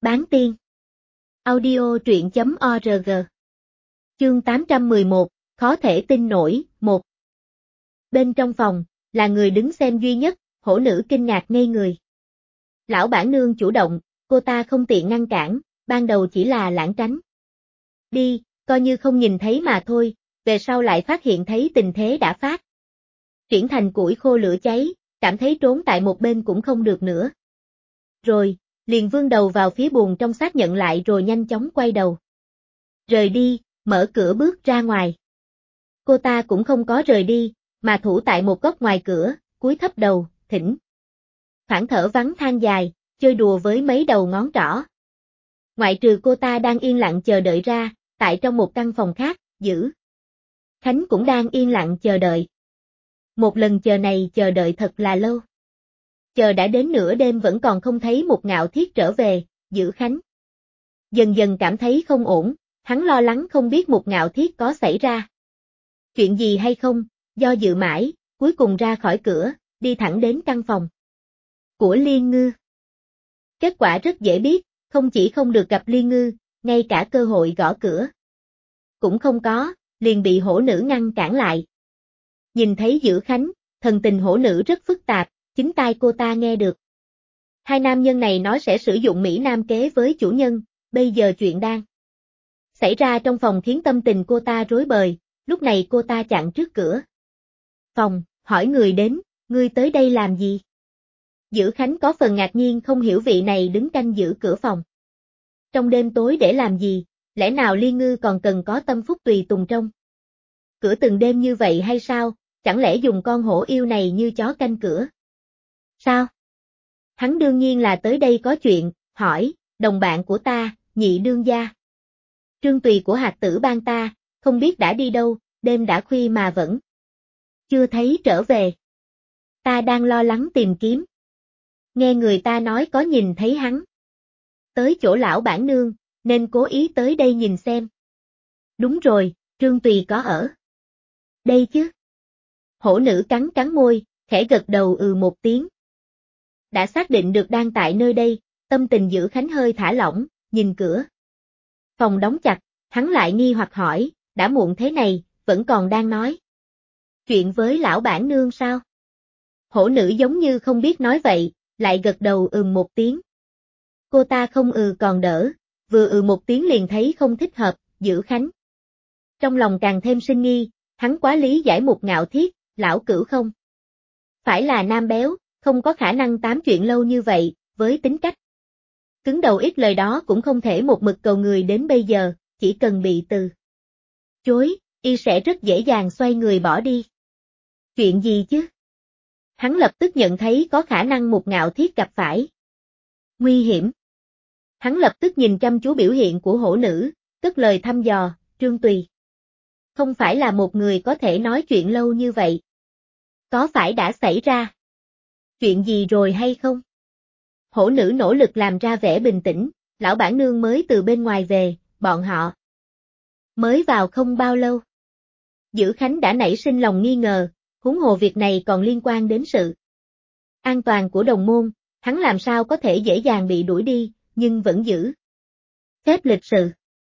Bán tiên. Audio truyện.org. Chương 811, khó thể tin nổi, 1. Bên trong phòng, là người đứng xem duy nhất, hổ nữ kinh ngạc ngây người. Lão bản nương chủ động, cô ta không tiện ngăn cản, ban đầu chỉ là lảng tránh. Đi, coi như không nhìn thấy mà thôi, về sau lại phát hiện thấy tình thế đã phát. Chuyển thành củi khô lửa cháy, cảm thấy trốn tại một bên cũng không được nữa. Rồi, liền vươn đầu vào phía buồng trong xác nhận lại rồi nhanh chóng quay đầu. Rời đi, mở cửa bước ra ngoài. Cô ta cũng không có rời đi, mà thủ tại một góc ngoài cửa, cúi thấp đầu, thỉnh. Khoảng thở vắng than dài, chơi đùa với mấy đầu ngón trỏ. Ngoại trừ cô ta đang yên lặng chờ đợi ra, tại trong một căn phòng khác, Dữ Khánh cũng đang yên lặng chờ đợi. Một lần chờ này chờ đợi thật là lâu. Chờ đã đến nửa đêm vẫn còn không thấy một Ngạo Thiết trở về, Dữ Khánh dần dần cảm thấy không ổn, hắn lo lắng không biết một Ngạo Thiết có xảy ra chuyện gì hay không, do dự mãi, cuối cùng ra khỏi cửa, đi thẳng đến căn phòng của Liên Ngư. Kết quả rất dễ biết, không chỉ không được gặp Liên Ngư, ngay cả cơ hội gõ cửa cũng không có, liền bị hổ nữ ngăn cản lại. Nhìn thấy Dữ Khánh, thần tình hổ nữ rất phức tạp, chính tai cô ta nghe được. Hai nam nhân này nói sẽ sử dụng Mỹ Nam kế với chủ nhân, bây giờ chuyện đang xảy ra trong phòng khiến tâm tình cô ta rối bời, lúc này cô ta chặn trước cửa phòng, hỏi người đến, ngươi tới đây làm gì? Dữ Khánh có phần ngạc nhiên không hiểu vị này đứng canh giữ cửa phòng trong đêm tối để làm gì, lẽ nào Liên Ngư còn cần có tâm phúc tùy tùng trong cửa từng đêm như vậy hay sao, chẳng lẽ dùng con hổ yêu này như chó canh cửa? Sao? Hắn đương nhiên là tới đây có chuyện, hỏi, đồng bạn của ta, Nhị đương gia. Trương Tùy của Hạt Tử Bang ta, không biết đã đi đâu, đêm đã khuya mà vẫn chưa thấy trở về. Ta đang lo lắng tìm kiếm. Nghe người ta nói có nhìn thấy hắn tới chỗ lão bản nương, nên cố ý tới đây nhìn xem. Đúng rồi, Trương Tùy có ở đây chứ? Hổ nữ cắn cắn môi, khẽ gật đầu một tiếng. Đã xác định được đang tại nơi đây, tâm tình Dữ Khánh hơi thả lỏng, nhìn cửa phòng đóng chặt, hắn lại nghi hoặc hỏi, đã muộn thế này, vẫn còn đang nói chuyện với lão bản nương sao? Hổ nữ giống như không biết nói vậy, lại gật đầu một tiếng. Cô ta không còn đỡ, vừa một tiếng liền thấy không thích hợp, Dữ Khánh trong lòng càng thêm sinh nghi, hắn quá lý giải một Ngạo Thiết, lão cửu không phải là nam béo, không có khả năng tám chuyện lâu như vậy, với tính cách cứng đầu ít lời đó cũng không thể một mực cầu người đến bây giờ, chỉ cần bị từ chối, y sẽ rất dễ dàng xoay người bỏ đi. Chuyện gì chứ? Hắn lập tức nhận thấy có khả năng một Ngạo Thiết gặp phải nguy hiểm. Hắn lập tức nhìn chăm chú biểu hiện của hổ nữ, cất lời thăm dò, Trương Tùy không phải là một người có thể nói chuyện lâu như vậy. Có phải đã xảy ra chuyện gì rồi hay không? Hổ nữ nỗ lực làm ra vẻ bình tĩnh, lão bản nương mới từ bên ngoài về, bọn họ mới vào không bao lâu. Dữ Khánh đã nảy sinh lòng nghi ngờ, huống hồ việc này còn liên quan đến sự an toàn của đồng môn, hắn làm sao có thể dễ dàng bị đuổi đi, nhưng vẫn giữ phép lịch sự.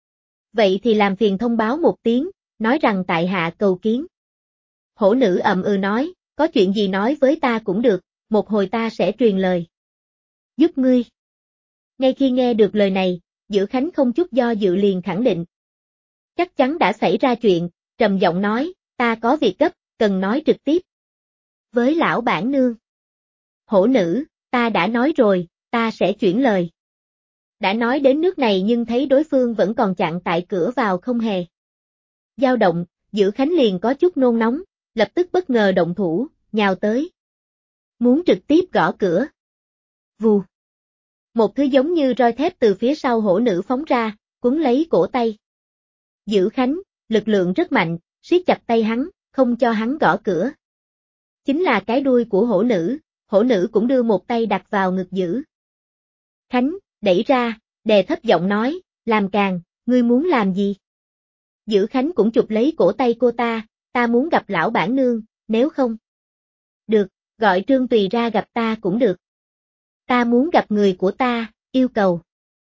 Vậy thì làm phiền thông báo một tiếng, nói rằng tại hạ cầu kiến. Hổ nữ nói, có chuyện gì nói với ta cũng được, một hồi ta sẽ truyền lời giúp ngươi. Ngay khi nghe được lời này, Dữ Khánh không chút do dự liền khẳng định. Chắc chắn đã xảy ra chuyện, trầm giọng nói, ta có việc gấp, cần nói trực tiếp với lão bản nương. Hổ nữ, ta đã nói rồi, ta sẽ chuyển lời. Đã nói đến nước này nhưng thấy đối phương vẫn còn chặn tại cửa vào không hề dao động, Dữ Khánh liền có chút nôn nóng, lập tức bất ngờ động thủ, nhào tới. Muốn trực tiếp gõ cửa. Vù. Một thứ giống như roi thép từ phía sau hổ nữ phóng ra, quấn lấy cổ tay Dữ Khánh, lực lượng rất mạnh, siết chặt tay hắn, không cho hắn gõ cửa. Chính là cái đuôi của hổ nữ cũng đưa một tay đặt vào ngực Dữ Khánh, đẩy ra, đè thấp giọng nói, làm càn, ngươi muốn làm gì? Dữ Khánh cũng chụp lấy cổ tay cô ta muốn gặp lão bản nương, nếu không được, gọi Trương Tùy ra gặp ta cũng được. Ta muốn gặp người của ta, yêu cầu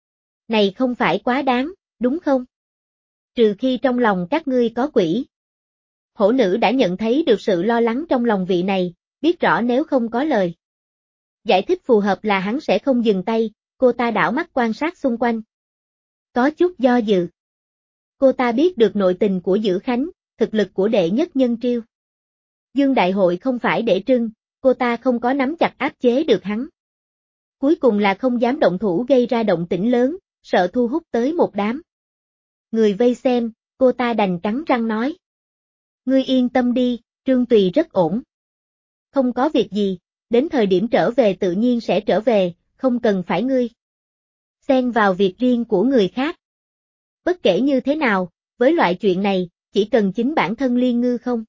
Này không phải quá đáng, đúng không? Trừ khi trong lòng các ngươi có quỷ. Hổ nữ đã nhận thấy được sự lo lắng trong lòng vị này, biết rõ nếu không có lời giải thích phù hợp là hắn sẽ không dừng tay, cô ta đảo mắt quan sát xung quanh. Có chút do dự. Cô ta biết được nội tình của Dữ Khánh, thực lực của đệ nhất nhân Triêu Dương đại hội không phải để trưng, cô ta không có nắm chặt áp chế được hắn. Cuối cùng là không dám động thủ gây ra động tĩnh lớn, sợ thu hút tới một đám người vây xem, cô ta đành cắn răng nói. Ngươi yên tâm đi, Trương Tùy rất ổn. Không có việc gì, đến thời điểm trở về tự nhiên sẽ trở về, không cần phải ngươi xen vào việc riêng của người khác. Bất kể như thế nào, với loại chuyện này, chỉ cần chính bản thân Liên Ngư không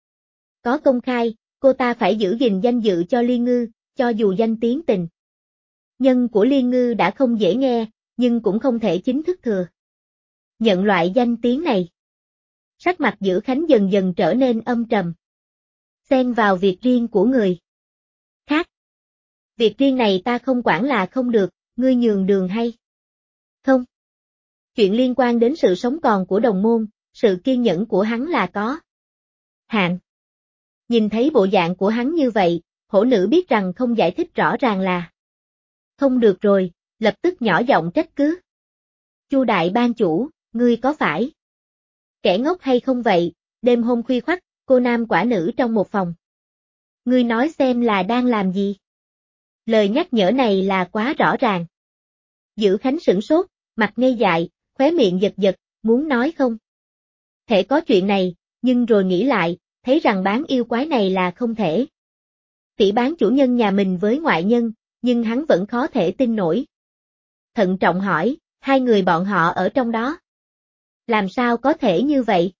có công khai, cô ta phải giữ gìn danh dự cho Liên Ngư, cho dù danh tiếng tình nhân của Liên Ngư đã không dễ nghe, nhưng cũng không thể chính thức thừa nhận loại danh tiếng này. Sắc mặt Dữ Khánh dần dần trở nên âm trầm. Xen vào việc riêng của người khác. Việc riêng này ta không quản là không được, ngươi nhường đường hay không? Chuyện liên quan đến sự sống còn của đồng môn, sự kiên nhẫn của hắn là có hạn. Nhìn thấy bộ dạng của hắn như vậy, hổ nữ biết rằng không giải thích rõ ràng là không được rồi, lập tức nhỏ giọng trách cứ. Chu đại ban chủ, ngươi có phải kẻ ngốc hay không vậy? Đêm hôm khuya khoắt, cô nam quả nữ trong một phòng. Ngươi nói xem là đang làm gì? Lời nhắc nhở này là quá rõ ràng. Dữ Khánh sửng sốt, mặt ngây dại, khóe miệng giật giật, muốn nói không thể có chuyện này, nhưng rồi nghĩ lại, thấy rằng bán yêu quái này là không thể phỉ báng chủ nhân nhà mình với ngoại nhân, nhưng hắn vẫn khó thể tin nổi. Thận trọng hỏi, hai người bọn họ ở trong đó. Làm sao có thể như vậy?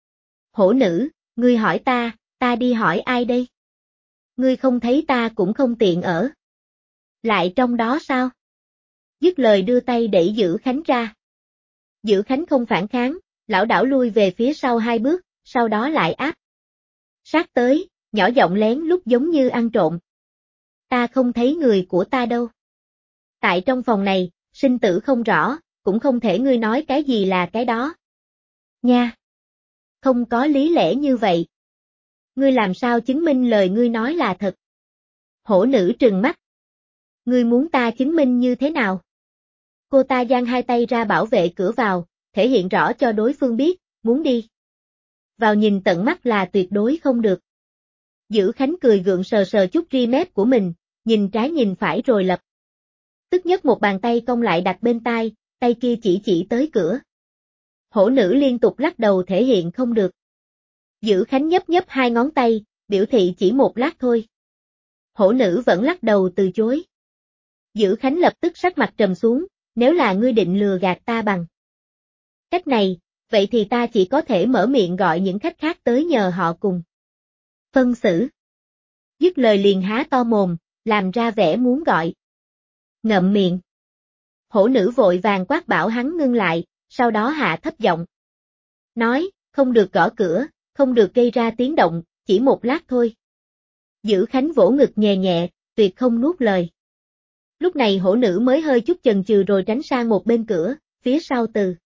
Hổ nữ, ngươi hỏi ta đi hỏi ai đây? Ngươi không thấy ta cũng không tiện ở lại trong đó sao? Dứt lời đưa tay đẩy Dữ Khánh ra. Dữ Khánh không phản kháng, lảo đảo lui về phía sau 2 bước, sau đó lại áp sát tới, nhỏ giọng lén lút giống như ăn trộm. Ta không thấy người của ta đâu. Tại trong phòng này, sinh tử không rõ, cũng không thể ngươi nói cái gì là cái đó. Nha! Không có lý lẽ như vậy. Ngươi làm sao chứng minh lời ngươi nói là thật? Hổ nữ trừng mắt. Ngươi muốn ta chứng minh như thế nào? Cô ta giang 2 tay ra bảo vệ cửa vào, thể hiện rõ cho đối phương biết, muốn đi vào nhìn tận mắt là tuyệt đối không được. Dữ Khánh cười gượng sờ sờ chút ri mép của mình, nhìn trái nhìn phải rồi lập tức nhấc một bàn tay cong lại đặt bên tai, tay kia chỉ tới cửa. Hổ nữ liên tục lắc đầu thể hiện không được. Dữ Khánh nhấp nhấp 2 ngón tay, biểu thị chỉ một lát thôi. Hổ nữ vẫn lắc đầu từ chối. Dữ Khánh lập tức sắc mặt trầm xuống, nếu là ngươi định lừa gạt ta bằng cách này, vậy thì ta chỉ có thể mở miệng gọi những khách khác tới nhờ họ cùng phân xử. Dứt lời liền há to mồm, làm ra vẻ muốn gọi. Ngậm miệng. Hổ nữ vội vàng quát bảo hắn ngưng lại, sau đó hạ thấp giọng. Nói, không được gõ cửa, không được gây ra tiếng động, chỉ một lát thôi. Dữ Khánh vỗ ngực nhẹ nhẹ, tuyệt không nuốt lời. Lúc này hổ nữ mới hơi chút chần chừ rồi tránh sang một bên cửa, phía sau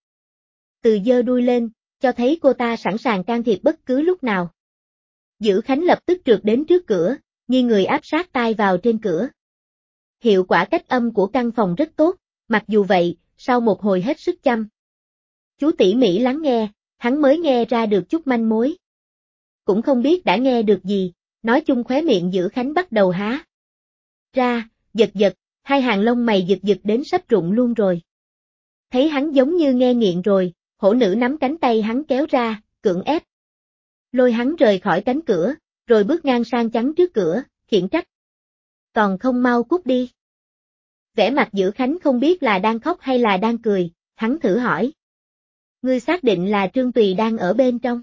từ giơ đuôi lên, cho thấy cô ta sẵn sàng can thiệp bất cứ lúc nào. Dữ Khánh lập tức trượt đến trước cửa, nghiêng người áp sát tai vào trên cửa. Hiệu quả cách âm của căn phòng rất tốt, mặc dù vậy, sau một hồi hết sức chăm chú tỉ mỉ lắng nghe, hắn mới nghe ra được chút manh mối. Cũng không biết đã nghe được gì, nói chung khóe miệng Dữ Khánh bắt đầu há ra, giật giật, 2 hàng lông mày giật giật đến sắp rụng luôn rồi. Thấy hắn giống như nghe nghiện rồi, hổ nữ nắm cánh tay hắn kéo ra, cưỡng ép lôi hắn rời khỏi cánh cửa, rồi bước ngang sang chắn trước cửa, khiển trách. Còn không mau cút đi. Vẻ mặt Dữ Khánh không biết là đang khóc hay là đang cười, hắn thử hỏi. Ngươi xác định là Trương Tùy đang ở bên trong.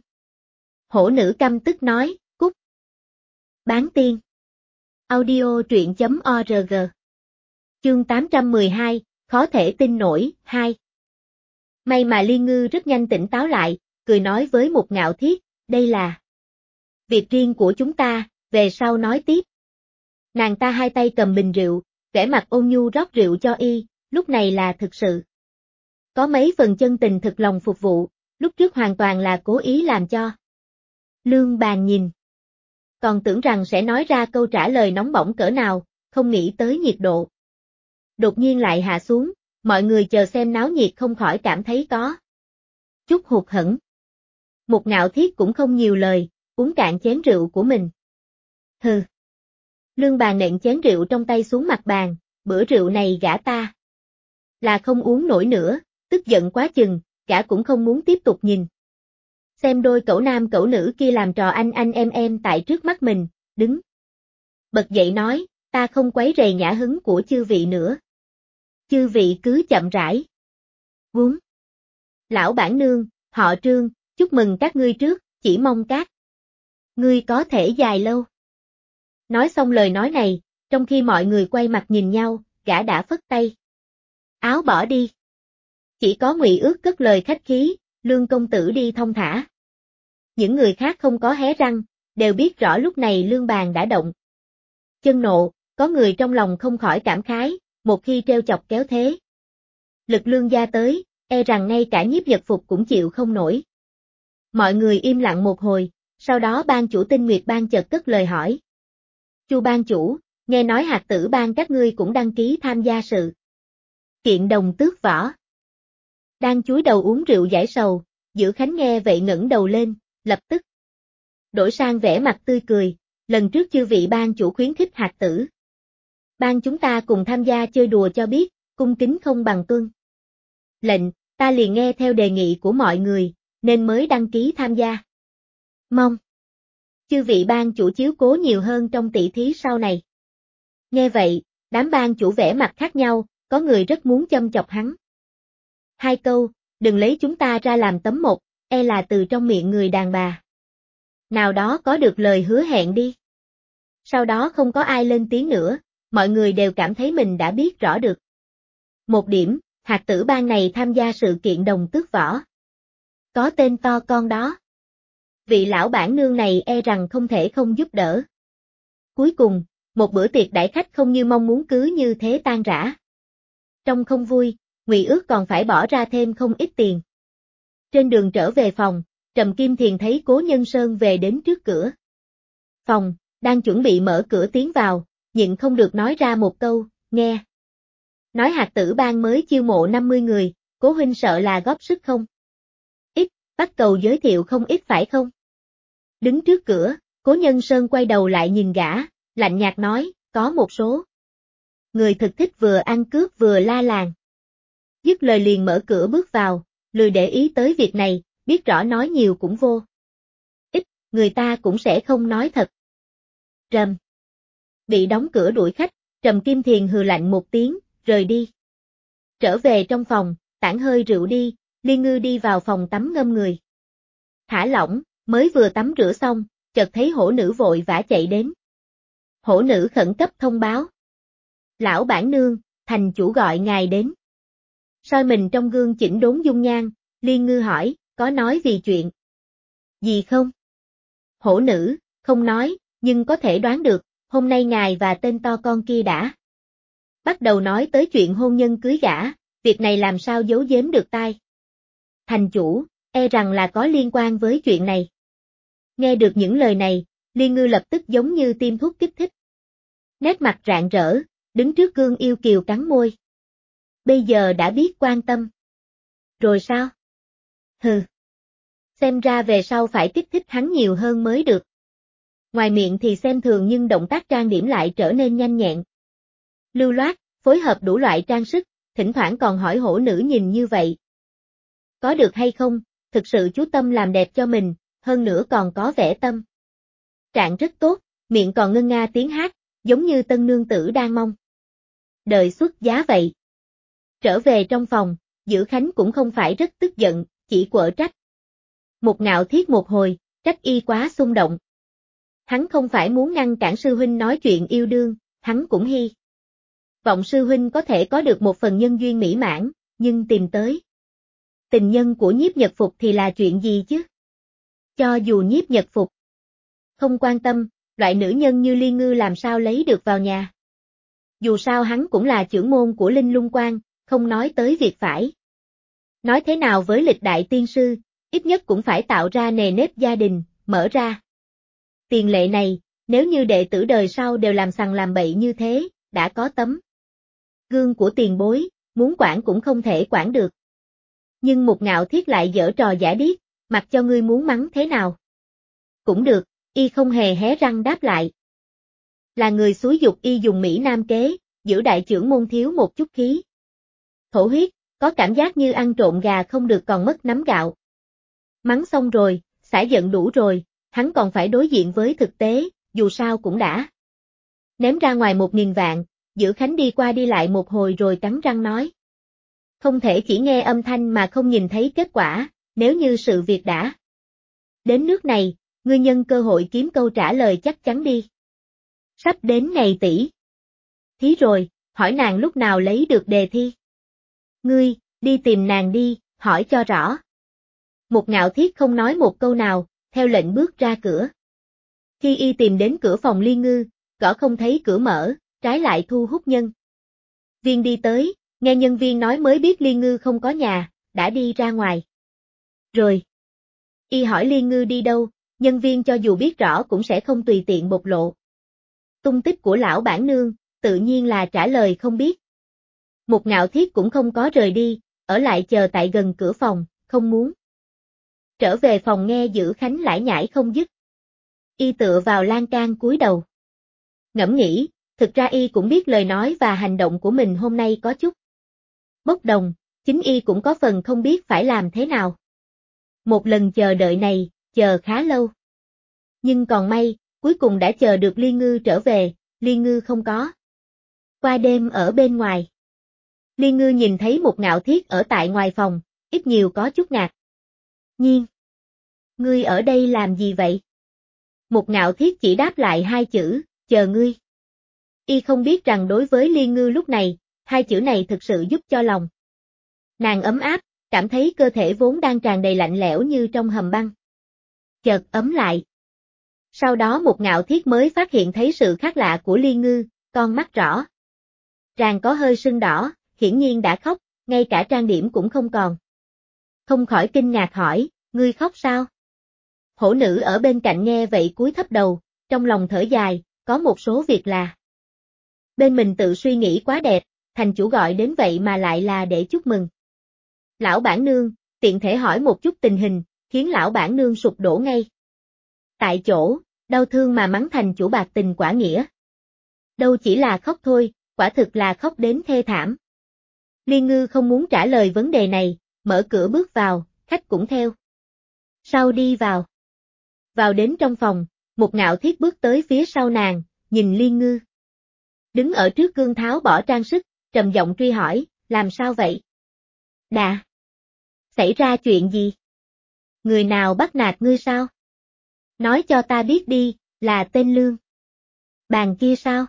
Hổ nữ căm tức nói, cút. Bán tiên. Audio truyện.org. Chương 812, khó thể tin nổi, 2. May mà Liên Ngư rất nhanh tỉnh táo lại, cười nói với một ngạo thiết, đây là việc riêng của chúng ta, về sau nói tiếp. Nàng ta 2 tay cầm bình rượu, vẻ mặt ôn nhu rót rượu cho y, lúc này là thực sự Có mấy phần chân tình thực lòng phục vụ, lúc trước hoàn toàn là cố ý làm cho. Lương Bàn nhìn. Còn tưởng rằng sẽ nói ra câu trả lời nóng bỏng cỡ nào, không nghĩ tới nhiệt độ. Đột nhiên lại hạ xuống, mọi người chờ xem náo nhiệt không khỏi cảm thấy có chút hụt hẫng. Một Ngạo Thiết cũng không nhiều lời, uống cạn chén rượu của mình. Hừ. Lương Bàn nện chén rượu trong tay xuống mặt bàn, bữa rượu này gã ta là không uống nổi nữa, tức giận quá chừng, gã cũng không muốn tiếp tục nhìn. Xem đôi cẩu nam cẩu nữ kia làm trò anh em tại trước mắt mình, đứng. Bật dậy nói, ta không quấy rầy nhã hứng của chư vị nữa. Chư vị cứ chậm rãi. Vốn. Lão bản nương, họ Trương, chúc mừng các ngươi trước, chỉ mong các ngươi có thể dài lâu. Nói xong lời nói này, trong khi mọi người quay mặt nhìn nhau, gã đã phất tay. Áo bỏ đi. Chỉ có Ngụy Ước cất lời khách khí, Lương công tử đi thông thả. Những người khác không có hé răng, đều biết rõ lúc này Lương Bàn đã động. Chân nộ, có người trong lòng không khỏi cảm khái, một khi treo chọc kéo thế. Lực Lương gia tới, e rằng ngay cả Nhiếp Nhật Phục cũng chịu không nổi. Mọi người im lặng một hồi, sau đó ban chủ Tinh Nguyệt Bang chợt cất lời hỏi. Chu ban chủ, nghe nói Hạt Tử Bang các ngươi cũng đăng ký tham gia sự kiện đồng tước võ. Đang chúi đầu uống rượu giải sầu, Giữ Khánh nghe vậy ngẩng đầu lên, lập tức đổi sang vẻ mặt tươi cười, lần trước chư vị ban chủ khuyến khích Hạt Tử Bang chúng ta cùng tham gia chơi đùa cho biết, cung kính không bằng tuân lệnh, ta liền nghe theo đề nghị của mọi người, nên mới đăng ký tham gia. Mong chư vị ban chủ chiếu cố nhiều hơn trong tỷ thí sau này. Nghe vậy, đám ban chủ vẻ mặt khác nhau, có người rất muốn châm chọc hắn. Hai câu, đừng lấy chúng ta ra làm tấm mộc, e là từ trong miệng người đàn bà nào đó có được lời hứa hẹn đi. Sau đó không có ai lên tiếng nữa, mọi người đều cảm thấy mình đã biết rõ được. Một điểm, Hạt Tử Bang này tham gia sự kiện đồng tước võ. Có tên to con đó. Vị lão bản nương này e rằng không thể không giúp đỡ. Cuối cùng, một bữa tiệc đãi khách không như mong muốn cứ như thế tan rã. Trong không vui, Ngụy Ước còn phải bỏ ra thêm không ít tiền. Trên đường trở về phòng, Trầm Kim Thiền thấy Cố Nhân Sơn về đến trước cửa phòng, đang chuẩn bị mở cửa tiến vào, nhịn không được nói ra một câu, nghe. Nói Hạt Tử Bang mới chiêu mộ 50 người, Cố huynh sợ là góp sức không? Ít, bắt cầu giới thiệu không ít phải không? Đứng trước cửa, Cố Nhân Sơn quay đầu lại nhìn gã, lạnh nhạt nói, có một số người thực thích vừa ăn cướp vừa la làng. Dứt lời liền mở cửa bước vào, lười để ý tới việc này, biết rõ nói nhiều cũng vô ích, người ta cũng sẽ không nói thật. Trầm. Bị đóng cửa đuổi khách, Trầm Kim Thiền hừ lạnh một tiếng, rời đi. Trở về trong phòng, tản hơi rượu đi, Liên Ngư đi vào phòng tắm ngâm người. Thả lỏng, mới vừa tắm rửa xong, chợt thấy hổ nữ vội vã chạy đến. Hổ nữ khẩn cấp thông báo. Lão bản nương, thành chủ gọi ngài đến. Soi mình trong gương chỉnh đốn dung nhan, Liên Ngư hỏi, có nói vì chuyện gì không? Hổ nữ, không nói, nhưng có thể đoán được, hôm nay ngài và tên to con kia đã bắt đầu nói tới chuyện hôn nhân cưới gả, việc này làm sao giấu giếm được tai. Thành chủ, e rằng là có liên quan với chuyện này. Nghe được những lời này, Liên Ngư lập tức giống như tiêm thuốc kích thích. Nét mặt rạng rỡ, đứng trước gương yêu kiều cắn môi. Bây giờ đã biết quan tâm. Rồi sao? Hừ. Xem ra về sau phải kích thích hắn nhiều hơn mới được. Ngoài miệng thì xem thường nhưng động tác trang điểm lại trở nên nhanh nhẹn. Lưu loát, phối hợp đủ loại trang sức, thỉnh thoảng còn hỏi hổ nữ nhìn như vậy. Có được hay không, thực sự chú tâm làm đẹp cho mình, hơn nữa còn có vẻ tâm trạng rất tốt, miệng còn ngân nga tiếng hát, giống như tân nương tử đang mong đợi xuất giá vậy. Trở về trong phòng, Giữ Khánh cũng không phải rất tức giận, chỉ quở trách. Một Ngạo Thiết một hồi, trách y quá xung động. Hắn không phải muốn ngăn cản sư huynh nói chuyện yêu đương, hắn cũng hy vọng sư huynh có thể có được một phần nhân duyên mỹ mãn, nhưng tìm tới tình nhân của Nhiếp Nhật Phục thì là chuyện gì chứ? Cho dù Nhiếp Nhật Phục không quan tâm, loại nữ nhân như Liên Ngư làm sao lấy được vào nhà. Dù sao hắn cũng là trưởng môn của Linh Lung Quan, không nói tới việc phải Nói thế nào với lịch đại tiên sư, ít nhất cũng phải tạo ra nề nếp gia đình, mở ra. Tiền lệ này, nếu như đệ tử đời sau đều làm sằng làm bậy như thế, đã có tấm gương của tiền bối, muốn quản cũng không thể quản được. Nhưng Mục Ngạo Thiết lại giở trò giả điếc, mặc cho ngươi muốn mắng thế nào. Cũng được, y không hề hé răng đáp lại. Là người xúi giục y dùng Mỹ Nam kế, giữ đại trưởng môn thiếu một chút khí. Thổ huyết, có cảm giác như ăn trộn gà không được còn mất nắm gạo. Mắng xong rồi, xả giận đủ rồi, hắn còn phải đối diện với thực tế, dù sao cũng đã ném ra ngoài 1.000 vạn, Giữ Khánh đi qua đi lại một hồi rồi cắn răng nói. Không thể chỉ nghe âm thanh mà không nhìn thấy kết quả, nếu như sự việc đã đến nước này, ngươi nhân cơ hội kiếm câu trả lời chắc chắn đi. Sắp đến ngày tỷ thí rồi, hỏi nàng lúc nào lấy được đề thi. Ngươi, đi tìm nàng đi, hỏi cho rõ. Mục Ngạo Thiết không nói một câu nào, theo lệnh bước ra cửa. Khi y tìm đến cửa phòng Liên Ngư, gõ không thấy cửa mở, trái lại thu hút nhân viên đi tới, nghe nhân viên nói mới biết Liên Ngư không có nhà, đã đi ra ngoài. Rồi, y hỏi Liên Ngư đi đâu, nhân viên cho dù biết rõ cũng sẽ không tùy tiện bộc lộ tung tích của lão bản nương, tự nhiên là trả lời không biết. Mục Ngạo Thiết cũng không có rời đi, ở lại chờ tại gần cửa phòng, không muốn trở về phòng nghe Giữ Khánh lải nhải không dứt. Y tựa vào lan can cúi đầu. Ngẫm nghĩ, thực ra y cũng biết lời nói và hành động của mình hôm nay có chút bốc đồng, chính y cũng có phần không biết phải làm thế nào. Một lần chờ đợi này, chờ khá lâu. Nhưng còn may, cuối cùng đã chờ được Liên Ngư trở về, Liên Ngư không có qua đêm ở bên ngoài. Liên Ngư nhìn thấy Mục Ngạo Thiết ở tại ngoài phòng, ít nhiều có chút ngạc nhiên. Ngươi ở đây làm gì vậy? Mục Ngạo Thiết chỉ đáp lại hai chữ, chờ ngươi. Y không biết rằng đối với Liên Ngư lúc này, hai chữ này thực sự giúp cho lòng nàng ấm áp, cảm thấy cơ thể vốn đang tràn đầy lạnh lẽo như trong hầm băng chợt ấm lại. Sau đó Mục Ngạo Thiết mới phát hiện thấy sự khác lạ của Liên Ngư, con mắt rõ ràng có hơi sưng đỏ, hiển nhiên đã khóc, ngay cả trang điểm cũng không còn. Không khỏi kinh ngạc hỏi, ngươi khóc sao? Hổ nữ ở bên cạnh nghe vậy cúi thấp đầu, trong lòng thở dài, có một số việc là bên mình tự suy nghĩ quá đẹp, thành chủ gọi đến vậy mà lại là để chúc mừng. Lão bản nương, tiện thể hỏi một chút tình hình, khiến lão bản nương sụp đổ ngay. Tại chỗ, đau thương mà mắng thành chủ bạc tình quả nghĩa. Đâu chỉ là khóc thôi, quả thực là khóc đến thê thảm. Liên Ngư không muốn trả lời vấn đề này, mở cửa bước vào, khách cũng theo. Sau đi vào. Vào đến trong phòng, Mục Ngạo Thiết bước tới phía sau nàng, nhìn Liên Ngư. Đứng ở trước gương tháo bỏ trang sức, trầm giọng truy hỏi, làm sao vậy? Đã. Xảy ra chuyện gì? Người nào bắt nạt ngươi sao? Nói cho ta biết đi, là tên Lương. Bàn kia sao?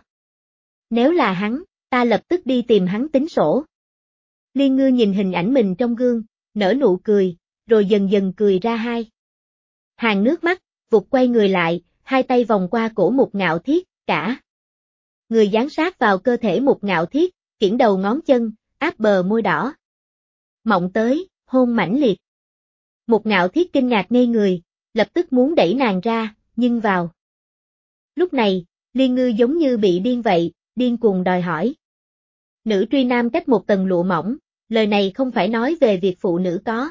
Nếu là hắn, ta lập tức đi tìm hắn tính sổ. Liên Ngư nhìn hình ảnh mình trong gương, nở nụ cười, rồi dần dần cười ra hai hàng nước mắt, vụt quay người lại, hai tay vòng qua cổ Mục Ngạo Thiết, cả người dán sát vào cơ thể Mục Ngạo Thiết, kiễng đầu ngón chân, áp bờ môi đỏ. Mộng tới, hôn mãnh liệt. Mục Ngạo Thiết kinh ngạc ngây người, lập tức muốn đẩy nàng ra, nhưng vào lúc này, Liên Ngư giống như bị điên vậy, điên cuồng đòi hỏi. Nữ truy nam cách một tầng lụa mỏng, lời này không phải nói về việc phụ nữ có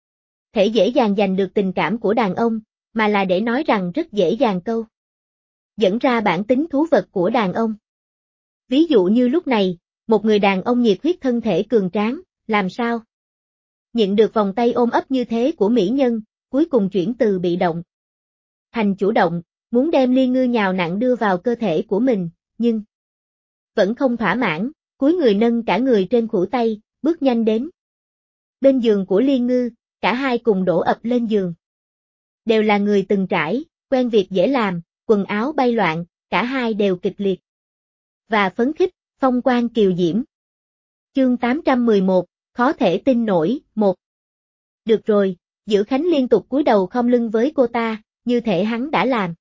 thể dễ dàng giành được tình cảm của đàn ông, mà là để nói rằng rất dễ dàng câu dẫn ra bản tính thú vật của đàn ông. Ví dụ như lúc này, một người đàn ông nhiệt huyết thân thể cường tráng, làm sao nhận được vòng tay ôm ấp như thế của mỹ nhân, cuối cùng chuyển từ bị động thành chủ động, muốn đem Liên Ngư nhào nặn đưa vào cơ thể của mình, nhưng vẫn không thỏa mãn, cúi người nâng cả người trên khuỷu tay, bước nhanh đến bên giường của Liên Ngư, cả hai cùng đổ ập lên giường. Đều là người từng trải, quen việc dễ làm, quần áo bay loạn, cả hai đều kịch liệt và phấn khích, phong quang kiều diễm. Chương 811, khó thể tin nổi, 1. Được rồi, Giữ Khánh liên tục cúi đầu khom lưng với cô ta, như thể hắn đã làm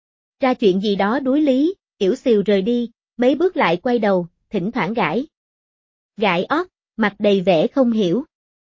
ra chuyện gì đó đuối lý, yểu xìu rời đi, mấy bước lại quay đầu, thỉnh thoảng gãi ót, mặt đầy vẻ không hiểu.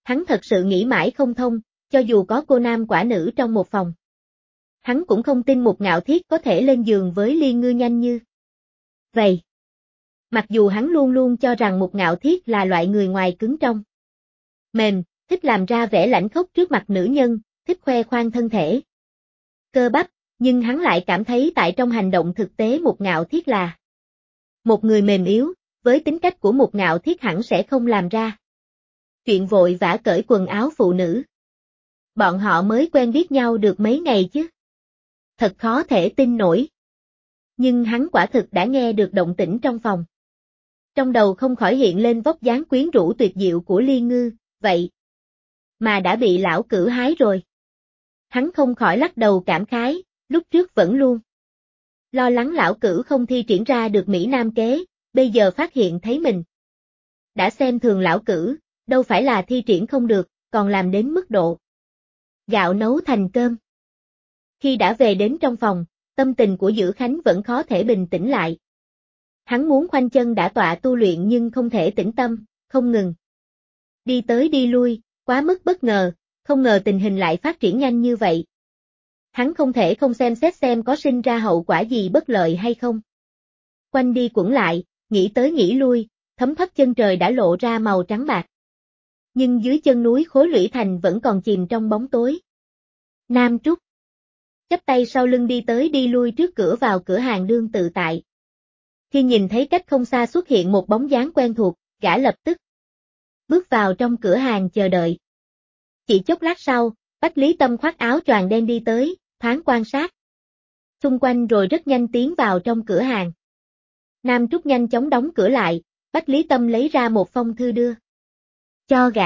Hắn thật sự nghĩ mãi không thông, cho dù có cô nam quả nữ trong một phòng. Hắn cũng không tin Mục Ngạo Thiết có thể lên giường với Liên Ngư nhanh như vậy. Mặc dù hắn luôn luôn cho rằng Mục Ngạo Thiết là loại người ngoài cứng trong mềm, thích làm ra vẻ lãnh khốc trước mặt nữ nhân, thích khoe khoang thân thể cơ bắp, nhưng hắn lại cảm thấy tại trong hành động thực tế Mục Ngạo Thiết là một người mềm yếu, với tính cách của Mục Ngạo Thiết hẳn sẽ không làm ra chuyện vội vã cởi quần áo phụ nữ. Bọn họ mới quen biết nhau được mấy ngày chứ. Thật khó thể tin nổi. Nhưng hắn quả thực đã nghe được động tĩnh trong phòng. Trong đầu không khỏi hiện lên vóc dáng quyến rũ tuyệt diệu của Liên Ngư, vậy mà đã bị lão cử hái rồi. Hắn không khỏi lắc đầu cảm khái, lúc trước vẫn luôn lo lắng lão cử không thi triển ra được Mỹ Nam kế, bây giờ phát hiện thấy mình đã xem thường lão cử, đâu phải là thi triển không được, còn làm đến mức độ gạo nấu thành cơm. Khi đã về đến trong phòng, tâm tình của Dữ Khánh vẫn khó thể bình tĩnh lại. Hắn muốn khoanh chân đả tọa tu luyện nhưng không thể tĩnh tâm, không ngừng đi tới đi lui, quá mức bất ngờ, không ngờ tình hình lại phát triển nhanh như vậy. Hắn không thể không xem xét xem có sinh ra hậu quả gì bất lợi hay không. Quanh đi quẩn lại, nghĩ tới nghĩ lui, thấm thoát chân trời đã lộ ra màu trắng bạc. Nhưng dưới chân núi Khối Lũy Thành vẫn còn chìm trong bóng tối. Nam Trúc chắp tay sau lưng đi tới đi lui trước cửa vào cửa hàng đương tự tại. Khi nhìn thấy cách không xa xuất hiện một bóng dáng quen thuộc, gã lập tức bước vào trong cửa hàng chờ đợi. Chỉ chốc lát sau, Bách Lý Tâm khoác áo choàng đen đi tới, thoáng quan sát xung quanh rồi rất nhanh tiến vào trong cửa hàng. Nam Trúc nhanh chóng đóng cửa lại, Bách Lý Tâm lấy ra một phong thư đưa cho gã.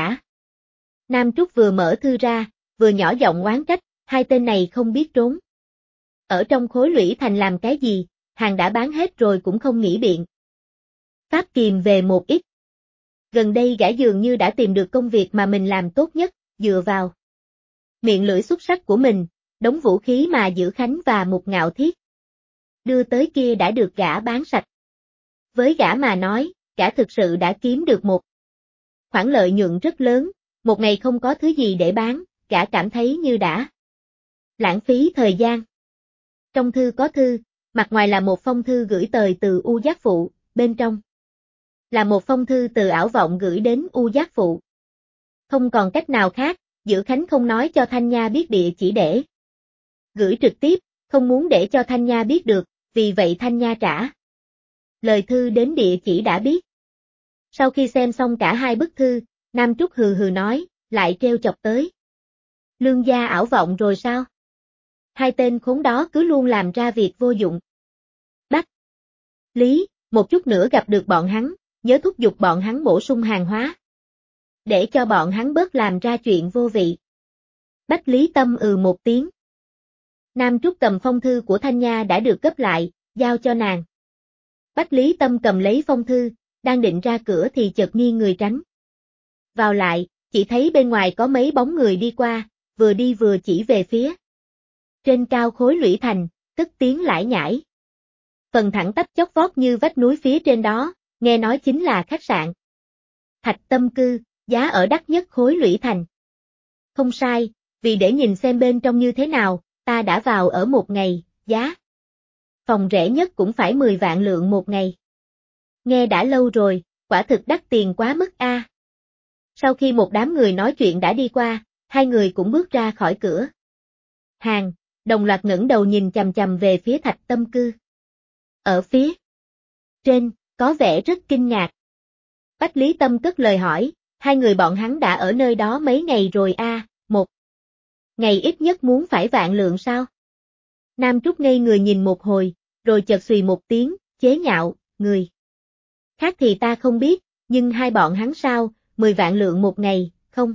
Nam Trúc vừa mở thư ra, vừa nhỏ giọng oán trách, hai tên này không biết trốn. Ở trong Khối Lũy Thành làm cái gì, hàng đã bán hết rồi cũng không nghĩ biện pháp kìm về một ít. Gần đây gã dường như đã tìm được công việc mà mình làm tốt nhất, dựa vào miệng lưỡi xuất sắc của mình, đống vũ khí mà Dữ Khánh và Mục Ngạo Thiết đưa tới kia đã được gã bán sạch. Với gã mà nói, gã thực sự đã kiếm được một khoản lợi nhuận rất lớn, một ngày không có thứ gì để bán, gã cảm thấy như đã lãng phí thời gian. Trong thư có thư, mặt ngoài là một phong thư gửi tời từ U Giác Phụ, bên trong là một phong thư từ Ảo Vọng gửi đến U Giác Phụ. Không còn cách nào khác, Dữ Khánh không nói cho Thanh Nha biết địa chỉ để gửi trực tiếp, không muốn để cho Thanh Nha biết được, vì vậy Thanh Nha trả lời thư đến địa chỉ đã biết. Sau khi xem xong cả hai bức thư, Nam Trúc hừ hừ nói, lại trêu chọc tới Lương gia Ảo Vọng rồi sao? Hai tên khốn đó cứ luôn làm ra việc vô dụng. Bách Lý, một chút nữa gặp được bọn hắn, nhớ thúc giục bọn hắn bổ sung hàng hóa. Để cho bọn hắn bớt làm ra chuyện vô vị. Bách Lý Tâm một tiếng. Nam Trúc cầm phong thư của Thanh Nha đã được gấp lại, giao cho nàng. Bách Lý Tâm cầm lấy phong thư, đang định ra cửa thì chợt nghiêng người tránh vào lại, chỉ thấy bên ngoài có mấy bóng người đi qua, vừa đi vừa chỉ về phía trên cao Khối Lũy Thành, tức tiếng lải nhải. Phần thẳng tắp chót vót như vách núi phía trên đó, nghe nói chính là khách sạn Thạch Tâm Cư, giá ở đắt nhất Khối Lũy Thành. Không sai, vì để nhìn xem bên trong như thế nào, ta đã vào ở một ngày, giá phòng rẻ nhất cũng phải 10 vạn lượng một ngày. Nghe đã lâu rồi, quả thực đắt tiền quá mức a. Sau khi một đám người nói chuyện đã đi qua, hai người cũng bước ra khỏi cửa hàng, đồng loạt ngẩng đầu nhìn chằm chằm về phía Thạch Tâm Cư. Ở phía trên, có vẻ rất kinh ngạc. Bách Lý Tâm cất lời hỏi, hai người bọn hắn đã ở nơi đó mấy ngày rồi a, một ngày ít nhất muốn phải vạn lượng sao? Nam Trúc ngây người nhìn một hồi, rồi chợt xùy một tiếng, chế nhạo, người khác thì ta không biết, nhưng hai bọn hắn sao, 10 vạn lượng một ngày, không?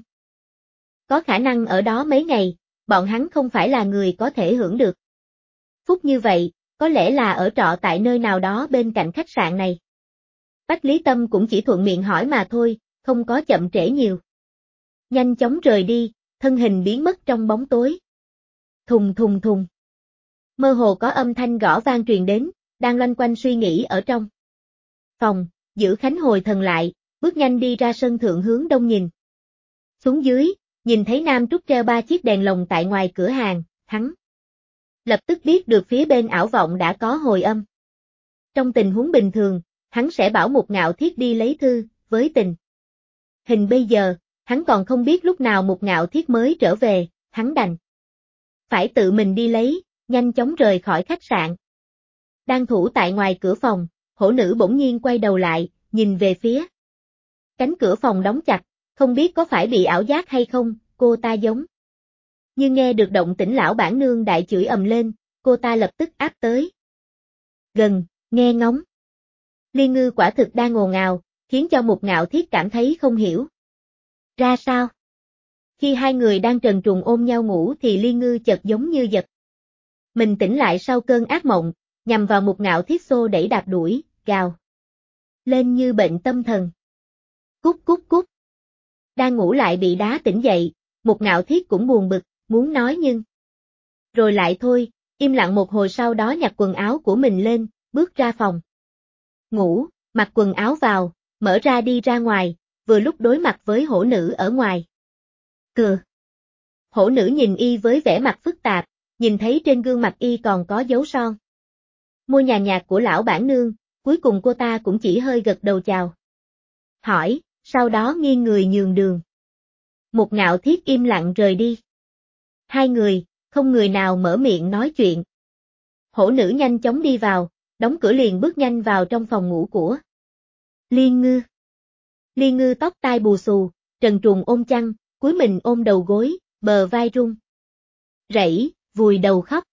Có khả năng ở đó mấy ngày, bọn hắn không phải là người có thể hưởng được phúc như vậy, có lẽ là ở trọ tại nơi nào đó bên cạnh khách sạn này. Bách Lý Tâm cũng chỉ thuận miệng hỏi mà thôi, không có chậm trễ nhiều. Nhanh chóng rời đi, thân hình biến mất trong bóng tối. Thùng thùng thùng. Mơ hồ có âm thanh gõ vang truyền đến, đang loanh quanh suy nghĩ ở trong phòng, Dữ Khánh hồi thần lại, bước nhanh đi ra sân thượng hướng đông nhìn Xuống dưới, nhìn thấy Nam Trúc treo 3 chiếc đèn lồng tại ngoài cửa hàng, hắn lập tức biết được phía bên ảo vọng đã có hồi âm. Trong tình huống bình thường, hắn sẽ bảo Mục Ngạo Thiết đi lấy thư, với tình hình bây giờ, hắn còn không biết lúc nào Mục Ngạo Thiết mới trở về, hắn đành phải tự mình đi lấy, nhanh chóng rời khỏi khách sạn. Đang thủ tại ngoài cửa phòng, hổ nữ bỗng nhiên quay đầu lại, nhìn về phía cánh cửa phòng đóng chặt, không biết có phải bị ảo giác hay không, cô ta giống như nghe được động tĩnh lão bản nương đại chửi ầm lên, cô ta lập tức áp tới gần, nghe ngóng. Liên Ngư quả thực đang ồn ào, khiến cho Mục Ngạo Thiết cảm thấy không hiểu ra sao. Khi hai người đang trần truồng ôm nhau ngủ thì Liên Ngư chợt giống như giật mình tỉnh lại sau cơn ác mộng, nhằm vào Mục Ngạo Thiết xô đẩy đạp đuổi, gào lên như bệnh tâm thần. Cút cút cút. Đang ngủ lại bị đá tỉnh dậy, Mục Ngạo Thiết cũng buồn bực, muốn nói nhưng rồi lại thôi, im lặng một hồi sau đó nhặt quần áo của mình lên, bước ra phòng ngủ, mặc quần áo vào, mở ra đi ra ngoài, vừa lúc đối mặt với hổ nữ ở ngoài cửa. Hổ nữ nhìn y với vẻ mặt phức tạp, nhìn thấy trên gương mặt y còn có dấu son môi nhàn nhạt của lão bản nương, cuối cùng cô ta cũng chỉ hơi gật đầu chào hỏi, sau đó nghiêng người nhường đường. Mục Ngạo Thiết im lặng rời đi. Hai người, không người nào mở miệng nói chuyện. Hổ nữ nhanh chóng đi vào, đóng cửa liền bước nhanh vào trong phòng ngủ của Liên Ngư. Liên Ngư tóc tai bù xù, trần truồng ôm chăn, cúi mình ôm đầu gối, bờ vai run rẩy, vùi đầu khóc.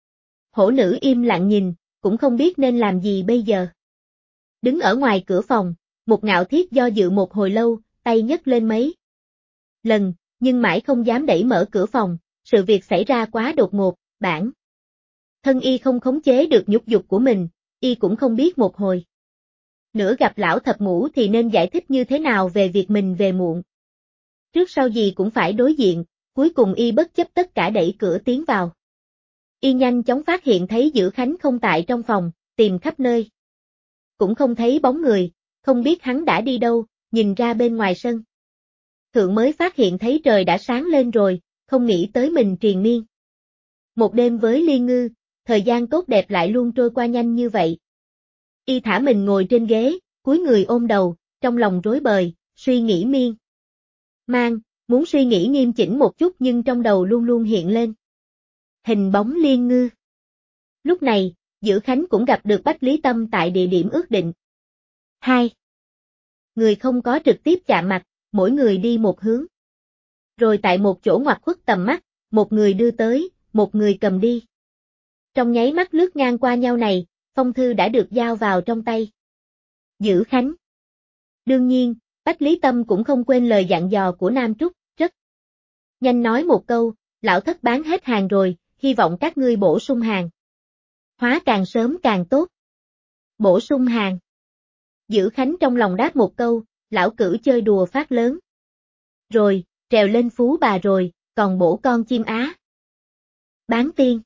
Hổ nữ im lặng nhìn, cũng không biết nên làm gì bây giờ. Đứng ở ngoài cửa phòng, Mục Ngạo Thiết do dự một hồi lâu, tay nhấc lên mấy lần, nhưng mãi không dám đẩy mở cửa phòng, sự việc xảy ra quá đột ngột, bản thân y không khống chế được nhục dục của mình, y cũng không biết một hồi nữa gặp lão thập ngũ thì nên giải thích như thế nào về việc mình về muộn. Trước sau gì cũng phải đối diện, cuối cùng y bất chấp tất cả đẩy cửa tiến vào. Y nhanh chóng phát hiện thấy Dữ Khánh không tại trong phòng, tìm khắp nơi cũng không thấy bóng người, không biết hắn đã đi đâu, nhìn ra bên ngoài sân thượng mới phát hiện thấy trời đã sáng lên rồi, không nghĩ tới mình triền miên một đêm với Liên Ngư, thời gian tốt đẹp lại luôn trôi qua nhanh như vậy. Y thả mình ngồi trên ghế, cúi người ôm đầu, trong lòng rối bời, suy nghĩ miên man, muốn suy nghĩ nghiêm chỉnh một chút nhưng trong đầu luôn luôn hiện lên hình bóng Liên Ngư. Lúc này, Dữ Khánh cũng gặp được Bách Lý Tâm tại địa điểm ước định. Hai người không có trực tiếp chạm mặt, mỗi người đi một hướng. Rồi tại một chỗ ngoặt khuất tầm mắt, một người đưa tới, một người cầm đi. Trong nháy mắt lướt ngang qua nhau này, phong thư đã được giao vào trong tay Dữ Khánh. Đương nhiên, Bách Lý Tâm cũng không quên lời dặn dò của Nam Trúc, rất nhanh nói một câu, lão thất bán hết hàng rồi, hy vọng các ngươi bổ sung hàng. Hóa càng sớm càng tốt. Bổ sung hàng. Dữ Khánh trong lòng đáp một câu, lão cửu chơi đùa phát lớn. Rồi, trèo lên phú bà rồi, còn bổ con chim á. Bán tiên.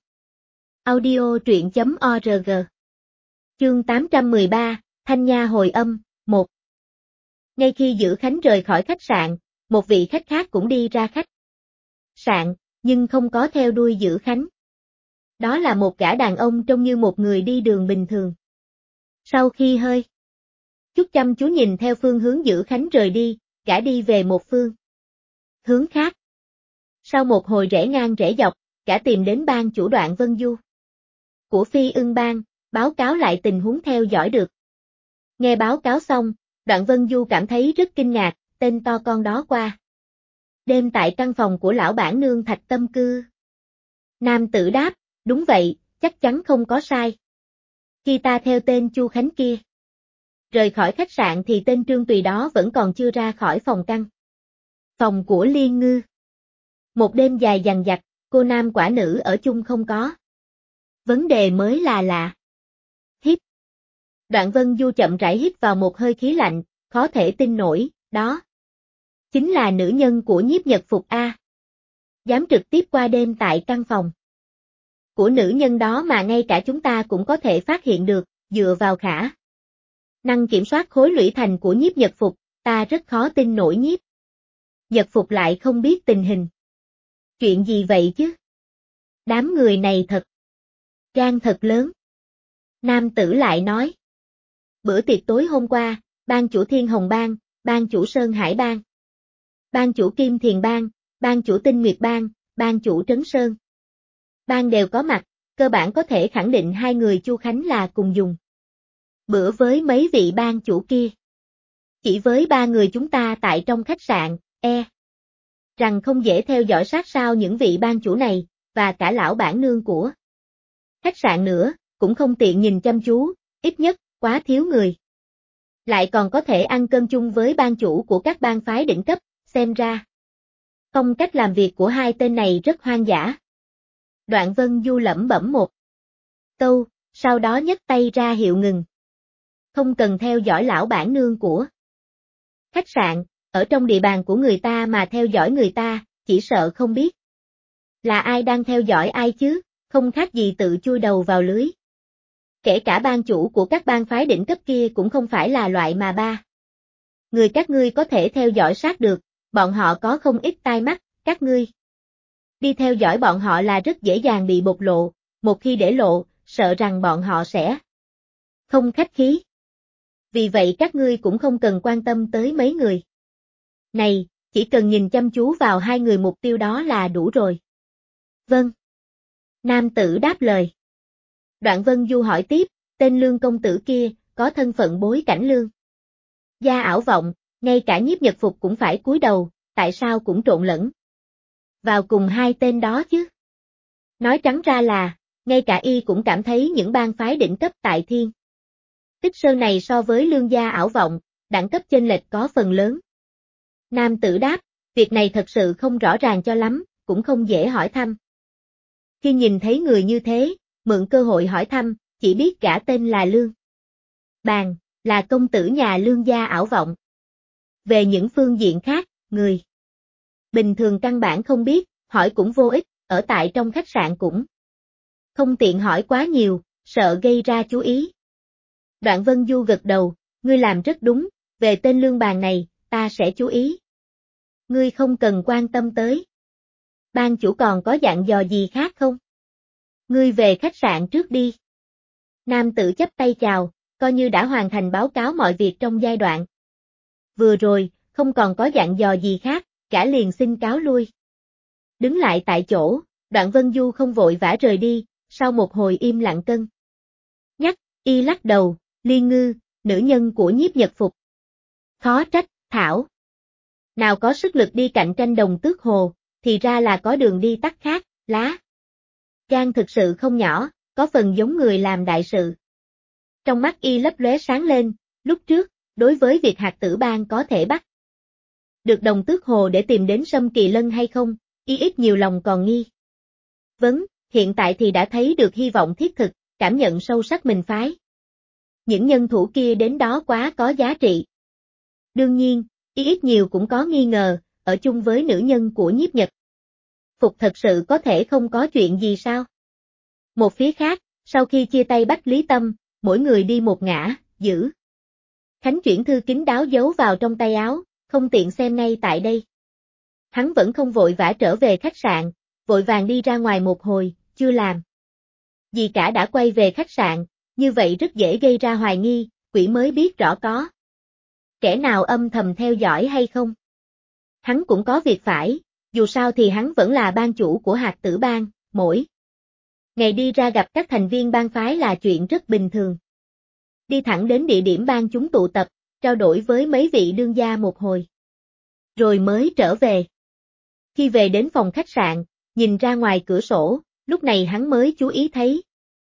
Audio truyện.org. Chương 813, Thanh Nha hồi âm, 1. Ngay khi Dữ Khánh rời khỏi khách sạn, một vị khách khác cũng đi ra khách sạn, nhưng không có theo đuôi Dữ Khánh. Đó là một gã đàn ông trông như một người đi đường bình thường. Sau khi hơi chút chăm chú nhìn theo phương hướng Dữ Khánh rời đi, gã đi về một phương hướng khác. Sau một hồi rẽ ngang rẽ dọc, gã tìm đến ban chủ Đoạn Vân Du của Phi Ưng Bang, báo cáo lại tình huống theo dõi được. Nghe báo cáo xong, Đoạn Vân Du cảm thấy rất kinh ngạc, tên to con đó qua đêm tại căn phòng của lão bản nương Thạch Tâm cư. Nam tử đáp, đúng vậy, chắc chắn không có sai. Khi ta theo tên Chu Khánh kia rời khỏi khách sạn thì tên Trương Tùy đó vẫn còn chưa ra khỏi phòng căn phòng của Liên Ngư. Một đêm dài dằng dặc, cô nam quả nữ ở chung không có vấn đề mới là lạ. Hít. Đoạn Vân Du chậm rãi hít vào một hơi khí lạnh, khó thể tin nổi, đó chính là nữ nhân của Nhiếp Nhật Phục A. Dám trực tiếp qua đêm tại căn phòng của nữ nhân đó mà ngay cả chúng ta cũng có thể phát hiện được, dựa vào khả năng kiểm soát khối lũy thành của Nhiếp Nhật Phục, ta rất khó tin nổi Nhiếp Nhật Phục lại không biết tình hình. Chuyện gì vậy chứ? Đám người này thật gan thật lớn. Nam tử lại nói. Bữa tiệc tối hôm qua, ban chủ Thiên Hồng Bang, ban chủ Sơn Hải Bang, ban chủ Kim Thiền Bang, ban chủ Tinh Nguyệt Bang, ban chủ Trấn Sơn Bang đều có mặt, cơ bản có thể khẳng định hai người Chu Khánh là cùng dùng bữa với mấy vị ban chủ kia. Chỉ với ba người chúng ta tại trong khách sạn, rằng không dễ theo dõi sát sao những vị ban chủ này, và cả lão bản nương của khách sạn nữa, cũng không tiện nhìn chăm chú, ít nhất, quá thiếu người. Lại còn có thể ăn cơm chung với ban chủ của các bang phái đỉnh cấp, xem ra. Phong cách làm việc của hai tên này rất hoang dã. Đoạn Vân Du lẩm bẩm một câu, sau đó nhấc tay ra hiệu ngừng. Không cần theo dõi lão bản nương của khách sạn, ở trong địa bàn của người ta mà theo dõi người ta, chỉ sợ không biết là ai đang theo dõi ai chứ, không khác gì tự chui đầu vào lưới. Kể cả ban chủ của các bang phái đỉnh cấp kia cũng không phải là loại mà ba người các ngươi có thể theo dõi sát được, bọn họ có không ít tai mắt, các ngươi đi theo dõi bọn họ là rất dễ dàng bị bộc lộ, một khi để lộ, sợ rằng bọn họ sẽ không khách khí. Vì vậy các ngươi cũng không cần quan tâm tới mấy người này, chỉ cần nhìn chăm chú vào hai người mục tiêu đó là đủ rồi. Vâng. Nam tử đáp lời. Đoạn Vân Du hỏi tiếp, tên Lương công tử kia, có thân phận bối cảnh Lương gia ảo vọng, ngay cả Nhiếp Nhật Phục cũng phải cúi đầu, tại sao cũng trộn lẫn vào cùng hai tên đó chứ? Nói trắng ra là, ngay cả y cũng cảm thấy những bang phái đỉnh cấp tại Thiên Tích Sơn này so với Lương gia ảo vọng, đẳng cấp chênh lệch có phần lớn. Nam tử đáp, việc này thật sự không rõ ràng cho lắm, cũng không dễ hỏi thăm. Khi nhìn thấy người như thế, mượn cơ hội hỏi thăm, chỉ biết gã tên là Lương Bàn, là công tử nhà Lương gia ảo vọng. Về những phương diện khác, người bình thường căn bản không biết, hỏi cũng vô ích, ở tại trong khách sạn cũng không tiện hỏi quá nhiều, sợ gây ra chú ý. Đoạn Vân Du gật đầu, ngươi làm rất đúng, về tên Lương Bàn này, ta sẽ chú ý. Ngươi không cần quan tâm tới. Ban chủ còn có dặn dò gì khác không? Ngươi về khách sạn trước đi. Nam tử chắp tay chào, coi như đã hoàn thành báo cáo mọi việc trong giai đoạn vừa rồi, không còn có dặn dò gì khác, cả liền xin cáo lui. Đứng lại tại chỗ, Đoạn Vân Du không vội vã rời đi, sau một hồi im lặng cân nhắc, y lắc đầu, Liên Ngư, nữ nhân của Nhiếp Nhật Phục. Khó trách, thảo nào có sức lực đi cạnh tranh Đồng Tước Hồ, thì ra là có đường đi tắt khác, lá gan thực sự không nhỏ, có phần giống người làm đại sự. Trong mắt y lấp lóe sáng lên, lúc trước, đối với việc Hạt Tử Bang có thể bắt được Đồng Tước Hồ để tìm đến Sâm Kỳ Lân hay không, y ít nhiều lòng còn nghi vấn, hiện tại thì đã thấy được hy vọng thiết thực, cảm nhận sâu sắc mình phái những nhân thủ kia đến đó quá có giá trị. Đương nhiên, y ít nhiều cũng có nghi ngờ, ở chung với nữ nhân của Nhiếp Nhật Phục thật sự có thể không có chuyện gì sao? Một phía khác, sau khi chia tay Bách Lý Tâm, mỗi người đi một ngã, giữ Khánh chuyển thư kín đáo giấu vào trong tay áo, không tiện xem ngay tại đây. Hắn vẫn không vội vã trở về khách sạn, vội vàng đi ra ngoài một hồi, chưa làm gì cả đã quay về khách sạn, như vậy rất dễ gây ra hoài nghi, quỷ mới biết rõ có kẻ nào âm thầm theo dõi hay không. Hắn cũng có việc phải, dù sao thì hắn vẫn là ban chủ của Hạt Tử Bang, mỗi ngày đi ra gặp các thành viên bang phái là chuyện rất bình thường. Đi thẳng đến địa điểm bang chúng tụ tập, trao đổi với mấy vị đương gia một hồi, rồi mới trở về. Khi về đến phòng khách sạn, nhìn ra ngoài cửa sổ, lúc này hắn mới chú ý thấy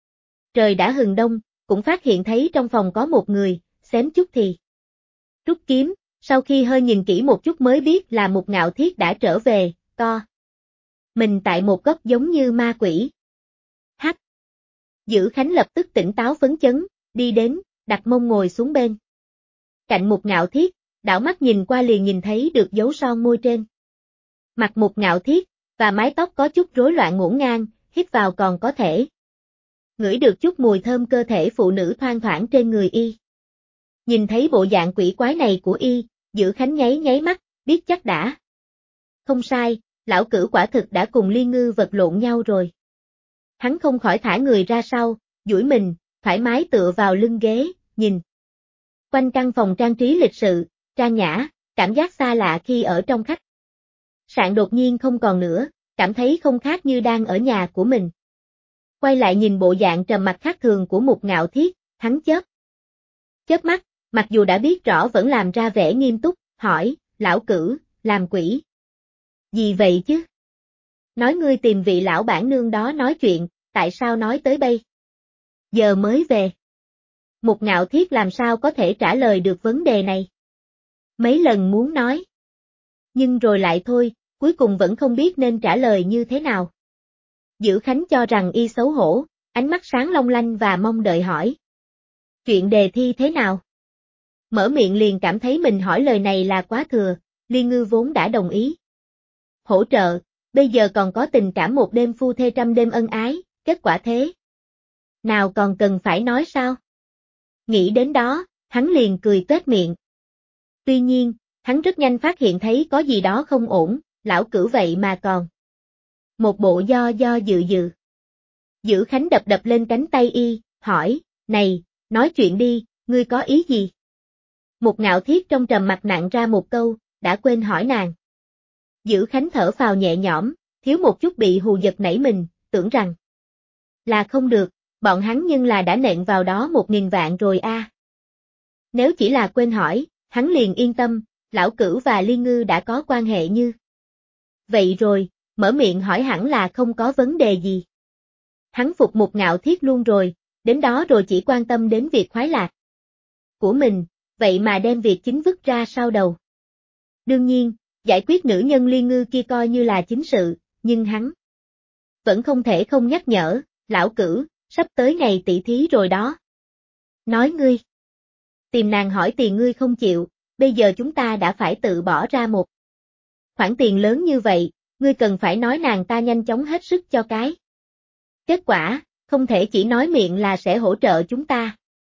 trời đã hừng đông, cũng phát hiện thấy trong phòng có một người, xém chút thì rút kiếm, sau khi hơi nhìn kỹ một chút mới biết là Mục Ngạo Thiết đã trở về, co mình tại một góc giống như ma quỷ. Hắc! Dữ Khánh lập tức tỉnh táo phấn chấn, đi đến, đặt mông ngồi xuống bên cạnh Mục Ngạo Thiết, đảo mắt nhìn qua liền nhìn thấy được dấu son môi trên mặt Mục Ngạo Thiết, và mái tóc có chút rối loạn ngổn ngang, hít vào còn có thể ngửi được chút mùi thơm cơ thể phụ nữ thoang thoảng trên người y. Nhìn thấy bộ dạng quỷ quái này của y, Dữ Khánh nháy nháy mắt, biết chắc đã không sai, lão cửu quả thực đã cùng Liên Ngư vật lộn nhau rồi. Hắn không khỏi thả người ra sau, duỗi mình, thoải mái tựa vào lưng ghế, nhìn quanh căn phòng trang trí lịch sự, trang nhã, cảm giác xa lạ khi ở trong khách sạn đột nhiên không còn nữa, cảm thấy không khác như đang ở nhà của mình. Quay lại nhìn bộ dạng trầm mặc khác thường của Mục Ngạo Thiết, hắn chớp mắt, mặc dù đã biết rõ vẫn làm ra vẻ nghiêm túc, hỏi, lão cửu, làm quỷ gì vậy chứ? Nói ngươi tìm vị lão bản nương đó nói chuyện, tại sao nói tới bây giờ mới về? Mục Ngạo Thiết làm sao có thể trả lời được vấn đề này? Mấy lần muốn nói, nhưng rồi lại thôi, cuối cùng vẫn không biết nên trả lời như thế nào. Dữ Khánh cho rằng y xấu hổ, ánh mắt sáng long lanh và mong đợi hỏi. Chuyện đề thi thế nào? Mở miệng liền cảm thấy mình hỏi lời này là quá thừa, Liên Ngư vốn đã đồng ý hỗ trợ, bây giờ còn có tình cảm một đêm phu thê trăm đêm ân ái, kết quả thế nào còn cần phải nói sao? Nghĩ đến đó, hắn liền cười tuét miệng. Tuy nhiên, hắn rất nhanh phát hiện thấy có gì đó không ổn, lão cửu vậy mà còn một bộ do dự. Dữ Khánh đập lên cánh tay y, hỏi, này, nói chuyện đi, ngươi có ý gì? Mục Ngạo Thiết trong trầm mặc nặng ra một câu, đã quên hỏi nàng. Dữ Khánh thở phào nhẹ nhõm, thiếu một chút bị hù giật nảy mình, tưởng rằng là không được, bọn hắn nhưng là đã nện vào đó 1000 vạn rồi a. Nếu chỉ là quên hỏi, hắn liền yên tâm, lão cửu và Liên Ngư đã có quan hệ như vậy rồi, mở miệng hỏi hẳn là không có vấn đề gì. Hắn phục Mục Ngạo Thiết luôn rồi, đến đó rồi chỉ quan tâm đến việc khoái lạc của mình, vậy mà đem việc chính vứt ra sau đầu. Đương nhiên, giải quyết nữ nhân Liên Ngư kia coi như là chính sự, nhưng hắn vẫn không thể không nhắc nhở, lão cửu, sắp tới ngày tỷ thí rồi đó. Nói ngươi tìm nàng hỏi tiền ngươi không chịu, bây giờ chúng ta đã phải tự bỏ ra một khoản tiền lớn như vậy, ngươi cần phải nói nàng ta nhanh chóng hết sức cho cái kết quả, không thể chỉ nói miệng là sẽ hỗ trợ chúng ta.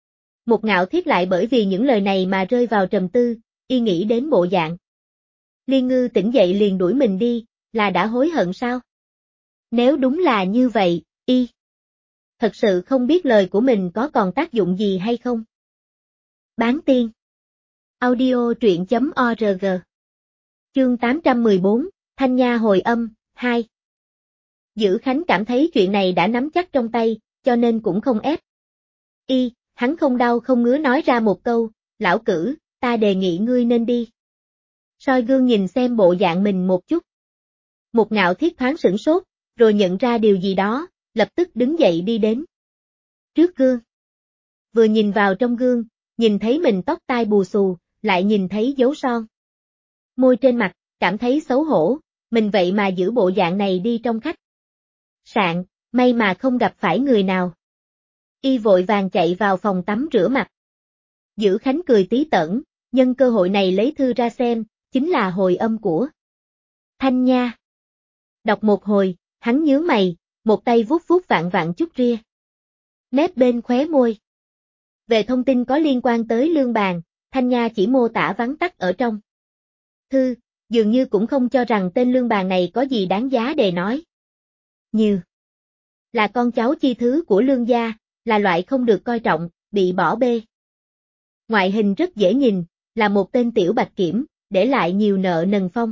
Mục Ngạo Thiết lại bởi vì những lời này mà rơi vào trầm tư, y nghĩ đến bộ dạng Liên Ngư tỉnh dậy liền đuổi mình đi, là đã hối hận sao? Nếu đúng là như vậy, y thật sự không biết lời của mình có còn tác dụng gì hay không. Bán tiên audio truyện.org Chương 814, Thanh Nha hồi âm, 2 Dữ Khánh cảm thấy chuyện này đã nắm chắc trong tay, cho nên cũng không ép. Hắn không đau không ngứa nói ra một câu, lão cửu, ta đề nghị ngươi nên đi soi gương nhìn xem bộ dạng mình một chút. Mục Ngạo Thiết thoáng sửng sốt, rồi nhận ra điều gì đó, lập tức đứng dậy đi đến trước gương. Vừa nhìn vào trong gương, nhìn thấy mình tóc tai bù xù, lại nhìn thấy dấu son môi trên mặt, cảm thấy xấu hổ, mình vậy mà giữ bộ dạng này đi trong khách sạn, may mà không gặp phải người nào. Y vội vàng chạy vào phòng tắm rửa mặt. Dữ Khánh cười tí tởn, nhân cơ hội này lấy thư ra xem, chính là hồi âm của Thanh Nha. Đọc một hồi, hắn nhướng mày, một tay vuốt vuốt vạn vạn chút ria mép bên khóe môi. Về thông tin có liên quan tới lương bàn, Thanh Nha chỉ mô tả vắn tắt ở trong thư, dường như cũng không cho rằng tên lương bàn này có gì đáng giá để nói. Như là con cháu chi thứ của lương gia, là loại không được coi trọng, bị bỏ bê. Ngoại hình rất dễ nhìn, là một tên tiểu bạch kiểm, để lại nhiều nợ nần phong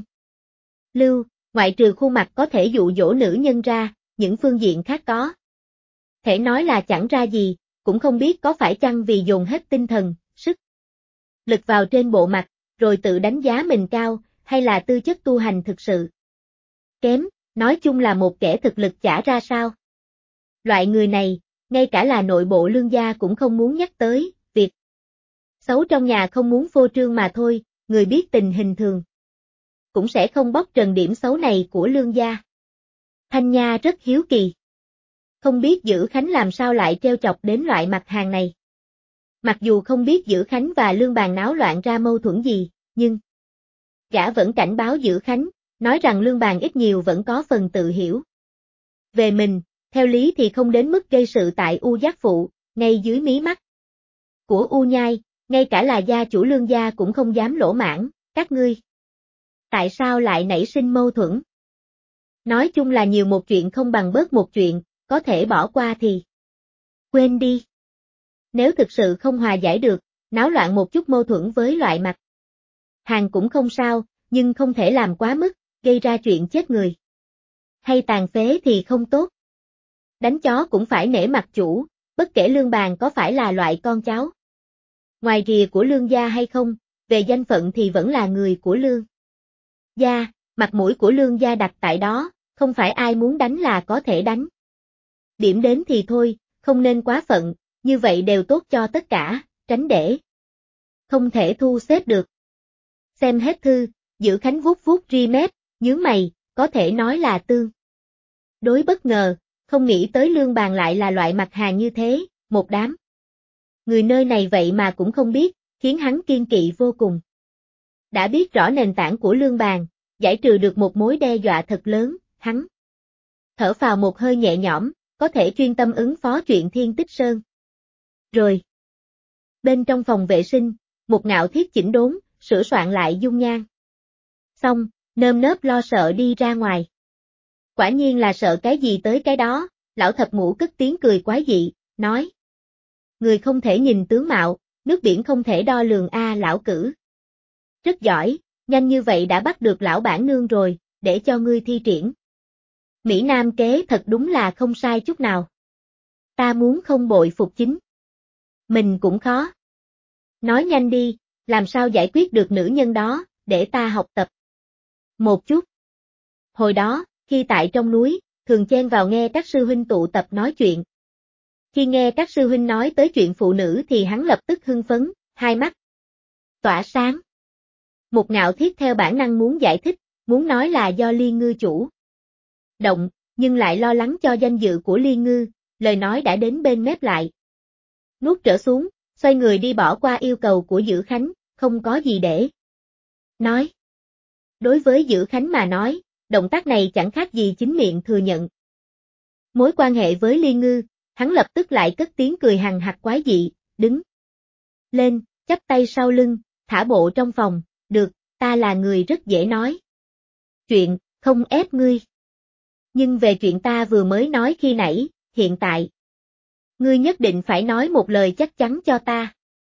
lưu, ngoại trừ khuôn mặt có thể dụ dỗ nữ nhân ra, những phương diện khác có thể nói là chẳng ra gì, cũng không biết có phải chăng vì dồn hết tinh thần, sức lực vào trên bộ mặt, rồi tự đánh giá mình cao, hay là tư chất tu hành thực sự kém, nói chung là một kẻ thực lực chả ra sao. Loại người này, ngay cả là nội bộ lương gia cũng không muốn nhắc tới, việc xấu trong nhà không muốn phô trương mà thôi, người biết tình hình thường cũng sẽ không bóc trần điểm xấu này của lương gia. Thanh Nha rất hiếu kỳ. Không biết Dữ Khánh làm sao lại treo chọc đến loại mặt hàng này. Mặc dù không biết Dữ Khánh và Lương Bàn náo loạn ra mâu thuẫn gì, nhưng gã vẫn cảnh báo Dữ Khánh, nói rằng Lương Bàn ít nhiều vẫn có phần tự hiểu về mình, theo lý thì không đến mức gây sự tại U Giác Phụ, ngay dưới mí mắt của U Nhai, ngay cả là gia chủ Lương gia cũng không dám lỗ mãng, các ngươi Tại sao lại nảy sinh mâu thuẫn? Nói chung là nhiều một chuyện không bằng bớt một chuyện, có thể bỏ qua thì quên đi. Nếu thực sự không hòa giải được, náo loạn một chút mâu thuẫn với loại mặt hàng cũng không sao, nhưng không thể làm quá mức, gây ra chuyện chết người hay tàn phế thì không tốt. Đánh chó cũng phải nể mặt chủ, bất kể Lương Bàn có phải là loại con cháu ngoài rìa của Lương gia hay không, về danh phận thì vẫn là người của Lương gia, mặt mũi của Lương gia đặt tại đó, không phải ai muốn đánh là có thể đánh. Điểm đến thì thôi, không nên quá phận, như vậy đều tốt cho tất cả, tránh để không thể thu xếp được. Xem hết thư, Dữ Khánh vuốt vuốt ri mép, nhướng mày, có thể nói là tương đối bất ngờ, không nghĩ tới Lương Bàn lại là loại mặt hàng như thế, một đám người nơi này vậy mà cũng không biết, khiến hắn kiêng kỵ vô cùng. Đã biết rõ nền tảng của Lương Bàn, giải trừ được một mối đe dọa thật lớn, hắn thở phào một hơi nhẹ nhõm, có thể chuyên tâm ứng phó chuyện Thiên Tích Sơn. Rồi, bên trong phòng vệ sinh, một Ngạo Thiết chỉnh đốn, sửa soạn lại dung nhan. Xong, nơm nớp lo sợ đi ra ngoài. Quả nhiên là sợ cái gì tới cái đó, lão thập ngũ cất tiếng cười quái dị, nói. Người không thể nhìn tướng mạo, nước biển không thể đo lường a lão cử. Rất giỏi, nhanh như vậy đã bắt được lão bản nương rồi, để cho ngươi thi triển. Mỹ Nam kế thật đúng là không sai chút nào. Ta muốn không bội phục chính mình cũng khó. Nói nhanh đi, làm sao giải quyết được nữ nhân đó, để ta học tập một chút. Hồi đó, khi tại trong núi, thường chen vào nghe các sư huynh tụ tập nói chuyện. Khi nghe các sư huynh nói tới chuyện phụ nữ thì hắn lập tức hưng phấn, hai mắt tỏa sáng. Một Ngạo Thiết theo bản năng muốn giải thích, muốn nói là do Liên Ngư chủ động, nhưng lại lo lắng cho danh dự của Liên Ngư, lời nói đã đến bên mép lại. Nuốt trở xuống, xoay người đi bỏ qua yêu cầu của Dữ Khánh, không có gì để nói. Đối với Dữ Khánh mà nói, động tác này chẳng khác gì chính miệng thừa nhận mối quan hệ với Liên Ngư, hắn lập tức lại cất tiếng cười hằng hặc quái dị, đứng lên, chắp tay sau lưng, thả bộ trong phòng, được, ta là người rất dễ nói chuyện, không ép ngươi. Nhưng về chuyện ta vừa mới nói khi nãy, hiện tại, ngươi nhất định phải nói một lời chắc chắn cho ta.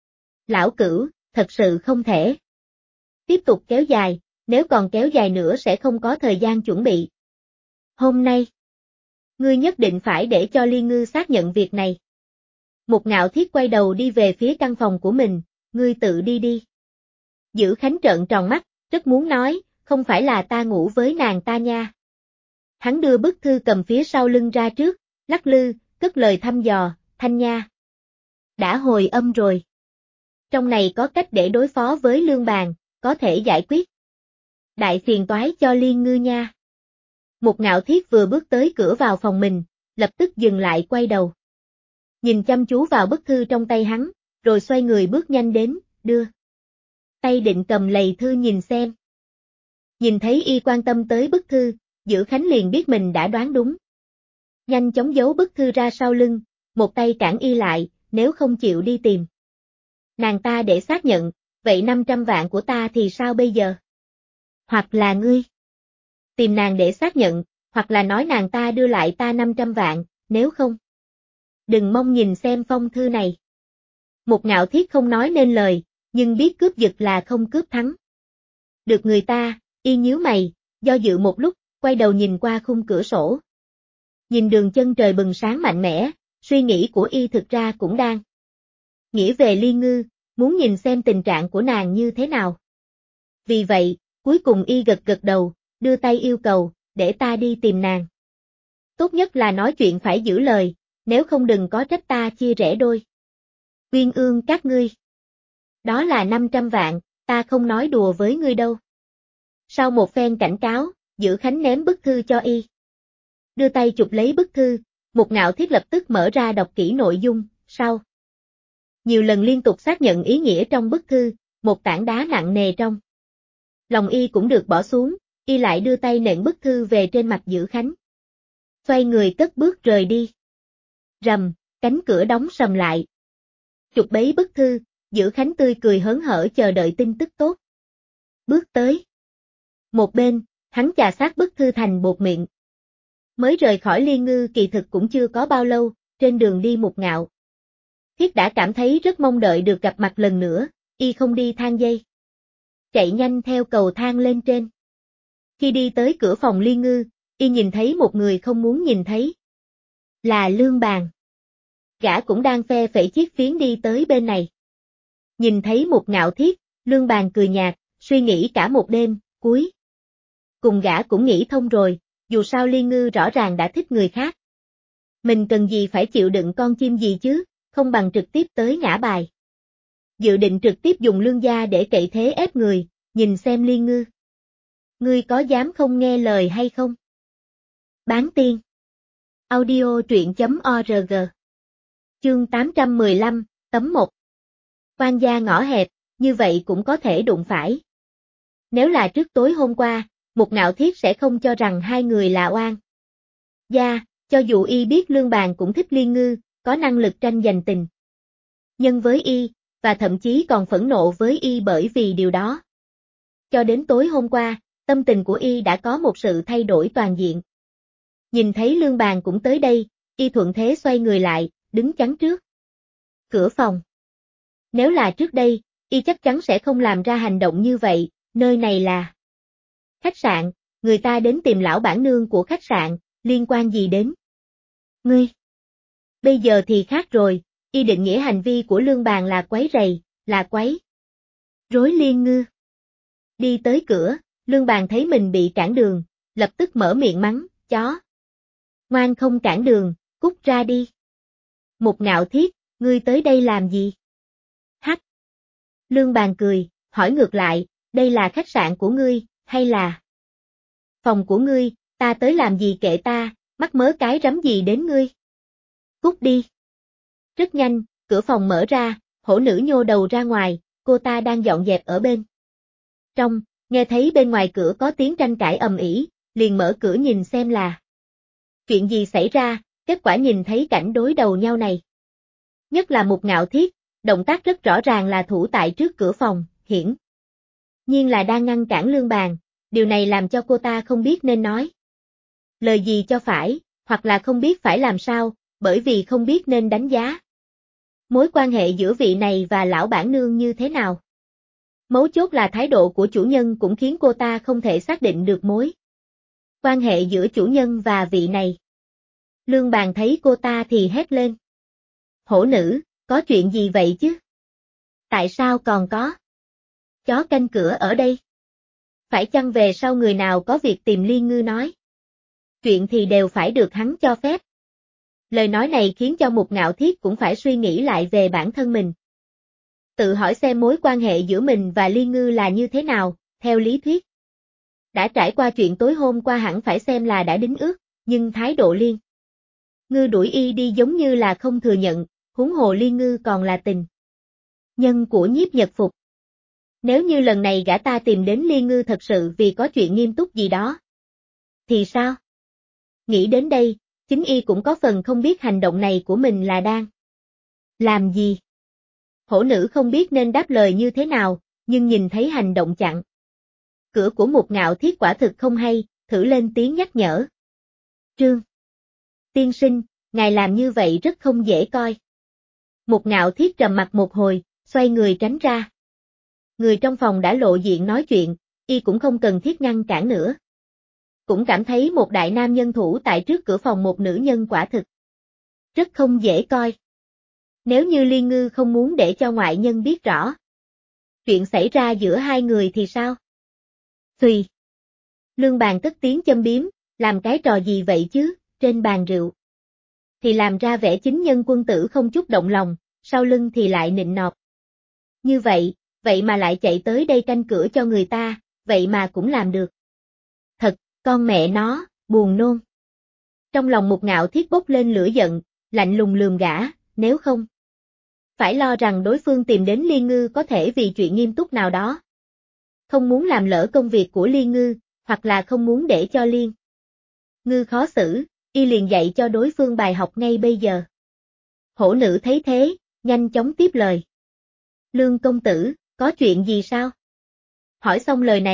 Lão Cửu, thật sự không thể tiếp tục kéo dài, nếu còn kéo dài nữa sẽ không có thời gian chuẩn bị. Hôm nay, ngươi nhất định phải để cho Liên Ngư xác nhận việc này. Một Ngạo Thiết quay đầu đi về phía căn phòng của mình, ngươi tự đi đi. Dữ Khánh trợn tròn mắt, rất muốn nói, không phải là ta ngủ với nàng ta nha. Hắn đưa bức thư cầm phía sau lưng ra trước, lắc lư, cất lời thăm dò, Thanh Nha đã hồi âm rồi. Trong này có cách để đối phó với Lương Bàn, có thể giải quyết đại phiền toái cho Liên Ngư nha. Một Ngạo Thiết vừa bước tới cửa vào phòng mình, lập tức dừng lại quay đầu. Nhìn chăm chú vào bức thư trong tay hắn, rồi xoay người bước nhanh đến, đưa tay định cầm lầy thư nhìn xem. Nhìn thấy y quan tâm tới bức thư, Dữ Khánh liền biết mình đã đoán đúng. Nhanh chóng giấu bức thư ra sau lưng, một tay cản y lại, nếu không chịu đi tìm nàng ta để xác nhận, vậy 500 vạn của ta thì sao bây giờ? Hoặc là ngươi tìm nàng để xác nhận, hoặc là nói nàng ta đưa lại ta 500 vạn, nếu không, đừng mong nhìn xem phong thư này. Một Ngạo Thiết không nói nên lời, nhưng biết cướp giật là không cướp thắng được người ta, y nhíu mày, do dự một lúc, quay đầu nhìn qua khung cửa sổ. Nhìn đường chân trời bừng sáng mạnh mẽ, suy nghĩ của y thực ra cũng đang nghĩ về Liên Ngư, muốn nhìn xem tình trạng của nàng như thế nào. Vì vậy, cuối cùng y gật gật đầu, đưa tay yêu cầu, để ta đi tìm nàng. Tốt nhất là nói chuyện phải giữ lời, nếu không đừng có trách ta chia rẽ đôi uyên ương các ngươi. Đó là 500 vạn, ta không nói đùa với ngươi đâu. Sau một phen cảnh cáo, Dữ Khánh ném bức thư cho y. Đưa tay chụp lấy bức thư, Một Ngạo Thiết lập tức mở ra đọc kỹ nội dung, sau nhiều lần liên tục xác nhận ý nghĩa trong bức thư, một tảng đá nặng nề trong lòng y cũng được bỏ xuống, y lại đưa tay nện bức thư về trên mặt Dữ Khánh. Xoay người cất bước rời đi. Rầm, cánh cửa đóng sầm lại. Chụp bấy bức thư, Dữ Khánh tươi cười hớn hở chờ đợi tin tức tốt. Bước tới Một bên, hắn chà sát bức thư thành bột miệng. Mới rời khỏi Liên Ngư kỳ thực cũng chưa có bao lâu, trên đường đi Mục Ngạo Thiết đã cảm thấy rất mong đợi được gặp mặt lần nữa, y không đi thang dây. Chạy nhanh theo cầu thang lên trên. Khi đi tới cửa phòng Liên Ngư, y nhìn thấy một người không muốn nhìn thấy. Là Lương Bàn. Gã cũng đang phe phẩy chiếc phiến đi tới bên này. Nhìn thấy Mục Ngạo Thiết, Lương Bàn cười nhạt, suy nghĩ cả một đêm, cuối cùng gã cũng nghĩ thông rồi, dù sao Liên Ngư rõ ràng đã thích người khác. Mình cần gì phải chịu đựng con chim gì chứ, không bằng trực tiếp tới ngã bài. Dự định trực tiếp dùng lương gia để cậy thế ép người, nhìn xem Liên Ngư. Ngươi có dám không nghe lời hay không? Bán tiên. Audio truyện.org. Chương 815, tấm 1. Quan gia ngõ hẹp, như vậy cũng có thể đụng phải. Nếu là trước tối hôm qua, Mục Ngạo Thiết sẽ không cho rằng hai người là oan gia, cho dù y biết Lương Bàn cũng thích Liên Ngư, có năng lực tranh giành tình nhân với y, và thậm chí còn phẫn nộ với y bởi vì điều đó. Cho đến tối hôm qua, tâm tình của y đã có một sự thay đổi toàn diện. Nhìn thấy Lương Bàn cũng tới đây, y thuận thế xoay người lại, đứng chắn trước cửa phòng. Nếu là trước đây, y chắc chắn sẽ không làm ra hành động như vậy, nơi này là khách sạn, người ta đến tìm lão bản nương của khách sạn, liên quan gì đến ngươi? Bây giờ thì khác rồi, y định nghĩa hành vi của Lương Bàn là quấy rầy, là quấy rối Liên Ngư. Đi tới cửa, Lương Bàn thấy mình bị cản đường, lập tức mở miệng mắng, chó. Ngoan không cản đường, cút ra đi. Mục Ngạo Thiết, ngươi tới đây làm gì? Hắc. Lương Bàn cười, hỏi ngược lại, đây là khách sạn của ngươi, hay là phòng của ngươi, ta tới làm gì kệ ta, mắc mớ cái rắm gì đến ngươi? Cút đi. Rất nhanh, cửa phòng mở ra, hổ nữ nhô đầu ra ngoài, cô ta đang dọn dẹp ở bên trong, nghe thấy bên ngoài cửa có tiếng tranh cãi ầm ĩ, liền mở cửa nhìn xem là chuyện gì xảy ra, kết quả nhìn thấy cảnh đối đầu nhau này. Nhất là Mục Ngạo Thiết, động tác rất rõ ràng là thủ tại trước cửa phòng, hiển nhiên là đang ngăn cản Lương Bàn, điều này làm cho cô ta không biết nên nói lời gì cho phải, hoặc là không biết phải làm sao, bởi vì không biết nên đánh giá mối quan hệ giữa vị này và lão bản nương như thế nào. Mấu chốt là thái độ của chủ nhân cũng khiến cô ta không thể xác định được mối quan hệ giữa chủ nhân và vị này. Lương Bàn thấy cô ta thì hét lên. Hổ nữ, có chuyện gì vậy chứ? Tại sao còn có chó canh cửa ở đây? Phải chăng về sau người nào có việc tìm Liên Ngư nói chuyện thì đều phải được hắn cho phép? Lời nói này khiến cho Mục Ngạo Thiết cũng phải suy nghĩ lại về bản thân mình. Tự hỏi xem mối quan hệ giữa mình và Liên Ngư là như thế nào, theo lý thuyết. Đã trải qua chuyện tối hôm qua hẳn phải xem là đã đính ước, nhưng thái độ Liên Ngư đuổi y đi giống như là không thừa nhận, huống hồ Liên Ngư còn là tình nhân của Nhiếp Nhật Phục. Nếu như lần này gã ta tìm đến Liên Ngư thật sự vì có chuyện nghiêm túc gì đó, thì sao? Nghĩ đến đây, chính y cũng có phần không biết hành động này của mình là đang làm gì. Hổ nữ không biết nên đáp lời như thế nào, nhưng nhìn thấy hành động chặn cửa của Mục Ngạo Thiết quả thực không hay, thử lên tiếng nhắc nhở. Trương tiên sinh, ngài làm như vậy rất không dễ coi. Mục Ngạo Thiết trầm mặt một hồi, xoay người tránh ra. Người trong phòng đã lộ diện nói chuyện, y cũng không cần thiết ngăn cản nữa. Cũng cảm thấy một đại nam nhân thủ tại trước cửa phòng một nữ nhân quả thực rất không dễ coi. Nếu như Liên Ngư không muốn để cho ngoại nhân biết rõ chuyện xảy ra giữa hai người thì sao? Xùy. Lương Bàn cất tiếng châm biếm, làm cái trò gì vậy chứ, trên bàn rượu thì làm ra vẻ chính nhân quân tử không chút động lòng, sau lưng thì lại nịnh nọt. Như vậy, vậy mà lại chạy tới đây canh cửa cho người ta, vậy mà cũng làm được. Thật, con mẹ nó, buồn nôn. Trong lòng Mục Ngạo Thiết bốc lên lửa giận, lạnh lùng lườm gã, nếu không phải lo rằng đối phương tìm đến Liên Ngư có thể vì chuyện nghiêm túc nào đó. Không muốn làm lỡ công việc của Liên Ngư, hoặc là không muốn để cho Liên Ngư khó xử, y liền dạy cho đối phương bài học ngay bây giờ. Hổ nữ thấy thế, nhanh chóng tiếp lời. Lương công tử, có chuyện gì sao? Hỏi xong lời này,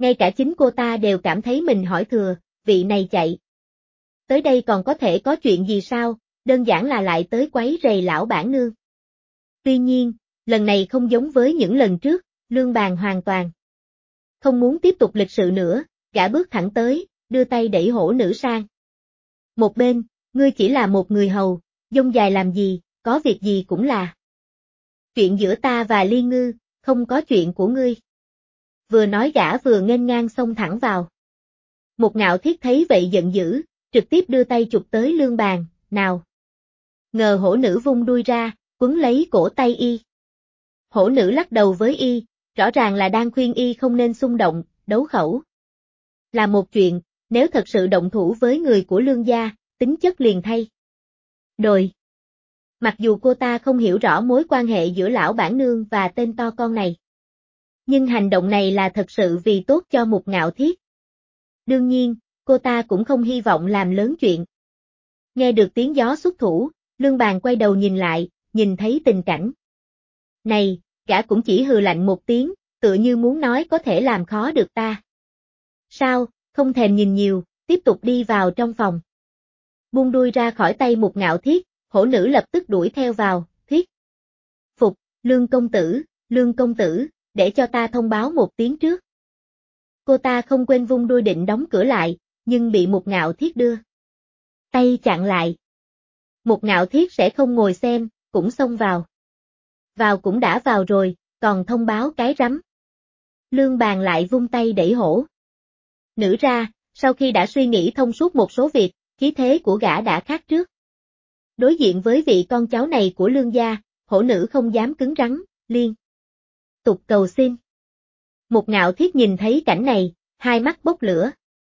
Ngay cả chính cô ta đều cảm thấy mình hỏi thừa, vị này chạy. Tới đây còn có thể có chuyện gì sao, đơn giản là lại tới quấy rầy lão bản nương. Tuy nhiên, lần này không giống với những lần trước, Lương Bàn hoàn toàn không muốn tiếp tục lịch sự nữa, gã bước thẳng tới, đưa tay đẩy hổ nữ sang. Một bên, ngươi chỉ là một người hầu, dông dài làm gì, có việc gì cũng là. Chuyện giữa ta và Liên Ngư, không có chuyện của ngươi. Vừa nói gã vừa nghênh ngang xông thẳng vào. Một Ngạo Thiết thấy vậy giận dữ, trực tiếp đưa tay chụp tới Lương Bàn, nào. Ngờ hổ nữ vung đuôi ra, quấn lấy cổ tay y. Hổ nữ lắc đầu với y, rõ ràng là đang khuyên y không nên xung động, đấu khẩu. Là một chuyện, nếu thật sự động thủ với người của Lương gia, tính chất liền thay. Đồi. Mặc dù cô ta không hiểu rõ mối quan hệ giữa lão bản nương và tên to con này. Nhưng hành động này là thật sự vì tốt cho một Ngạo Thiết. Đương nhiên, cô ta cũng không hy vọng làm lớn chuyện. Nghe được tiếng gió xuất thủ, Lương Bàn quay đầu nhìn lại, nhìn thấy tình cảnh. Này, gã cũng chỉ hừ lạnh một tiếng, tựa như muốn nói có thể làm khó được ta. Sao, không thèm nhìn nhiều, tiếp tục đi vào trong phòng. Buông đuôi ra khỏi tay một Ngạo Thiết, hổ nữ lập tức đuổi theo vào, thiết. Phục, Lương công tử, để cho ta thông báo một tiếng trước. Cô ta không quên vung đuôi định đóng cửa lại, nhưng bị một Ngạo Thiết đưa tay chặn lại. Một Ngạo Thiết sẽ không ngồi xem, cũng xông vào. Vào cũng đã vào rồi, còn thông báo cái rắm. Lương Bàn lại vung tay đẩy hổ nữ ra, sau khi đã suy nghĩ thông suốt một số việc, khí thế của gã đã khác trước. Đối diện với vị con cháu này của Lương gia, hổ nữ không dám cứng rắn, liên tục cầu xin. Một Ngạo Thiết nhìn thấy cảnh này, hai mắt bốc lửa.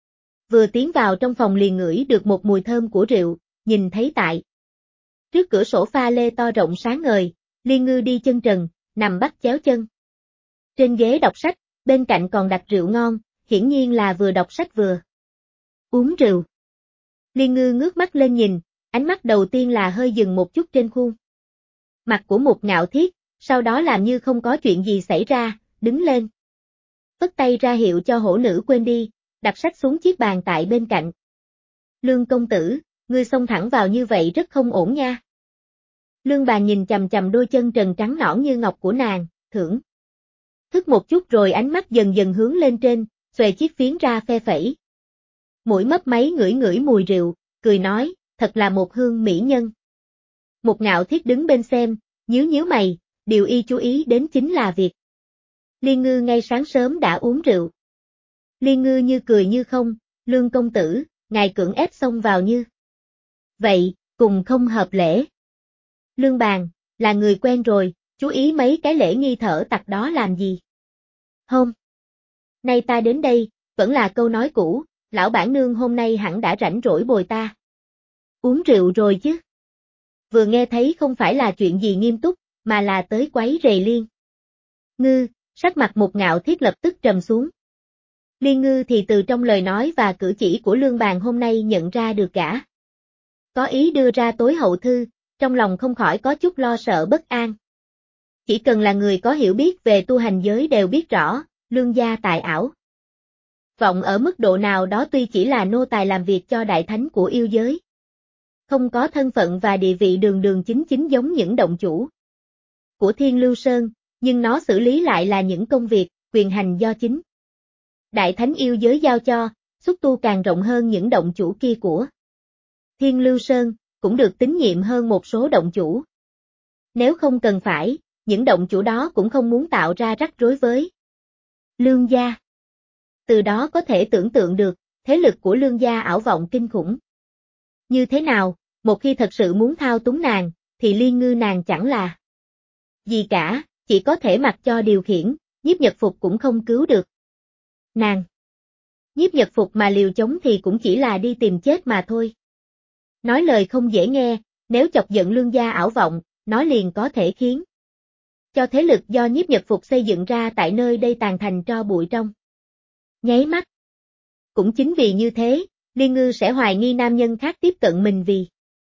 Vừa tiến vào trong phòng liền ngửi được một mùi thơm của rượu, nhìn thấy tại trước cửa sổ pha lê to rộng sáng ngời, Liên Ngư đi chân trần, nằm bắt chéo chân. Trên ghế đọc sách, bên cạnh còn đặt rượu ngon, hiển nhiên là vừa đọc sách vừa uống rượu. Liên Ngư ngước mắt lên nhìn, ánh mắt đầu tiên là hơi dừng một chút trên khuôn mặt của một Ngạo Thiết, sau đó làm như không có chuyện gì xảy ra, đứng lên. Phất tay ra hiệu cho hổ nữ quên đi, đặt sách xuống chiếc bàn tại bên cạnh. Lương công tử, ngươi xông thẳng vào như vậy rất không ổn nha. Lương Bàn nhìn chằm chằm đôi chân trần trắng nõn như ngọc của nàng, thưởng thức một chút rồi ánh mắt dần dần hướng lên trên, xòe chiếc phiến ra phe phẩy. Mũi mấp máy ngửi ngửi mùi rượu, cười nói, thật là một hương mỹ nhân. Một Ngạo Thiết đứng bên xem, nhíu mày, điều y chú ý đến chính là việc Liên Ngư ngay sáng sớm đã uống rượu. Liên Ngư như cười như không, Lương công tử, ngài cưỡng ép xông vào như vậy, cùng không hợp lễ. Lương Bàn, là người quen rồi, chú ý mấy cái lễ nghi thở tặc đó làm gì? Hôm nay ta đến đây, vẫn là câu nói cũ, lão bản nương hôm nay hẳn đã rảnh rỗi bồi ta uống rượu rồi chứ. Vừa nghe thấy không phải là chuyện gì nghiêm túc, mà là tới quấy rầy Liên Ngư, sắc mặt một Ngạo Thiết lập tức trầm xuống. Liên Ngư thì từ trong lời nói và cử chỉ của Lương Bàn hôm nay nhận ra được gã có ý đưa ra tối hậu thư, trong lòng không khỏi có chút lo sợ bất an. Chỉ cần là người có hiểu biết về tu hành giới đều biết rõ, Lương gia tài ảo vọng ở mức độ nào đó tuy chỉ là nô tài làm việc cho đại thánh của yêu giới. Không có thân phận và địa vị đường đường chính chính giống những động chủ của Thiên Lưu Sơn, nhưng nó xử lý lại là những công việc, quyền hành do chính đại thánh yêu giới giao cho, xúc tu càng rộng hơn những động chủ kia của Thiên Lưu Sơn, cũng được tín nhiệm hơn một số động chủ. Nếu không cần phải, những động chủ đó cũng không muốn tạo ra rắc rối với Lương gia. Từ đó có thể tưởng tượng được, thế lực của Lương gia ảo vọng kinh khủng. Như thế nào, một khi thật sự muốn thao túng nàng, thì Liên Ngư nàng chẳng là gì cả, chỉ có thể mặc cho điều khiển, Nhiếp Nhật Phục cũng không cứu được nàng. Nhiếp Nhật Phục mà liều chống thì cũng chỉ là đi tìm chết mà thôi. Nói lời không dễ nghe, nếu chọc giận Lương gia ảo vọng, nó liền có thể khiến cho thế lực do Nhiếp Nhật Phục xây dựng ra tại nơi đây tàn thành tro bụi trong nháy mắt. Cũng chính vì như thế, Liên Ngư sẽ hoài nghi nam nhân khác tiếp cận mình vì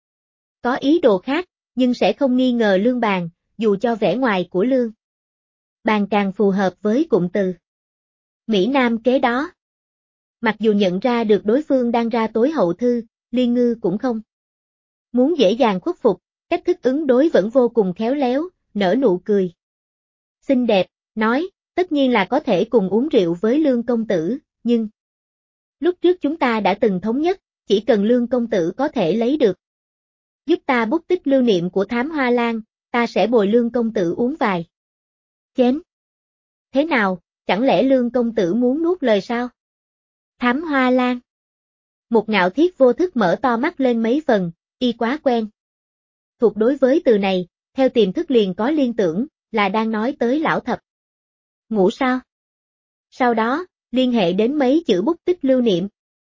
có ý đồ khác, nhưng sẽ không nghi ngờ Lương Bàn, dù cho vẻ ngoài của Lương Bàn càng phù hợp với cụm từ Mỹ Nam kế đó. Mặc dù nhận ra được đối phương đang ra tối hậu thư, Liên Ngư cũng không muốn dễ dàng khuất phục, cách thức ứng đối vẫn vô cùng khéo léo, nở nụ cười xinh đẹp, nói, tất nhiên là có thể cùng uống rượu với Lương công tử, nhưng lúc trước chúng ta đã từng thống nhất, chỉ cần Lương công tử có thể lấy được giúp ta bút tích lưu niệm của Thám Hoa Lan, ta sẽ bồi Lương công tử uống vài chén. Thế nào, chẳng lẽ Lương công tử muốn nuốt lời sao? Thám Hoa Lan. Một Ngạo Thiết vô thức mở to mắt lên mấy phần, y quá quen thuộc đối với từ này, theo tiềm thức liền có liên tưởng, là đang nói tới lão thập ngũ sao? Sau đó, liên hệ đến mấy chữ bút tích lưu niệm.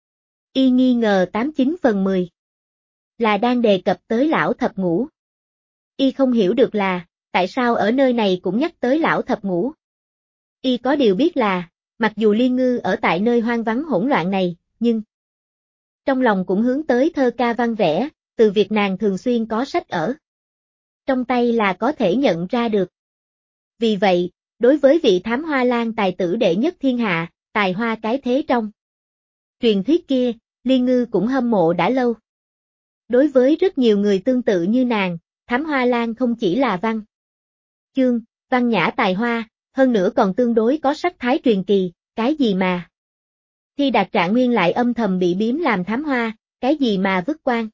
Y nghi ngờ 89 phần 10. Là đang đề cập tới lão thập ngũ. Y không hiểu được là, tại sao ở nơi này cũng nhắc tới lão thập ngũ. Y có điều biết là, mặc dù Liên Ngư ở tại nơi hoang vắng hỗn loạn này, nhưng trong lòng cũng hướng tới thơ ca văn vẽ, từ việc nàng thường xuyên có sách ở trong tay là có thể nhận ra được. Vì vậy, đối với vị Thám Hoa Lan tài tử đệ nhất thiên hạ, tài hoa cái thế trong truyền thuyết kia, Liên Ngư cũng hâm mộ đã lâu. Đối với rất nhiều người tương tự như nàng, Thám Hoa Lan không chỉ là văn chương, văn nhã tài hoa, hơn nữa còn tương đối có sắc thái truyền kỳ, cái gì mà Thi Đạt Trạng Nguyên lại âm thầm bị biếm làm thám hoa, cái gì mà vứt quan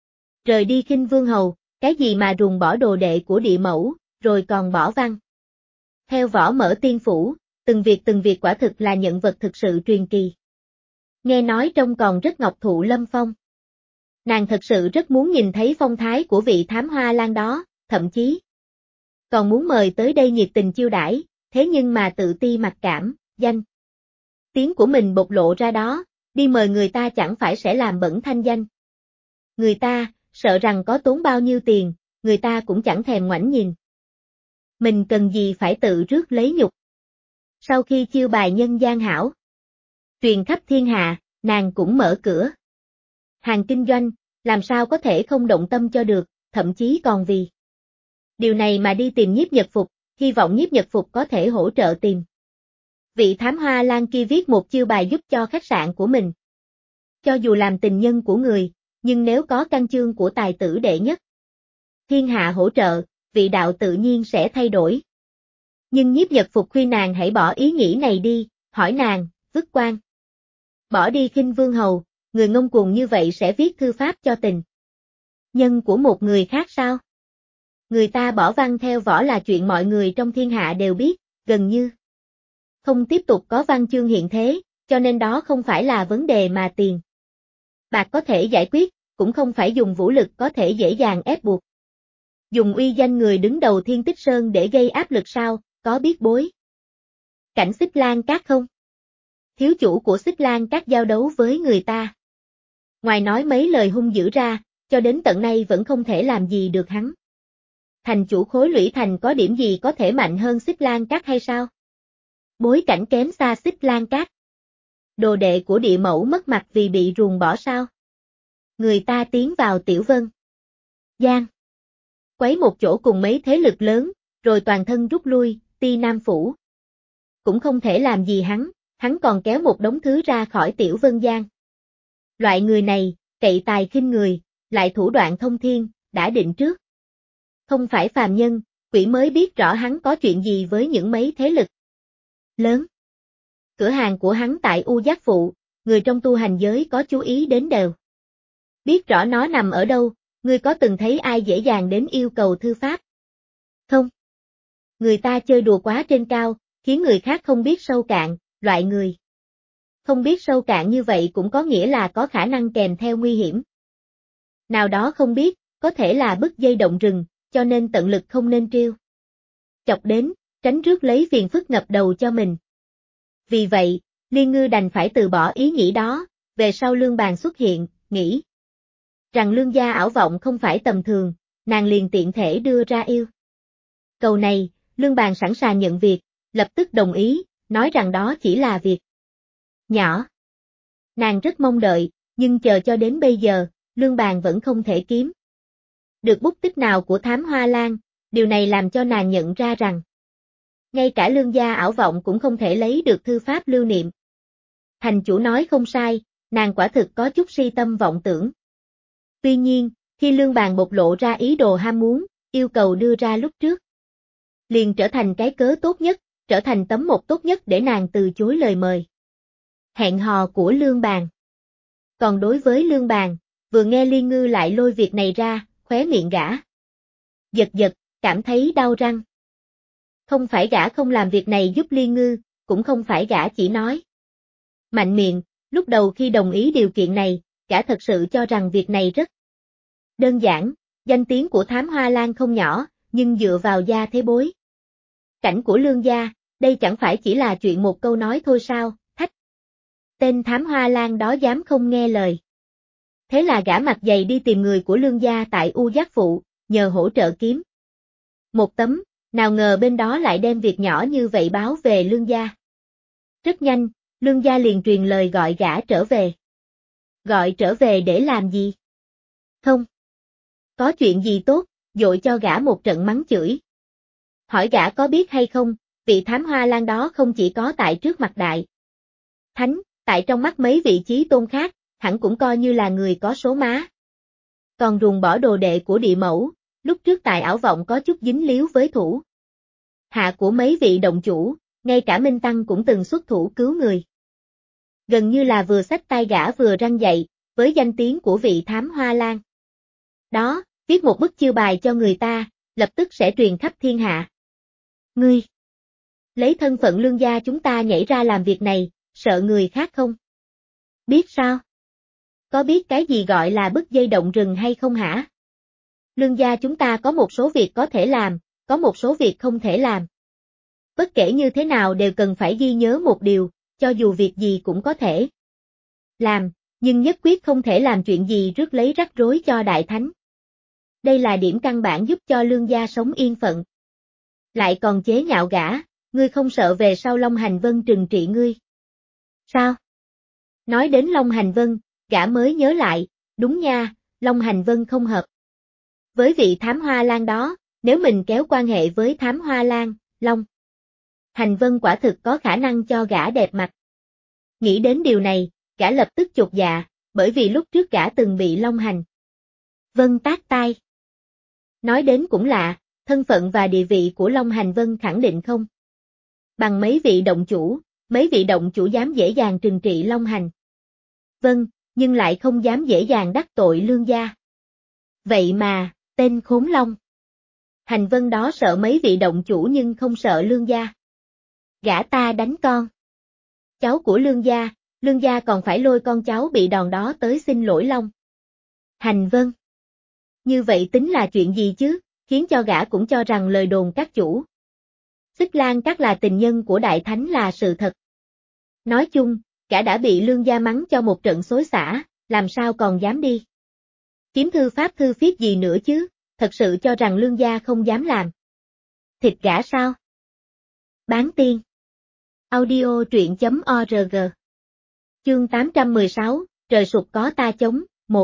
rời đi Khinh Vương Hầu, cái gì mà ruồng bỏ đồ đệ của địa mẫu, rồi còn bỏ văn theo võ mở tiên phủ, từng việc quả thực là nhận vật thực sự truyền kỳ. Nghe nói trông còn rất ngọc thụ lâm phong. Nàng thật sự rất muốn nhìn thấy phong thái của vị Thám Hoa Lan đó, thậm chí còn muốn mời tới đây nhiệt tình chiêu đãi, thế nhưng mà tự ti mặc cảm, danh tiếng của mình bộc lộ ra đó, đi mời người ta chẳng phải sẽ làm bẩn thanh danh. Người ta, sợ rằng có tốn bao nhiêu tiền, người ta cũng chẳng thèm ngoảnh nhìn. Mình cần gì phải tự rước lấy nhục. Sau khi chiêu bài nhân gian hảo, truyền khắp thiên hạ, nàng cũng mở cửa hàng kinh doanh, làm sao có thể không động tâm cho được, thậm chí còn vì điều này mà đi tìm Nhiếp Nhật Phục, hy vọng Nhiếp Nhật Phục có thể hỗ trợ tìm vị Thám Hoa Lan kia viết một chiêu bài giúp cho khách sạn của mình. Cho dù làm tình nhân của người, nhưng nếu có căn chương của tài tử đệ nhất thiên hạ hỗ trợ, vị đạo tự nhiên sẽ thay đổi. Nhưng Nhiếp Nhật Phục khuyên nàng hãy bỏ ý nghĩ này đi, hỏi nàng, vứt quan bỏ đi Khinh Vương Hầu, người ngông cuồng như vậy sẽ viết thư pháp cho tình nhân của một người khác sao? Người ta bỏ văn theo võ là chuyện mọi người trong thiên hạ đều biết, gần như không tiếp tục có văn chương hiện thế, cho nên đó không phải là vấn đề mà tiền bạc có thể giải quyết, cũng không phải dùng vũ lực có thể dễ dàng ép buộc. Dùng uy danh người đứng đầu Thiên Tích Sơn để gây áp lực sao, có biết bối cảnh Xích Lan Các không? Thiếu chủ của Xích Lan Các giao đấu với người ta. Ngoài nói mấy lời hung dữ ra, cho đến tận nay vẫn không thể làm gì được hắn. Thành chủ khối Lũy Thành có điểm gì có thể mạnh hơn Xích Lan Các hay sao? Bối cảnh kém xa Xích Lan Các. Đồ đệ của địa mẫu mất mặt vì bị ruồng bỏ sao? Người ta tiến vào Tiểu Vân Giang, quấy một chỗ cùng mấy thế lực lớn, rồi toàn thân rút lui, Ti Nam Phủ. Cũng không thể làm gì hắn còn kéo một đống thứ ra khỏi Tiểu Vân Giang. Loại người này, cậy tài khinh người, lại thủ đoạn thông thiên, đã định trước. Không phải phàm nhân, quỷ mới biết rõ hắn có chuyện gì với những mấy thế lực lớn. Cửa hàng của hắn tại U Giác Phụ, người trong tu hành giới có chú ý đến đều biết rõ nó nằm ở đâu, ngươi có từng thấy ai dễ dàng đến yêu cầu thư pháp? Không. Người ta chơi đùa quá trên cao, khiến người khác không biết sâu cạn, loại người không biết sâu cạn như vậy cũng có nghĩa là có khả năng kèm theo nguy hiểm. Nào đó không biết, có thể là bứt dây động rừng, cho nên tận lực không nên trêu chọc đến, tránh rước lấy phiền phức ngập đầu cho mình. Vì vậy, Liên Ngư đành phải từ bỏ ý nghĩ đó, về sau Lương Bàn xuất hiện, nghĩ rằng Lương gia ảo vọng không phải tầm thường, nàng liền tiện thể đưa ra yêu cầu này, Lương Bàn sẵn sàng nhận việc, lập tức đồng ý, nói rằng đó chỉ là việc nhỏ. Nàng rất mong đợi, nhưng chờ cho đến bây giờ, Lương Bàn vẫn không thể kiếm được bút tích nào của Thám Hoa Lan, điều này làm cho nàng nhận ra rằng Ngay cả Lương gia ảo vọng cũng không thể lấy được thư pháp lưu niệm. Thành chủ nói không sai, nàng quả thực có chút si tâm vọng tưởng. Tuy nhiên, khi Lương Bàn bộc lộ ra ý đồ ham muốn, yêu cầu đưa ra lúc trước, liền trở thành cái cớ tốt nhất, trở thành tấm mộc tốt nhất để nàng từ chối lời mời. Hẹn hò của Lương Bàn. Còn đối với Lương Bàn, vừa nghe Liên Ngư lại lôi việc này ra, khóe miệng gã giật giật, cảm thấy đau răng. Không phải gã không làm việc này giúp Liên Ngư, cũng không phải gã chỉ nói mạnh miệng, lúc đầu khi đồng ý điều kiện này, gã thật sự cho rằng việc này rất đơn giản, danh tiếng của Thám Hoa Lan không nhỏ, nhưng dựa vào gia thế bối cảnh của Lương gia, đây chẳng phải chỉ là chuyện một câu nói thôi sao, thách. Tên Thám Hoa Lan đó dám không nghe lời. Thế là gã mặt dày đi tìm người của Lương gia tại U Giác Phụ, nhờ hỗ trợ kiếm một tấm, nào ngờ bên đó lại đem việc nhỏ như vậy báo về Lương gia. Rất nhanh, Lương gia liền truyền lời gọi gã trở về. Gọi trở về để làm gì? Không. Có chuyện gì tốt, dội cho gã một trận mắng chửi. Hỏi gã có biết hay không, vị Thám Hoa Lan đó không chỉ có tại trước mặt đại thánh, tại trong mắt mấy vị chí tôn khác, hẳn cũng coi như là người có số má. Còn ruồng bỏ đồ đệ của địa mẫu, lúc trước tại ảo vọng có chút dính líu với thủ hạ của mấy vị động chủ, ngay cả Minh Tăng cũng từng xuất thủ cứu người. Gần như là vừa xách tay gã vừa răng dậy, với danh tiếng của vị Thám Hoa Lan. Đó, viết một bức chiêu bài cho người ta, lập tức sẽ truyền khắp thiên hạ. Ngươi, lấy thân phận Lương gia chúng ta nhảy ra làm việc này, sợ người khác không? Biết sao? Có biết cái gì gọi là bứt dây động rừng hay không hả? Lương gia chúng ta có một số việc có thể làm, có một số việc không thể làm. Bất kể như thế nào đều cần phải ghi nhớ một điều, cho dù việc gì cũng có thể làm, nhưng nhất quyết không thể làm chuyện gì rước lấy rắc rối cho đại thánh. Đây là điểm căn bản giúp cho Lương gia sống yên phận. Lại còn chế nhạo gã, ngươi không sợ về sau Long Hành Vân trừng trị ngươi. Sao? Nói đến Long Hành Vân, gã mới nhớ lại, đúng nha, Long Hành Vân không hợp với vị Thám Hoa Lan đó, nếu mình kéo quan hệ với Thám Hoa Lan, Long Hành Vân quả thực có khả năng cho gã đẹp mặt. Nghĩ đến điều này, gã lập tức chột dạ, bởi vì lúc trước gã từng bị Long Hành Vân tát tai. Nói đến cũng lạ, thân phận và địa vị của Long Hành Vân khẳng định không bằng mấy vị động chủ dám dễ dàng trừng trị Long Hành Vân, nhưng lại không dám dễ dàng đắc tội Lương gia. Vậy mà, tên khốn Long Hành Vân đó sợ mấy vị động chủ nhưng không sợ Lương gia. Gã ta đánh con cháu của Lương gia còn phải lôi con cháu bị đòn đó tới xin lỗi Long Hành Vân. Như vậy tính là chuyện gì chứ, khiến cho gã cũng cho rằng lời đồn các chủ Xích Lan Các là tình nhân của Đại Thánh là sự thật. Nói chung, gã đã bị Lương gia mắng cho một trận xối xả, làm sao còn dám đi kiếm thư pháp thư viết gì nữa chứ, thật sự cho rằng Lương gia không dám làm thịt gã sao? Bán tiên. Audio truyện.org. Chương 816, trời sụp có ta chống, 1.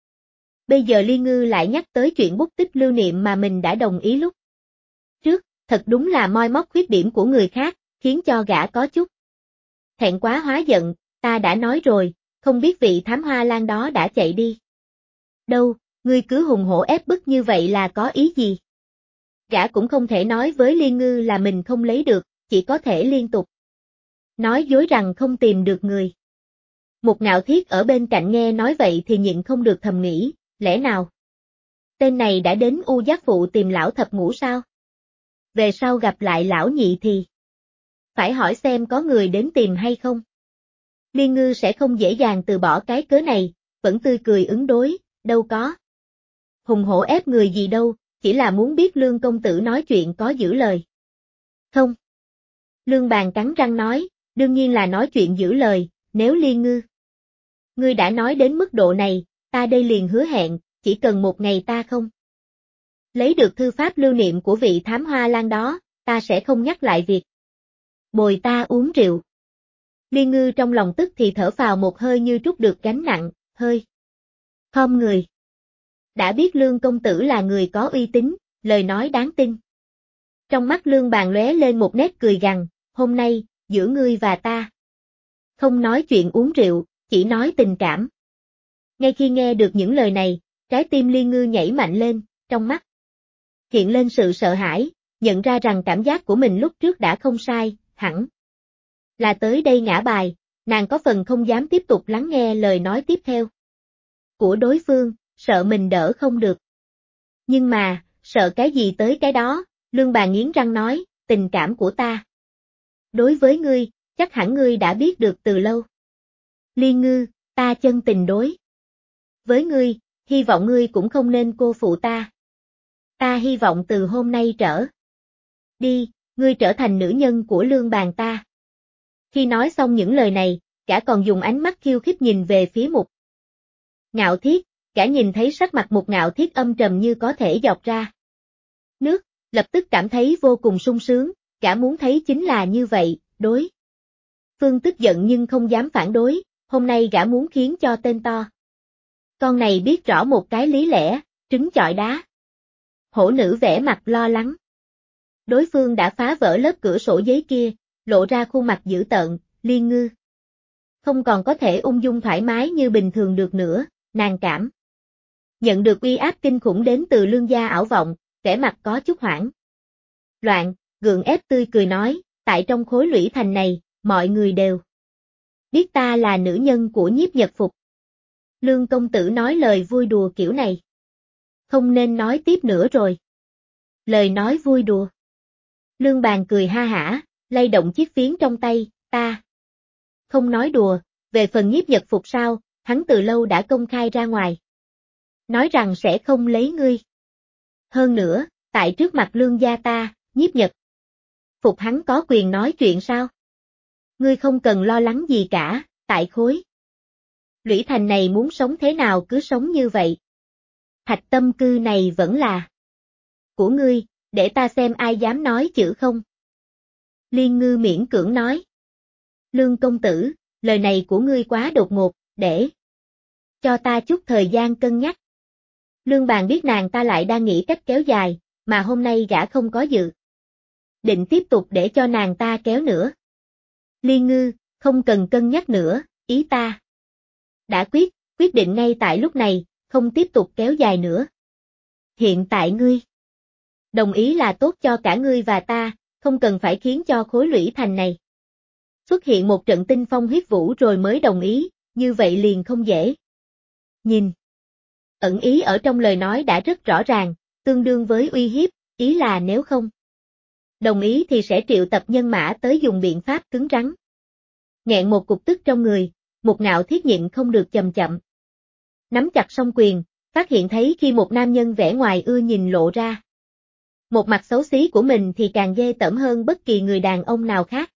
Bây giờ Liên Ngư lại nhắc tới chuyện bút tích lưu niệm mà mình đã đồng ý lúc trước, thật đúng là moi móc khuyết điểm của người khác, khiến cho gã có chút thẹn quá hóa giận, ta đã nói rồi, không biết vị Thám Hoa Lan đó đã chạy đi đâu, ngươi cứ hùng hổ ép bức như vậy là có ý gì? Gã cũng không thể nói với Liên Ngư là mình không lấy được, chỉ có thể liên tục nói dối rằng không tìm được người. Một Ngạo Thiết ở bên cạnh nghe nói vậy thì nhịn không được thầm nghĩ, lẽ nào tên này đã đến U Giác Phụ tìm lão thập ngũ sao? Về sau gặp lại lão nhị thì phải hỏi xem có người đến tìm hay không. Liên Ngư sẽ không dễ dàng từ bỏ cái cớ này, vẫn tươi cười ứng đối, đâu có hùng hổ ép người gì đâu, chỉ là muốn biết Lương công tử nói chuyện có giữ lời không. Lương Bàn cắn răng nói, đương nhiên là nói chuyện giữ lời, nếu Liên Ngư ngươi đã nói đến mức độ này, ta đây liền hứa hẹn, chỉ cần một ngày ta không lấy được thư pháp lưu niệm của vị Thám Hoa Lan đó, ta sẽ không nhắc lại việc bồi ta uống rượu. Liên Ngư trong lòng tức thì thở phào một hơi như trút được gánh nặng, hơi khom người. Đã biết Lương công tử là người có uy tín, lời nói đáng tin. Trong mắt Lương Bàn lóe lên một nét cười gằn, hôm nay, giữa ngươi và ta. Không nói chuyện uống rượu, chỉ nói tình cảm. Ngay khi nghe được những lời này, trái tim Liên Ngư nhảy mạnh lên, trong mắt hiện lên sự sợ hãi, nhận ra rằng cảm giác của mình lúc trước đã không sai, hẳn là tới đây ngã bài, nàng có phần không dám tiếp tục lắng nghe lời nói tiếp theo của đối phương, sợ mình đỡ không được. Nhưng mà, sợ cái gì tới cái đó, Lương Bàn nghiến răng nói, tình cảm của ta. Đối với ngươi, chắc hẳn ngươi đã biết được từ lâu. Liên Ngư, ta chân tình đối với ngươi, hy vọng ngươi cũng không nên cô phụ ta. Ta hy vọng từ hôm nay trở đi, ngươi trở thành nữ nhân của Lương Bàn ta. Khi nói xong những lời này, gã còn dùng ánh mắt khiêu khích nhìn về phía Mục Ngạo Thiết, gã nhìn thấy sắc mặt Mục Ngạo Thiết âm trầm như có thể dọc ra nước, lập tức cảm thấy vô cùng sung sướng, gã muốn thấy chính là như vậy, đối phương tức giận nhưng không dám phản đối, hôm nay gã muốn khiến cho tên to con này biết rõ một cái lý lẽ, trứng chọi đá. Hổ nữ vẻ mặt lo lắng. Đối phương đã phá vỡ lớp cửa sổ giấy kia, lộ ra khuôn mặt dữ tợn, Liên Ngư không còn có thể ung dung thoải mái như bình thường được nữa, nàng cảm nhận được uy áp kinh khủng đến từ Lương gia ảo vọng, vẻ mặt có chút hoảng loạn, gượng ép tươi cười nói, tại trong khối lũy thành này, mọi người đều biết ta là nữ nhân của Nhiếp Nhật Phục. Lương công tử nói lời vui đùa kiểu này. Không nên nói tiếp nữa rồi. Lời nói vui đùa. Lương Bàn cười ha hả, lay động chiếc phiến trong tay, ta không nói đùa, về phần Nhiếp Nhật Phục sao, hắn từ lâu đã công khai ra ngoài. Nói rằng sẽ không lấy ngươi. Hơn nữa, tại trước mặt Lương gia ta, Nhiếp Nhật Phục hắn có quyền nói chuyện sao? Ngươi không cần lo lắng gì cả, tại khối lũy thành này muốn sống thế nào cứ sống như vậy. Thạch tâm cư này vẫn là của ngươi, để ta xem ai dám nói chữ không. Liên Ngư miễn cưỡng nói. Lương công tử, lời này của ngươi quá đột ngột, để cho ta chút thời gian cân nhắc. Lương Bàn biết nàng ta lại đang nghĩ cách kéo dài, mà hôm nay gã không có dự định tiếp tục để cho nàng ta kéo nữa. Liên Ngư, không cần cân nhắc nữa, ý ta đã quyết định ngay tại lúc này, không tiếp tục kéo dài nữa. Hiện tại ngươi đồng ý là tốt cho cả ngươi và ta, không cần phải khiến cho khối lũy thành này xuất hiện một trận tinh phong huyết vũ rồi mới đồng ý, như vậy liền không dễ. Nhìn, ẩn ý ở trong lời nói đã rất rõ ràng, tương đương với uy hiếp, ý là nếu không đồng ý thì sẽ triệu tập nhân mã tới dùng biện pháp cứng rắn. Nghẹn một cục tức trong người, Mục Ngạo Thiết nhịn không được chậm chậm nắm chặt song quyền, phát hiện thấy khi một nam nhân vẻ ngoài ưa nhìn lộ ra một mặt xấu xí của mình thì càng ghê tởm hơn bất kỳ người đàn ông nào khác.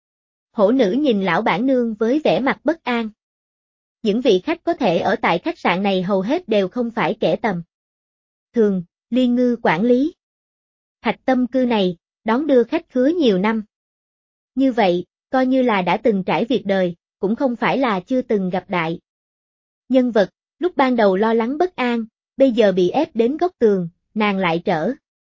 Hổ nữ nhìn lão bản nương với vẻ mặt bất an. Những vị khách có thể ở tại khách sạn này hầu hết đều không phải kẻ tầm thường, Liên Ngư quản lý Thạch tâm cư này, đón đưa khách khứa nhiều năm. Như vậy, coi như là đã từng trải việc đời, cũng không phải là chưa từng gặp đại nhân vật, lúc ban đầu lo lắng bất an, bây giờ bị ép đến góc tường, nàng lại trở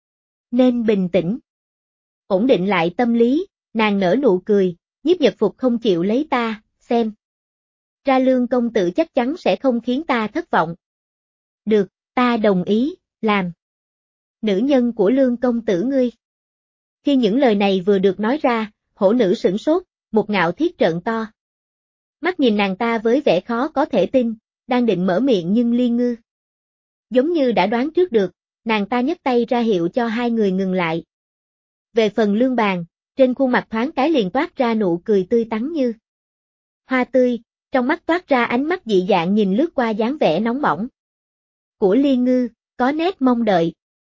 nên bình tĩnh. Ổn định lại tâm lý, nàng nở nụ cười, Nhiếp Nhật Phục không chịu lấy ta, xem. Ra Lương công tử chắc chắn sẽ không khiến ta thất vọng. Được, ta đồng ý, làm nữ nhân của Lương công tử ngươi. Khi những lời này vừa được nói ra, hổ nữ sửng sốt, Mục Ngạo Thiết trợn to mắt nhìn nàng ta với vẻ khó có thể tin, đang định mở miệng nhưng Liên Ngư giống như đã đoán trước được, nàng ta nhấc tay ra hiệu cho hai người ngừng lại. Về phần Lương Bàn, trên khuôn mặt thoáng cái liền toát ra nụ cười tươi tắn như hoa tươi, trong mắt toát ra ánh mắt dị dạng nhìn lướt qua dáng vẻ nóng bỏng của Liên Ngư, có nét mong đợi.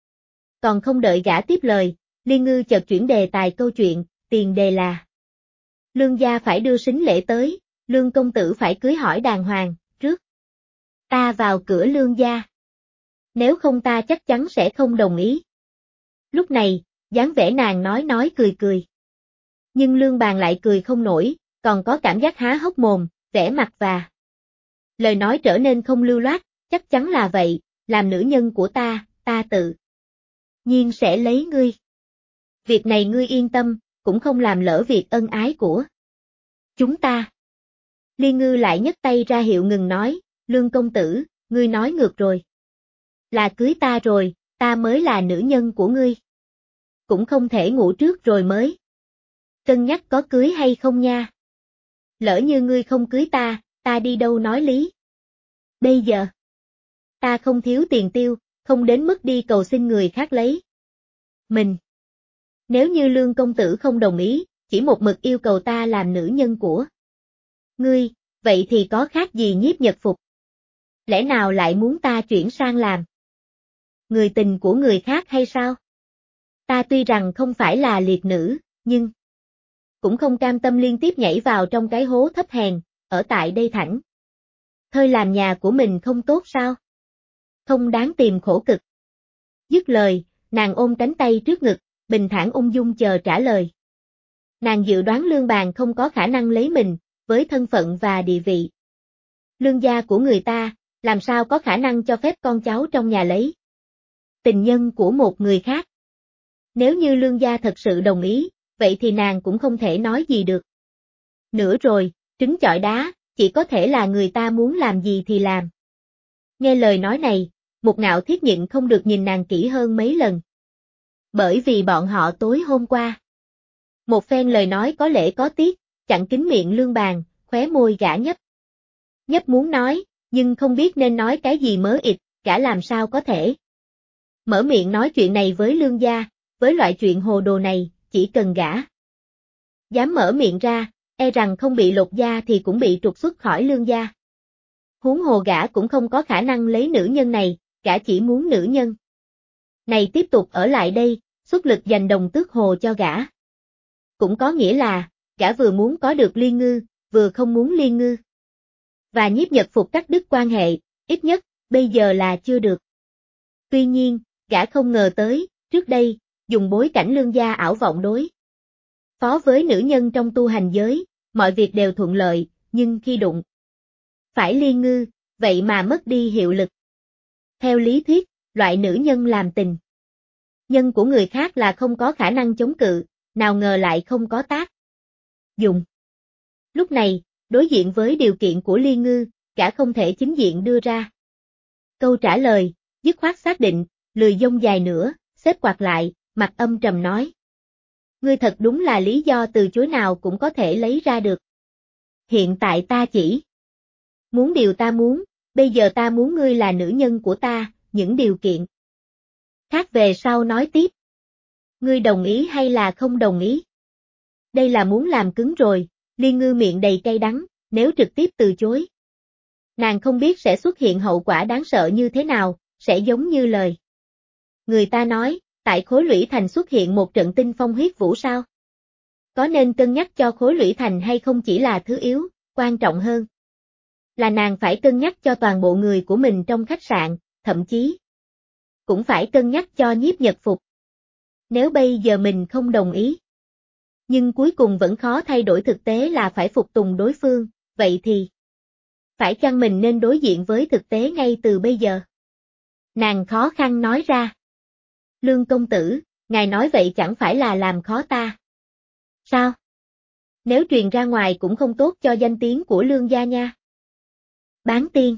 Còn không đợi gã tiếp lời, Liên Ngư chợt chuyển đề tài câu chuyện, tiền đề là Lương gia phải đưa sính lễ tới, Lương công tử phải cưới hỏi đàng hoàng, trước ta vào cửa Lương gia. Nếu không ta chắc chắn sẽ không đồng ý. Lúc này, dáng vẻ nàng nói cười cười. Nhưng Lương Bàn lại cười không nổi, còn có cảm giác há hốc mồm, vẻ mặt và lời nói trở nên không lưu loát, chắc chắn là vậy, làm nữ nhân của ta tự nhiên sẽ lấy ngươi. Việc này ngươi yên tâm, cũng không làm lỡ việc ân ái của chúng ta. Liên Ngư lại nhấc tay ra hiệu ngừng nói, Lương công tử, ngươi nói ngược rồi. Là cưới ta rồi, ta mới là nữ nhân của ngươi. Cũng không thể ngủ trước rồi mới cân nhắc có cưới hay không nha. Lỡ như ngươi không cưới ta đi đâu nói lý. Bây giờ, ta không thiếu tiền tiêu, không đến mức đi cầu xin người khác lấy mình. Nếu như Lương công tử không đồng ý, chỉ một mực yêu cầu ta làm nữ nhân của ngươi, vậy thì có khác gì Nhiếp Nhật Phục? Lẽ nào lại muốn ta chuyển sang làm người tình của người khác hay sao? Ta tuy rằng không phải là liệt nữ, nhưng cũng không cam tâm liên tiếp nhảy vào trong cái hố thấp hèn, ở tại đây thảnh thơi làm nhà của mình không tốt sao? Không đáng tìm khổ cực. Dứt lời, nàng ôm cánh tay trước ngực, bình thản ung dung chờ trả lời. Nàng dự đoán Lương Bàn không có khả năng lấy mình, với thân phận và địa vị Lương gia của người ta, làm sao có khả năng cho phép con cháu trong nhà lấy tình nhân của một người khác. Nếu như Lương gia thật sự đồng ý, vậy thì nàng cũng không thể nói gì được. Nữa rồi, trứng chọi đá, chỉ có thể là người ta muốn làm gì thì làm. Nghe lời nói này, Mục Ngạo Thiết nhịn không được nhìn nàng kỹ hơn mấy lần. Bởi vì bọn họ tối hôm qua. Một phen lời nói có lễ có tiết, chặn kín miệng Lương Bàn, khóe môi gã nhấp. Nhấp muốn nói, nhưng không biết nên nói cái gì mớ ịt, gã làm sao có thể mở miệng nói chuyện này với Lương gia, với loại chuyện hồ đồ này, chỉ cần gã dám mở miệng ra, e rằng không bị lột da thì cũng bị trục xuất khỏi Lương gia. Huống hồ gã cũng không có khả năng lấy nữ nhân này, gã chỉ muốn nữ nhân này tiếp tục ở lại đây, xuất lực giành đồng tước hồ cho gã. Cũng có nghĩa là, gã vừa muốn có được Liên Ngư, vừa không muốn Liên Ngư. Và Nhiếp Nhật Phục cắt đứt quan hệ, ít nhất, bây giờ là chưa được. Tuy nhiên, gã không ngờ tới, trước đây, dùng bối cảnh Lương gia ảo vọng đối phó với nữ nhân trong tu hành giới, mọi việc đều thuận lợi, nhưng khi đụng phải Liên Ngư, vậy mà mất đi hiệu lực. Theo lý thuyết, loại nữ nhân làm tình nhân của người khác là không có khả năng chống cự, nào ngờ lại không có tác dụng. Lúc này, đối diện với điều kiện của Liên Ngư, gã không thể chính diện đưa ra câu trả lời, dứt khoát xác định, lười dông dài nữa, xếp quạt lại, mặt âm trầm nói. Ngươi thật đúng là lý do từ chối nào cũng có thể lấy ra được. Hiện tại ta chỉ muốn điều ta muốn, bây giờ ta muốn ngươi là nữ nhân của ta, những điều kiện khác về sau nói tiếp. Ngươi đồng ý hay là không đồng ý? Đây là muốn làm cứng rồi, Liên Ngư miệng đầy cay đắng, nếu trực tiếp từ chối. Nàng không biết sẽ xuất hiện hậu quả đáng sợ như thế nào, sẽ giống như lời người ta nói, tại Khối Lũy Thành xuất hiện một trận tinh phong huyết vũ sao? Có nên cân nhắc cho Khối Lũy Thành hay không chỉ là thứ yếu, quan trọng hơn là nàng phải cân nhắc cho toàn bộ người của mình trong khách sạn, thậm chí cũng phải cân nhắc cho Nhiếp Nhật Phục. Nếu bây giờ mình không đồng ý, nhưng cuối cùng vẫn khó thay đổi thực tế là phải phục tùng đối phương, vậy thì phải chăng mình nên đối diện với thực tế ngay từ bây giờ? Nàng khó khăn nói ra. Lương công tử, ngài nói vậy chẳng phải là làm khó ta. Sao? Nếu truyền ra ngoài cũng không tốt cho danh tiếng của Lương gia nha. Bán tiên.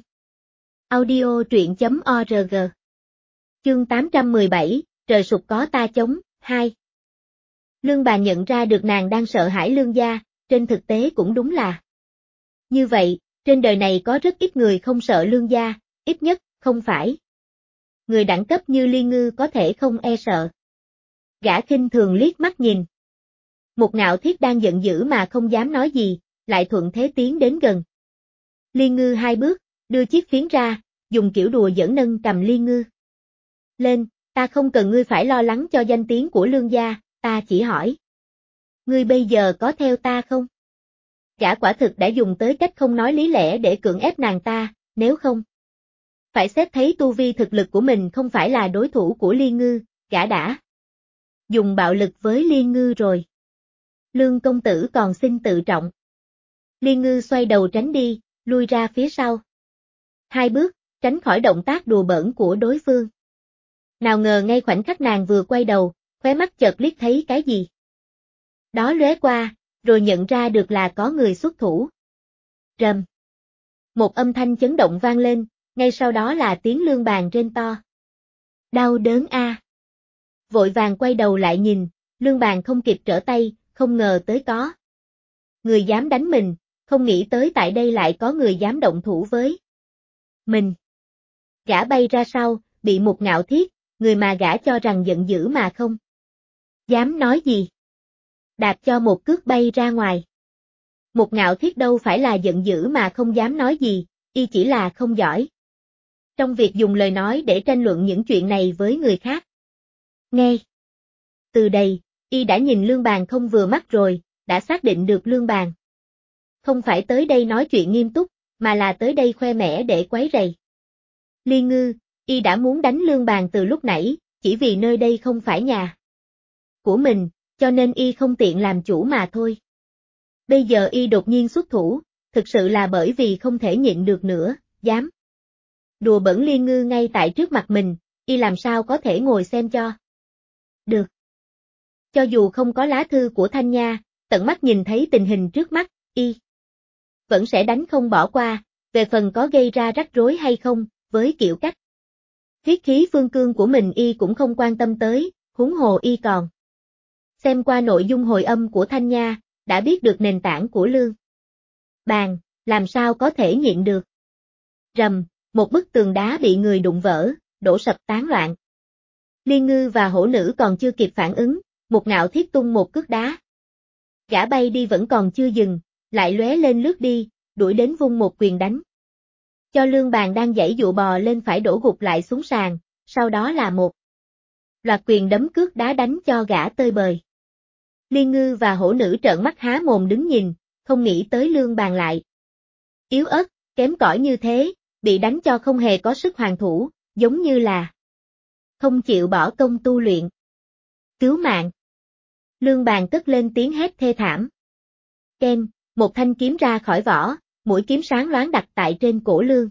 Audio truyện.org. Chương 817, trời sụp có ta chống, 2. Lương bà nhận ra được nàng đang sợ hãi Lương gia, trên thực tế cũng đúng là như vậy, trên đời này có rất ít người không sợ Lương gia, ít nhất, không phải người đẳng cấp như Liên Ngư có thể không e sợ. Gã khinh thường liếc mắt nhìn. Mục Ngạo Thiết đang giận dữ mà không dám nói gì, lại thuận thế tiến đến gần. Liên Ngư hai bước, đưa chiếc phiến ra, dùng kiểu đùa giỡn nâng cầm Liên Ngư lên, ta không cần ngươi phải lo lắng cho danh tiếng của Lương gia, ta chỉ hỏi. Ngươi bây giờ có theo ta không? Gã quả thực đã dùng tới cách không nói lý lẽ để cưỡng ép nàng ta, nếu không phải xét thấy tu vi thực lực của mình không phải là đối thủ của Liên Ngư, gã đã dùng bạo lực với Liên Ngư rồi. Lương công tử còn xin tự trọng. Liên Ngư xoay đầu tránh đi, lui ra phía sau. Hai bước, tránh khỏi động tác đùa bỡn của đối phương. Nào ngờ ngay khoảnh khắc nàng vừa quay đầu, khóe mắt chợt liếc thấy cái gì. Đó lóe qua, rồi nhận ra được là có người xuất thủ. Rầm. Một âm thanh chấn động vang lên, ngay sau đó là tiếng Lương Bàn rên to. Đau đớn a. Vội vàng quay đầu lại nhìn, Lương Bàn không kịp trở tay, không ngờ tới có người dám đánh mình, không nghĩ tới tại đây lại có người dám động thủ với mình. Gã bay ra sau, bị Mục Ngạo Thiết, người mà gã cho rằng giận dữ mà không dám nói gì. Đạp cho một cước bay ra ngoài. Mục Ngạo Thiết đâu phải là giận dữ mà không dám nói gì, y chỉ là không giỏi trong việc dùng lời nói để tranh luận những chuyện này với người khác. Nghe. Từ đây, y đã nhìn Lương Bàn không vừa mắt rồi, đã xác định được Lương Bàn không phải tới đây nói chuyện nghiêm túc, mà là tới đây khoe mẽ để quấy rầy. Liên Ngư, y đã muốn đánh Lương Bàn từ lúc nãy, chỉ vì nơi đây không phải nhà của mình, cho nên y không tiện làm chủ mà thôi. Bây giờ y đột nhiên xuất thủ, thực sự là bởi vì không thể nhịn được nữa, dám đùa bỡn Liên Ngư ngay tại trước mặt mình, y làm sao có thể ngồi xem cho được. Cho dù không có lá thư của Thanh Nha, tận mắt nhìn thấy tình hình trước mắt, y vẫn sẽ đánh không bỏ qua, về phần có gây ra rắc rối hay không, với kiểu cách huyết khí phương cương của mình y cũng không quan tâm tới, huống hồ y còn xem qua nội dung hồi âm của Thanh Nha, đã biết được nền tảng của Lương Bàn, làm sao có thể nhịn được. Rầm, một bức tường đá bị người đụng vỡ, đổ sập tán loạn. Liên Ngư và hổ nữ còn chưa kịp phản ứng, Mục Ngạo Thiết tung một cước đá. Gã bay đi vẫn còn chưa dừng, lại lóe lên lướt đi, đuổi đến vung một quyền đánh. Cho Lương Bàn đang giãy dụa bò lên phải đổ gục lại xuống sàn, sau đó là một loạt quyền đấm cước đá đánh cho gã tơi bời. Liên Ngư và hổ nữ trợn mắt há mồm đứng nhìn, không nghĩ tới Lương Bàn lại yếu ớt, kém cỏi như thế, bị đánh cho không hề có sức hoàn thủ, giống như là không chịu bỏ công tu luyện. Cứu mạng. Lương Bàn cất lên tiếng hét thê thảm. Ken, một thanh kiếm ra khỏi vỏ, mũi kiếm sáng loáng đặt tại trên cổ Lương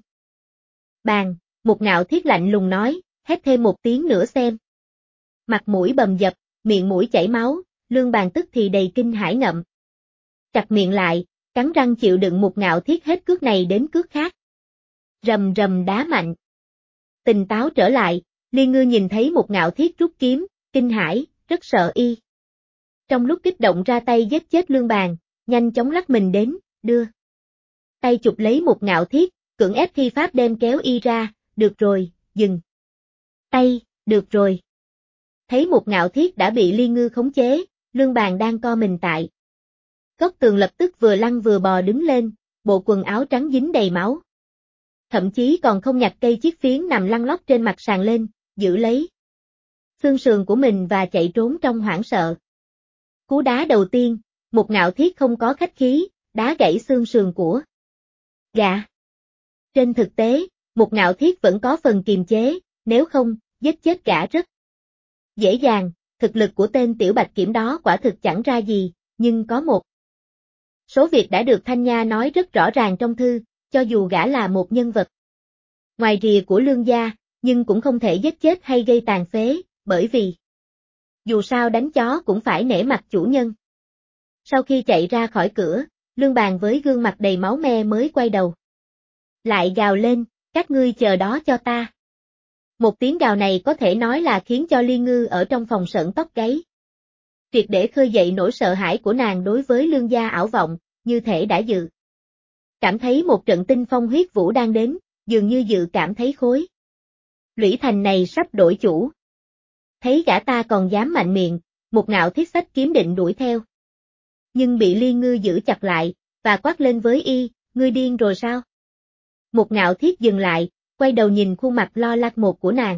Bàn, Mục Ngạo Thiết lạnh lùng nói, hét thêm một tiếng nữa xem. Mặt mũi bầm dập, miệng mũi chảy máu, Lương Bàn tức thì đầy kinh hãi ngậm chặt miệng lại, cắn răng chịu đựng Mục Ngạo Thiết hết cước này đến cước khác. Rầm rầm đá mạnh. Tỉnh táo trở lại, Liên Ngư nhìn thấy Mục Ngạo Thiết rút kiếm, kinh hãi, rất sợ y. Trong lúc kích động ra tay giết chết Lương Bàn, nhanh chóng lắc mình đến, đưa tay chụp lấy Mục Ngạo Thiết, cưỡng ép thi pháp đem kéo y ra, được rồi, dừng tay, được rồi. Thấy Mục Ngạo Thiết đã bị Liên Ngư khống chế, Lương Bàn đang co mình tại góc tường lập tức vừa lăn vừa bò đứng lên, bộ quần áo trắng dính đầy máu. Thậm chí còn không nhặt cây chiếc phiến nằm lăn lóc trên mặt sàn lên, giữ lấy xương sườn của mình và chạy trốn trong hoảng sợ. Cú đá đầu tiên, Mục Ngạo Thiết không có khách khí, đá gãy xương sườn của gã. Trên thực tế, Mục Ngạo Thiết vẫn có phần kiềm chế, nếu không, giết chết gã rất dễ dàng, thực lực của tên tiểu bạch kiểm đó quả thực chẳng ra gì, nhưng có một số việc đã được Thanh Nha nói rất rõ ràng trong thư, cho dù gã là một nhân vật ngoài rìa của Lương gia, nhưng cũng không thể giết chết hay gây tàn phế, bởi vì dù sao đánh chó cũng phải nể mặt chủ nhân. Sau khi chạy ra khỏi cửa, Lương Bàn với gương mặt đầy máu me mới quay đầu lại gào lên, các ngươi chờ đó cho ta. Một tiếng gào này có thể nói là khiến cho Liên Ngư ở trong phòng sởn tóc gáy. Triệt để khơi dậy nỗi sợ hãi của nàng đối với Lương gia ảo vọng, như thể đã dự cảm thấy một trận tinh phong huyết vũ đang đến, dường như dự cảm thấy khối Lũy Thành này sắp đổi chủ. Thấy gã ta còn dám mạnh miệng, Mục Ngạo Thiết xách kiếm định đuổi theo. Nhưng bị Liên Ngư giữ chặt lại, và quát lên với y, ngươi điên rồi sao? Mục Ngạo Thiết dừng lại, quay đầu nhìn khuôn mặt lo lắng một của nàng.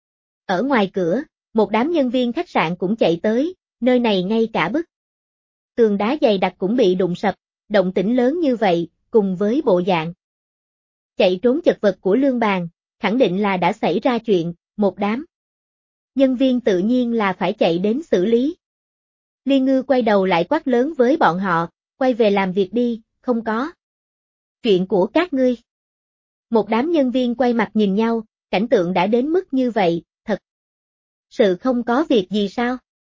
Ở ngoài cửa, một đám nhân viên khách sạn cũng chạy tới, nơi này ngay cả bức tường đá dày đặc cũng bị đụng sập, động tĩnh lớn như vậy, cùng với bộ dạng chạy trốn chật vật của Lương Bàn, khẳng định là đã xảy ra chuyện, một đám nhân viên tự nhiên là phải chạy đến xử lý. Liên Ngư quay đầu lại quát lớn với bọn họ, quay về làm việc đi, không có chuyện của các ngươi. Một đám nhân viên quay mặt nhìn nhau, cảnh tượng đã đến mức như vậy, thật sự không có việc gì sao?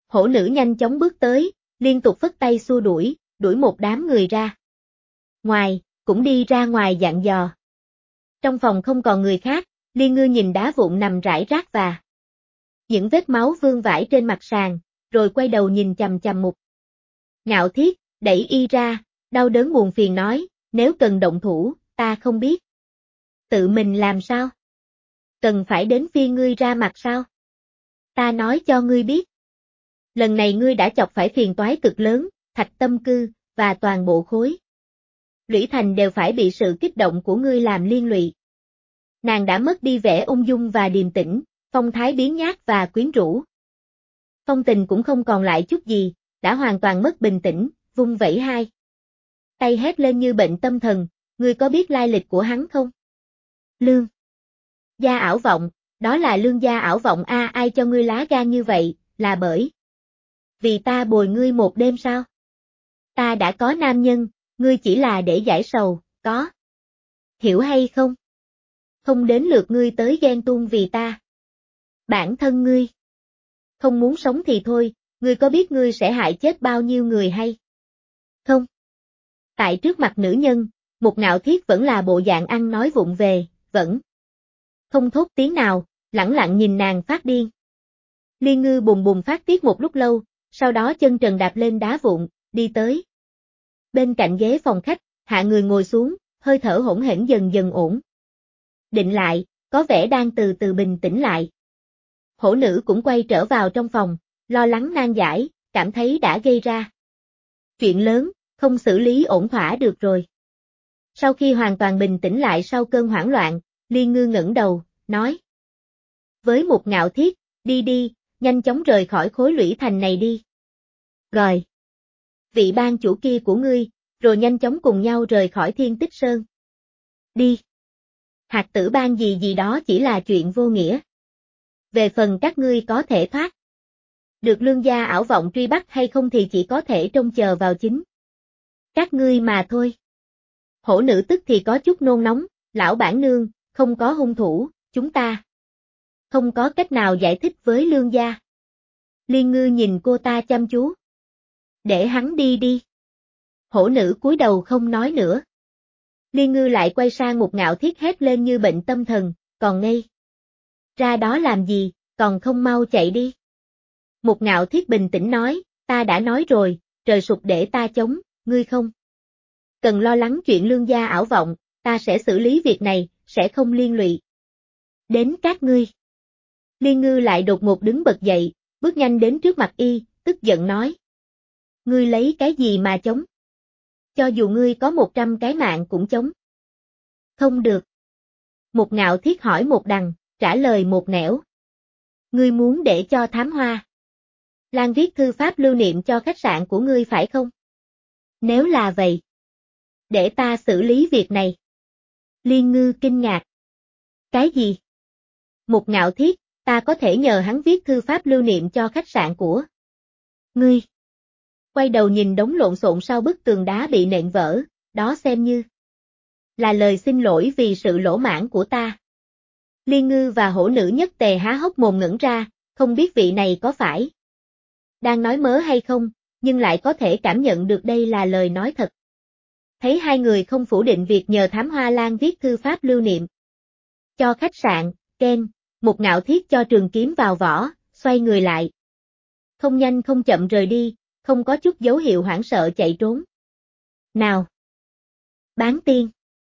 Hổ nữ nhanh chóng bước tới, liên tục phất tay xua đuổi, đuổi một đám người ra. Ngoài, cũng đi ra ngoài dặn dò. Trong phòng không còn người khác, Liên Ngư nhìn đá vụn nằm rải rác và những vết máu vương vãi trên mặt sàn, rồi quay đầu nhìn chằm chằm Mục Ngạo Thiết, đẩy y ra, đau đớn buồn phiền nói, nếu cần động thủ, ta không biết. Tự mình làm sao? Cần phải đến phiên ngươi ra mặt sao? Ta nói cho ngươi biết. Lần này ngươi đã chọc phải phiền toái cực lớn, Thạch Tâm Cư, và toàn bộ khối Lũy Thành đều phải bị sự kích động của ngươi làm liên lụy. Nàng đã mất đi vẻ ung dung và điềm tĩnh, phong thái biến nhát và quyến rũ. Phong Tình cũng không còn lại chút gì, đã hoàn toàn mất bình tĩnh, vung vẩy hai tay hét lên như bệnh tâm thần, ngươi có biết lai lịch của hắn không? Lương gia ảo vọng, đó là Lương gia ảo vọng a, ai cho ngươi lá gan như vậy, là bởi vì ta bồi ngươi một đêm sao? Ta đã có nam nhân, ngươi chỉ là để giải sầu, có hiểu hay không? Không đến lượt ngươi tới ghen tuông vì ta. Bản thân ngươi không muốn sống thì thôi, ngươi có biết ngươi sẽ hại chết bao nhiêu người hay không? Tại trước mặt nữ nhân, Mục Ngạo Thiết vẫn là bộ dạng ăn nói vụng về, vẫn không thốt tiếng nào, lẳng lặng nhìn nàng phát điên. Liên Ngư bùng bùng phát tiết một lúc lâu, sau đó chân trần đạp lên đá vụn, đi tới bên cạnh ghế phòng khách, hạ người ngồi xuống, hơi thở hỗn hển dần dần ổn định lại, có vẻ đang từ từ bình tĩnh lại. Hổ nữ cũng quay trở vào trong phòng, lo lắng nan giải, cảm thấy đã gây ra chuyện lớn, không xử lý ổn thỏa được rồi. Sau khi hoàn toàn bình tĩnh lại sau cơn hoảng loạn, Liên Ngư ngẩng đầu, nói với Mục Ngạo Thiết, đi đi, nhanh chóng rời khỏi khối Lũy Thành này đi. Rồi. Vị ban chủ kia của ngươi, rồi nhanh chóng cùng nhau rời khỏi Thiên Tích Sơn. Đi. Hạt tử ban gì gì đó chỉ là chuyện vô nghĩa. Về phần các ngươi có thể thoát được Lương gia ảo vọng truy bắt hay không thì chỉ có thể trông chờ vào chính các ngươi mà thôi. Hổ nữ tức thì có chút nôn nóng, lão bản nương, không có hung thủ, chúng ta không có cách nào giải thích với Lương gia. Liên Ngư nhìn cô ta chăm chú. Để hắn đi đi. Hổ nữ cúi đầu không nói nữa. Liên Ngư lại quay sang Mục Ngạo Thiết hét lên như bệnh tâm thần, còn ngây ra đó làm gì, còn không mau chạy đi. Mục Ngạo Thiết bình tĩnh nói, ta đã nói rồi, trời sụp để ta chống, ngươi không cần lo lắng chuyện Lương gia ảo vọng, ta sẽ xử lý việc này, sẽ không liên lụy đến các ngươi. Liên Ngư lại đột ngột đứng bật dậy, bước nhanh đến trước mặt y, tức giận nói. Ngươi lấy cái gì mà chống? Cho dù ngươi có 100 cái mạng cũng chống. Không được. Mục Ngạo Thiết hỏi một đằng, trả lời một nẻo. Ngươi muốn để cho Thám Hoa Lan viết thư pháp lưu niệm cho khách sạn của ngươi phải không? Nếu là vậy, để ta xử lý việc này. Liên Ngư kinh ngạc. Cái gì? Mục Ngạo Thiết, ta có thể nhờ hắn viết thư pháp lưu niệm cho khách sạn của ngươi. Quay đầu nhìn đống lộn xộn sau bức tường đá bị nện vỡ, đó xem như là lời xin lỗi vì sự lỗ mãn của ta. Liên Ngư và hổ nữ nhất tề há hốc mồm ngẩn ra, không biết vị này có phải đang nói mớ hay không, nhưng lại có thể cảm nhận được đây là lời nói thật. Thấy hai người không phủ định việc nhờ Thám Hoa Lan viết thư pháp lưu niệm cho khách sạn, Ken, Mục Ngạo Thiết cho trường kiếm vào vỏ, xoay người lại. Không nhanh không chậm rời đi, không có chút dấu hiệu hoảng sợ chạy trốn. Nào! Bán tiên!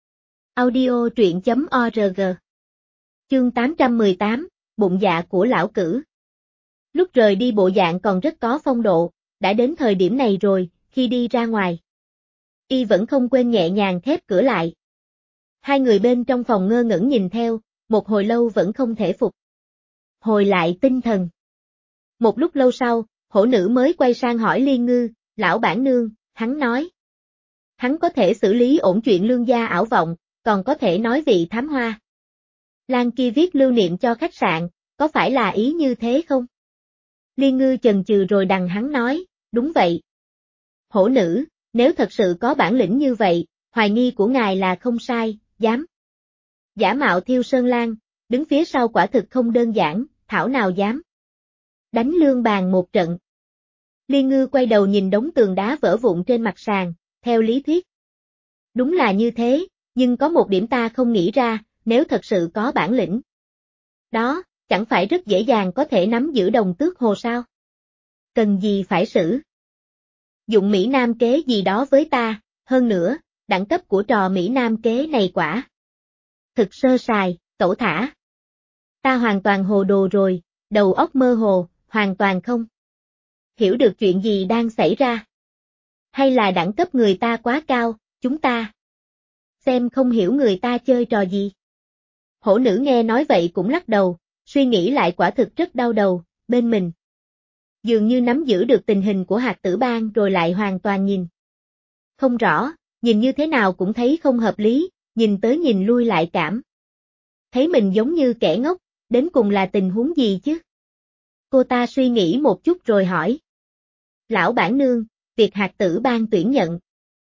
Audio truyện.org. Chương 818, bụng dạ của lão cử. Lúc rời đi bộ dạng còn rất có phong độ, đã đến thời điểm này rồi, khi đi ra ngoài. Y vẫn không quên nhẹ nhàng khép cửa lại. Hai người bên trong phòng ngơ ngẩn nhìn theo, một hồi lâu vẫn không thể phục hồi lại tinh thần. Một lúc lâu sau, hổ nữ mới quay sang hỏi Liên Ngư, lão bản nương, hắn nói. Hắn có thể xử lý ổn chuyện Lương gia ảo vọng, còn có thể nói vị Thám Hoa Lan kia viết lưu niệm cho khách sạn, có phải là ý như thế không? Liên Ngư chần chừ rồi đằng hắn nói, đúng vậy. Hổ nữ, nếu thật sự có bản lĩnh như vậy, hoài nghi của ngài là không sai, dám giả mạo Thiêu Sơn Lan, đứng phía sau quả thực không đơn giản, thảo nào dám đánh Lương bàn một trận. Liên Ngư quay đầu nhìn đống tường đá vỡ vụn trên mặt sàn, theo lý thuyết. Đúng là như thế, nhưng có một điểm ta không nghĩ ra, nếu thật sự có bản lĩnh. Đó, chẳng phải rất dễ dàng có thể nắm giữ Đồng Tước Hồ sao? Cần gì phải xử? Dụng Mỹ Nam kế gì đó với ta, hơn nữa, đẳng cấp của trò Mỹ Nam kế này quả. Thực sơ sài, cẩu thả. Ta hoàn toàn hồ đồ rồi, đầu óc mơ hồ, hoàn toàn không hiểu được chuyện gì đang xảy ra. Hay là đẳng cấp người ta quá cao, chúng ta xem không hiểu người ta chơi trò gì. Hổ nữ nghe nói vậy cũng lắc đầu, suy nghĩ lại quả thực rất đau đầu, bên mình dường như nắm giữ được tình hình của Hạt Tử Bang rồi lại hoàn toàn nhìn không rõ, nhìn như thế nào cũng thấy không hợp lý, nhìn tới nhìn lui lại cảm thấy mình giống như kẻ ngốc, đến cùng là tình huống gì chứ? Cô ta suy nghĩ một chút rồi hỏi. Lão bản nương, việc Hạt Tử Bang tuyển nhận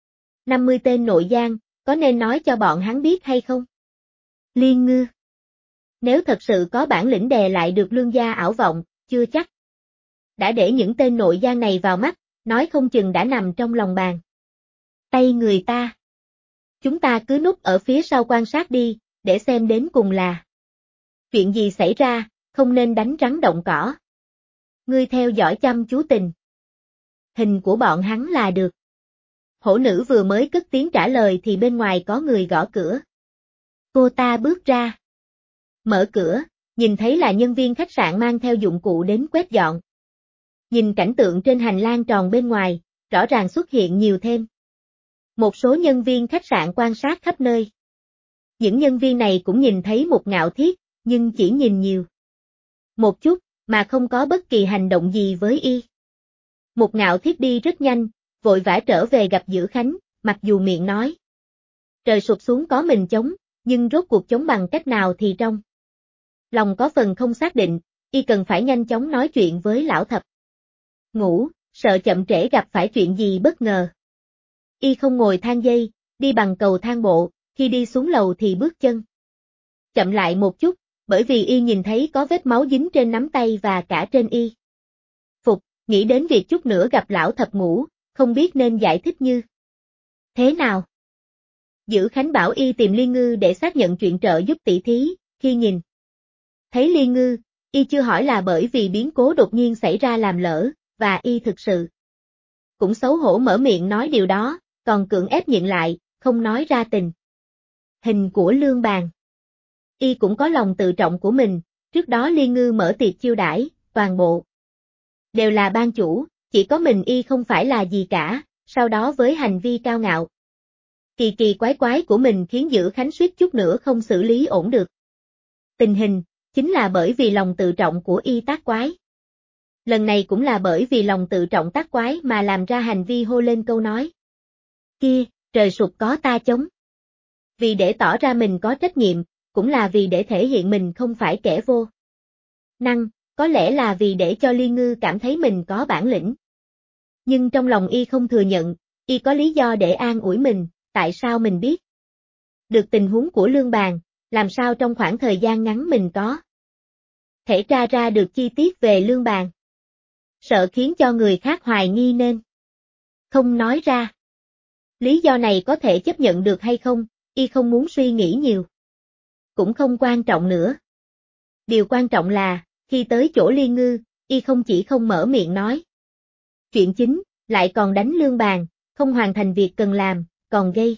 50 tên nội giang, có nên nói cho bọn hắn biết hay không? Liên Ngư. Nếu thật sự có bản lĩnh đè lại được Lương gia ảo vọng, chưa chắc. Đã để những tên nội giang này vào mắt, nói không chừng đã nằm trong lòng bàn tay người ta. Chúng ta cứ núp ở phía sau quan sát đi, để xem đến cùng là chuyện gì xảy ra, không nên đánh rắn động cỏ. Ngươi theo dõi chăm chú tình hình của bọn hắn là được. Hổ nữ vừa mới cất tiếng trả lời thì bên ngoài có người gõ cửa. Cô ta bước ra, mở cửa, nhìn thấy là nhân viên khách sạn mang theo dụng cụ đến quét dọn. Nhìn cảnh tượng trên hành lang tròn bên ngoài, rõ ràng xuất hiện nhiều thêm một số nhân viên khách sạn quan sát khắp nơi. Những nhân viên này cũng nhìn thấy một Ngạo Thiết, nhưng chỉ nhìn nhiều một chút, mà không có bất kỳ hành động gì với y. Một Ngạo Thiết đi rất nhanh, vội vã trở về gặp Dữ Khánh, mặc dù miệng nói trời sụp xuống có mình chống, nhưng rốt cuộc chống bằng cách nào thì trong lòng có phần không xác định, y cần phải nhanh chóng nói chuyện với lão thập ngũ, sợ chậm trễ gặp phải chuyện gì bất ngờ. Y không ngồi thang dây, đi bằng cầu thang bộ, khi đi xuống lầu thì bước chân chậm lại một chút, bởi vì y nhìn thấy có vết máu dính trên nắm tay và cả trên y phục, nghĩ đến việc chút nữa gặp lão thập ngũ, không biết nên giải thích như thế nào. Dữ Khánh bảo y tìm Liên Ngư để xác nhận chuyện trợ giúp tỷ thí, khi nhìn thấy Liên Ngư, y chưa hỏi là bởi vì biến cố đột nhiên xảy ra làm lỡ, và y thực sự cũng xấu hổ mở miệng nói điều đó, còn cưỡng ép nhịn lại, không nói ra tình hình của Lương Bàn. Y cũng có lòng tự trọng của mình, trước đó Liên Ngư mở tiệc chiêu đãi, toàn bộ đều là ban chủ, chỉ có mình y không phải là gì cả, sau đó với hành vi cao ngạo kỳ kỳ quái quái của mình khiến Dữ Khánh suýt chút nữa không xử lý ổn được tình hình, chính là bởi vì lòng tự trọng của y tác quái. Lần này cũng là bởi vì lòng tự trọng tác quái mà làm ra hành vi hô lên câu nói kia, trời sụp có ta chống. Vì để tỏ ra mình có trách nhiệm, cũng là vì để thể hiện mình không phải kẻ vô năng, có lẽ là vì để cho Liên Ngư cảm thấy mình có bản lĩnh. Nhưng trong lòng y không thừa nhận, y có lý do để an ủi mình, tại sao mình biết được tình huống của Lương Bàn, làm sao trong khoảng thời gian ngắn mình có thể tra ra được chi tiết về Lương Bàn. Sợ khiến cho người khác hoài nghi nên không nói ra. Lý do này có thể chấp nhận được hay không, y không muốn suy nghĩ nhiều. Cũng không quan trọng nữa. Điều quan trọng là, khi tới chỗ Liên Ngư, y không chỉ không mở miệng nói chuyện chính, lại còn đánh Lương Bàn, không hoàn thành việc cần làm, còn gây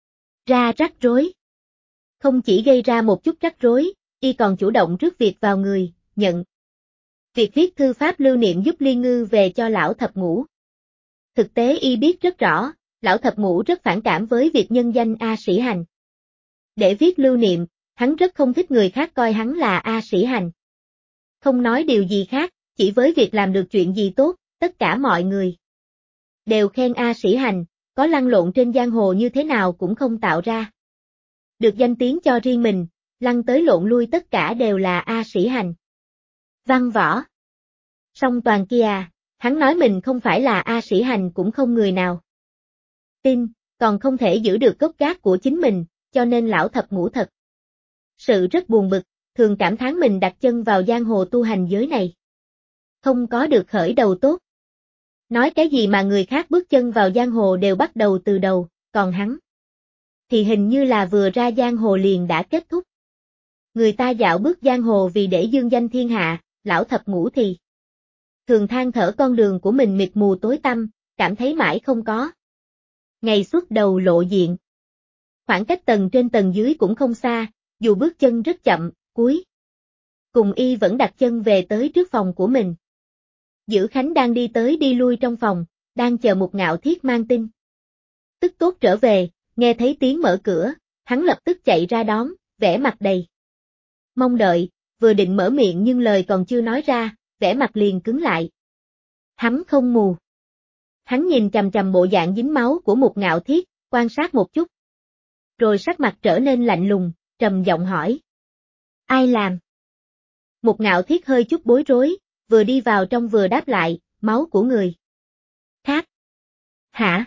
ra rắc rối. Không chỉ gây ra một chút rắc rối, y còn chủ động rước việc vào người, nhận việc viết thư pháp lưu niệm giúp Liên Ngư về cho lão thập ngũ. Thực tế y biết rất rõ, lão thập ngũ rất phản cảm với việc nhân danh A Sĩ Hành. Để viết lưu niệm, hắn rất không thích người khác coi hắn là A Sĩ Hành. Không nói điều gì khác, chỉ với việc làm được chuyện gì tốt, tất cả mọi người đều khen A Sĩ Hành, có lăn lộn trên giang hồ như thế nào cũng không tạo ra được danh tiếng cho riêng mình, lăn tới lộn lui tất cả đều là A Sĩ Hành. Văn võ. Song toàn kia, hắn nói mình không phải là A Sĩ Hành cũng không người nào tin, còn không thể giữ được gốc gác của chính mình, cho nên lão thập ngũ thật sự rất buồn bực, thường cảm thán mình đặt chân vào giang hồ tu hành giới này không có được khởi đầu tốt. Nói cái gì mà người khác bước chân vào giang hồ đều bắt đầu từ đầu, còn hắn thì hình như là vừa ra giang hồ liền đã kết thúc. Người ta dạo bước giang hồ vì để dương danh thiên hạ, lão thập ngũ thì thường than thở con đường của mình mịt mù tối tăm, cảm thấy mãi không có ngày xuất đầu lộ diện. Khoảng cách tầng trên tầng dưới cũng không xa, dù bước chân rất chậm, cuối cùng y vẫn đặt chân về tới trước phòng của mình. Dữ Khánh đang đi tới đi lui trong phòng, đang chờ Mục Ngạo Thiết mang tin tức tốt trở về, nghe thấy tiếng mở cửa, hắn lập tức chạy ra đón, vẻ mặt đầy mong đợi, vừa định mở miệng nhưng lời còn chưa nói ra, vẻ mặt liền cứng lại. Hắn không mù. Hắn nhìn chằm chằm bộ dạng dính máu của Mục Ngạo Thiết, quan sát một chút. Rồi sắc mặt trở nên lạnh lùng, trầm giọng hỏi. Ai làm? Mục Ngạo Thiết hơi chút bối rối, vừa đi vào trong vừa đáp lại, máu của người khác. Hả?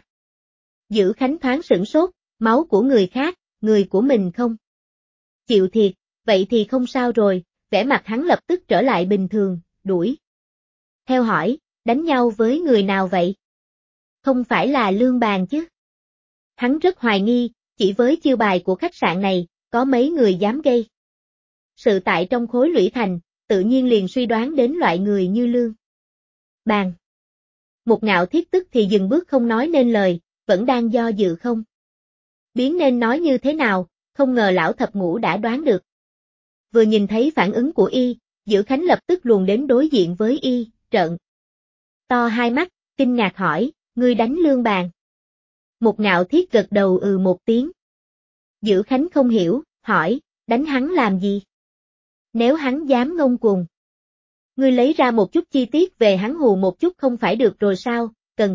Dữ Khánh thoáng sửng sốt, máu của người khác, người của mình không chịu thiệt, vậy thì không sao rồi, vẻ mặt hắn lập tức trở lại bình thường, đuổi theo hỏi, đánh nhau với người nào vậy? Không phải là Lương Bàn chứ? Hắn rất hoài nghi, chỉ với chiêu bài của khách sạn này, có mấy người dám gây sự tại trong khối Lũy Thành, tự nhiên liền suy đoán đến loại người như Lương Bàn. Mục Ngạo Thiết tức thì dừng bước không nói nên lời, vẫn đang do dự không biết nên nói như thế nào, không ngờ lão thập ngũ đã đoán được. Vừa nhìn thấy phản ứng của y, Dữ Khánh lập tức luồn đến đối diện với y, trợn to hai mắt, kinh ngạc hỏi, ngươi đánh Lương Bàn? Mục Ngạo Thiết gật đầu một tiếng. Dữ Khánh không hiểu, hỏi, đánh hắn làm gì? Nếu hắn dám ngông cuồng, ngươi lấy ra một chút chi tiết về hắn hù một chút không phải được rồi sao, cần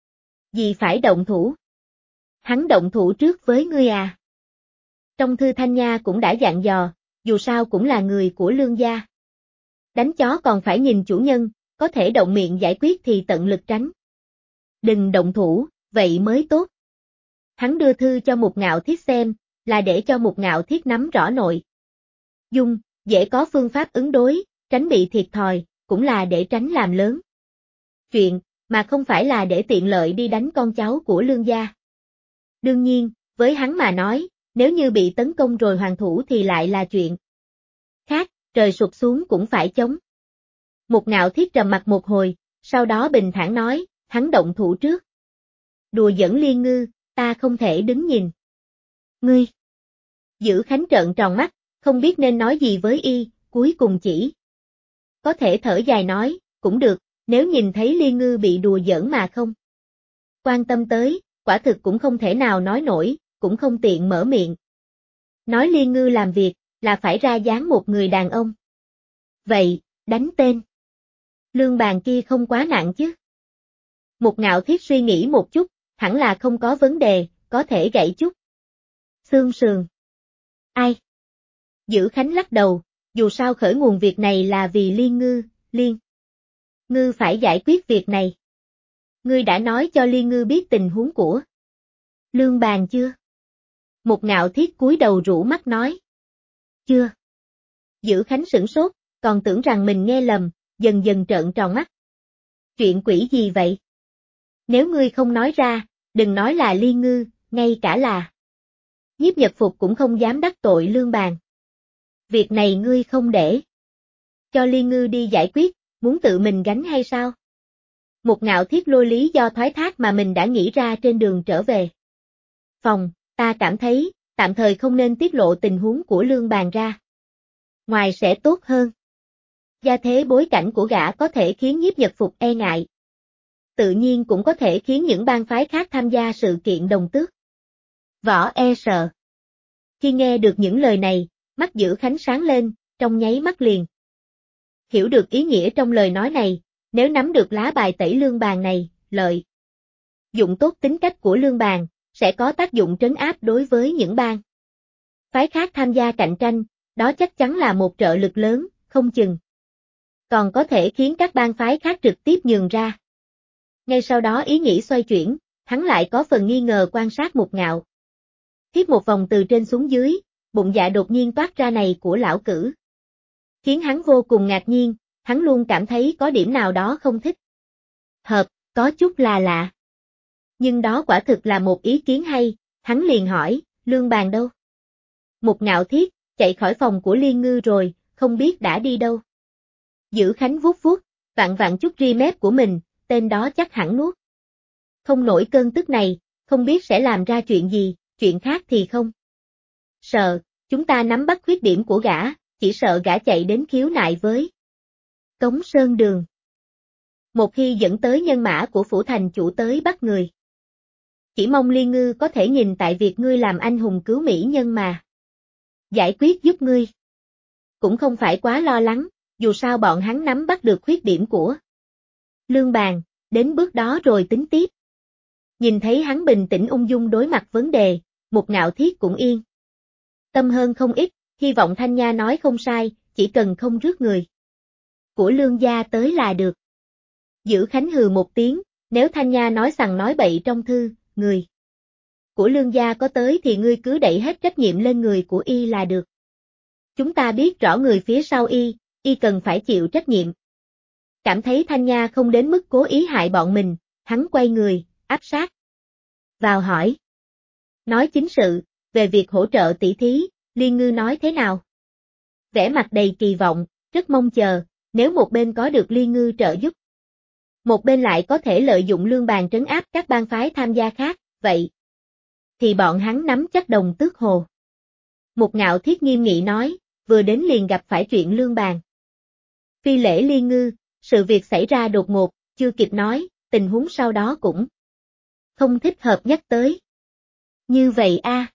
gì phải động thủ? Hắn động thủ trước với ngươi à? Trong thư Thanh Nha cũng đã dặn dò, dù sao cũng là người của Lương gia. Đánh chó còn phải nhìn chủ nhân, có thể động miệng giải quyết thì tận lực tránh. Đừng động thủ, vậy mới tốt. Hắn đưa thư cho Mục Ngạo Thiết xem, là để cho Mục Ngạo Thiết nắm rõ nội dung, dễ có phương pháp ứng đối, tránh bị thiệt thòi, cũng là để tránh làm lớn chuyện, mà không phải là để tiện lợi đi đánh con cháu của Lương gia. Đương nhiên, với hắn mà nói, nếu như bị tấn công rồi hoàn thủ thì lại là chuyện khác, trời sụp xuống cũng phải chống. Mục Ngạo Thiết trầm mặt một hồi, sau đó bình thản nói, hắn động thủ trước. Đùa giỡn Liên Ngư, ta không thể đứng nhìn. Ngươi! Dữ Khánh trợn tròn mắt, không biết nên nói gì với y, cuối cùng chỉ có thể thở dài nói, cũng được, nếu nhìn thấy Liên Ngư bị đùa giỡn mà không quan tâm tới, quả thực cũng không thể nào nói nổi, cũng không tiện mở miệng. Nói Liên Ngư làm việc, là phải ra dáng một người đàn ông. Vậy, đánh tên Lương Bàn kia không quá nặng chứ? Mục Ngạo Thiết suy nghĩ một chút, hẳn là không có vấn đề, có thể gãy chút xương sườn. Ai? Dữ Khánh lắc đầu, dù sao khởi nguồn việc này là vì Liên Ngư, Liên Ngư phải giải quyết việc này. Ngươi đã nói cho Liên Ngư biết tình huống của Lương Bàn chưa? Mục Ngạo Thiết cúi đầu rũ mắt nói. Chưa. Dữ Khánh sửng sốt, còn tưởng rằng mình nghe lầm, dần dần trợn tròn mắt. Chuyện quỷ gì vậy? Nếu ngươi không nói ra, đừng nói là Liên Ngư, ngay cả là Nhiếp Nhật Phục cũng không dám đắc tội Lương Bàn. Việc này ngươi không để cho Liên Ngư đi giải quyết, muốn tự mình gánh hay sao? Mục Ngạo Thiết lôi lý do thoái thác mà mình đã nghĩ ra trên đường trở về phòng, ta cảm thấy, tạm thời không nên tiết lộ tình huống của Lương Bàn ra. Ngoài sẽ tốt hơn. Gia thế bối cảnh của gã có thể khiến Nhiếp Nhật Phục e ngại. Tự nhiên cũng có thể khiến những bang phái khác tham gia sự kiện đồng tước Võ e sợ. Khi nghe được những lời này, mắt Dữ Khánh sáng lên, trong nháy mắt liền hiểu được ý nghĩa trong lời nói này, nếu nắm được lá bài tẩy Lương Bàn này, lợi dụng tốt tính cách của Lương Bàn, sẽ có tác dụng trấn áp đối với những bang phái khác tham gia cạnh tranh, đó chắc chắn là một trợ lực lớn, không chừng còn có thể khiến các bang phái khác trực tiếp nhường ra. Ngay sau đó ý nghĩ xoay chuyển, hắn lại có phần nghi ngờ quan sát Mục Ngạo Thiết một vòng từ trên xuống dưới, bụng dạ đột nhiên toát ra này của lão cử. Khiến hắn vô cùng ngạc nhiên, hắn luôn cảm thấy có điểm nào đó không thích hợp, có chút là lạ. Nhưng đó quả thực là một ý kiến hay, hắn liền hỏi, Lương Bàn đâu? Một Ngạo Thiết, chạy khỏi phòng của Liên Ngư rồi, không biết đã đi đâu. Dữ Khánh vuốt vuốt, vặn vặn chút ri mép của mình, tên đó chắc hẳn nuốt. Không nổi cơn tức này, không biết sẽ làm ra chuyện gì, chuyện khác thì không. Sợ, chúng ta nắm bắt khuyết điểm của gã, chỉ sợ gã chạy đến khiếu nại với Cống Sơn Đường. Một khi dẫn tới nhân mã của phủ thành chủ tới bắt người. Chỉ mong Liên Ngư có thể nhìn tại việc ngươi làm anh hùng cứu mỹ nhân mà. Giải quyết giúp ngươi. Cũng không phải quá lo lắng, dù sao bọn hắn nắm bắt được khuyết điểm của Lương Bàn, đến bước đó rồi tính tiếp. Nhìn thấy hắn bình tĩnh ung dung đối mặt vấn đề, Một Ngạo Thiết cũng yên tâm hơn không ít, hy vọng Thanh Nha nói không sai, chỉ cần không rước người của Lương gia tới là được. Dữ Khánh hừ một tiếng, nếu Thanh Nha nói sằng nói bậy trong thư, người của Lương gia có tới thì ngươi cứ đẩy hết trách nhiệm lên người của y là được. Chúng ta biết rõ người phía sau y cần phải chịu trách nhiệm. Cảm thấy Thanh Nha không đến mức cố ý hại bọn mình, hắn quay người, áp sát vào hỏi. Nói chính sự, về việc hỗ trợ tỷ thí, Liên Ngư nói thế nào? Vẻ mặt đầy kỳ vọng, rất mong chờ, nếu một bên có được Liên Ngư trợ giúp. Một bên lại có thể lợi dụng Lương Bàn trấn áp các bang phái tham gia khác, vậy thì bọn hắn nắm chắc đồng tước hồ. Một Ngạo Thiết nghiêm nghị nói, vừa đến liền gặp phải chuyện Lương Bàn. Phi lễ Liên Ngư, sự việc xảy ra đột ngột, chưa kịp nói, tình huống sau đó cũng không thích hợp nhắc tới. Như vậy a.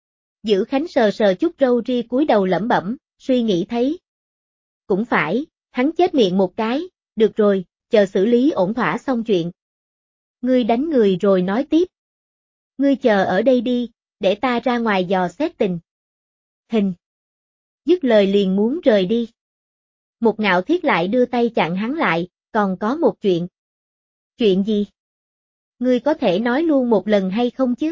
Dữ Khánh sờ sờ chút râu ria cúi đầu lẩm bẩm, suy nghĩ thấy. Cũng phải, hắn chết miệng một cái, được rồi, chờ xử lý ổn thỏa xong chuyện. Ngươi đánh người rồi nói tiếp. Ngươi chờ ở đây đi, để ta ra ngoài dò xét tình hình. Dứt lời liền muốn rời đi. Một Ngạo Thiết lại đưa tay chặn hắn lại, còn có một chuyện. Chuyện gì? Ngươi có thể nói luôn một lần hay không chứ?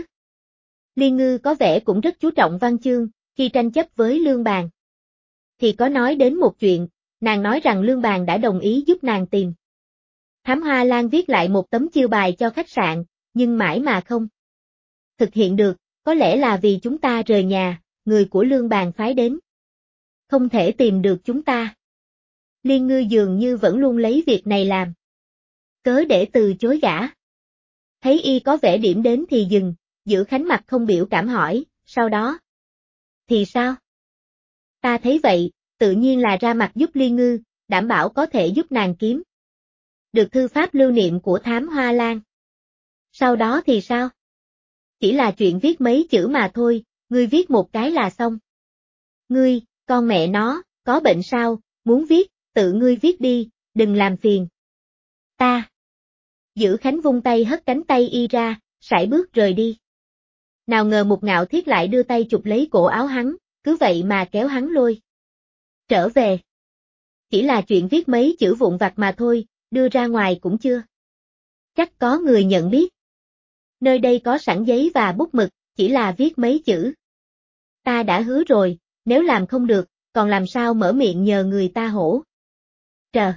Liên Ngư có vẻ cũng rất chú trọng văn chương, khi tranh chấp với Lương Bàn. Thì có nói đến một chuyện, nàng nói rằng Lương Bàn đã đồng ý giúp nàng tìm. Thám Hoa Lan viết lại một tấm chiêu bài cho khách sạn, nhưng mãi mà không thực hiện được, có lẽ là vì chúng ta rời nhà, người của Lương Bàn phái đến. Không thể tìm được chúng ta. Liên Ngư dường như vẫn luôn lấy việc này làm cớ để từ chối gã. Thấy y có vẻ điểm đến thì dừng, Dữ Khánh mặt không biểu cảm hỏi, sau đó thì sao? Ta thấy vậy, tự nhiên là ra mặt giúp Liên Ngư, đảm bảo có thể giúp nàng kiếm được thư pháp lưu niệm của Thám Hoa Lan. Sau đó thì sao? Chỉ là chuyện viết mấy chữ mà thôi, ngươi viết một cái là xong. Ngươi, con mẹ nó, có bệnh sao, muốn viết, tự ngươi viết đi, đừng làm phiền ta. Dữ Khánh vung tay hất cánh tay y ra, sải bước rời đi. Nào ngờ Một Ngạo Thiết lại đưa tay chụp lấy cổ áo hắn, cứ vậy mà kéo hắn lôi trở về. Chỉ là chuyện viết mấy chữ vụn vặt mà thôi, đưa ra ngoài cũng chưa chắc có người nhận biết. Nơi đây có sẵn giấy và bút mực, chỉ là viết mấy chữ. Ta đã hứa rồi, nếu làm không được, còn làm sao mở miệng nhờ người ta hỗ trợ.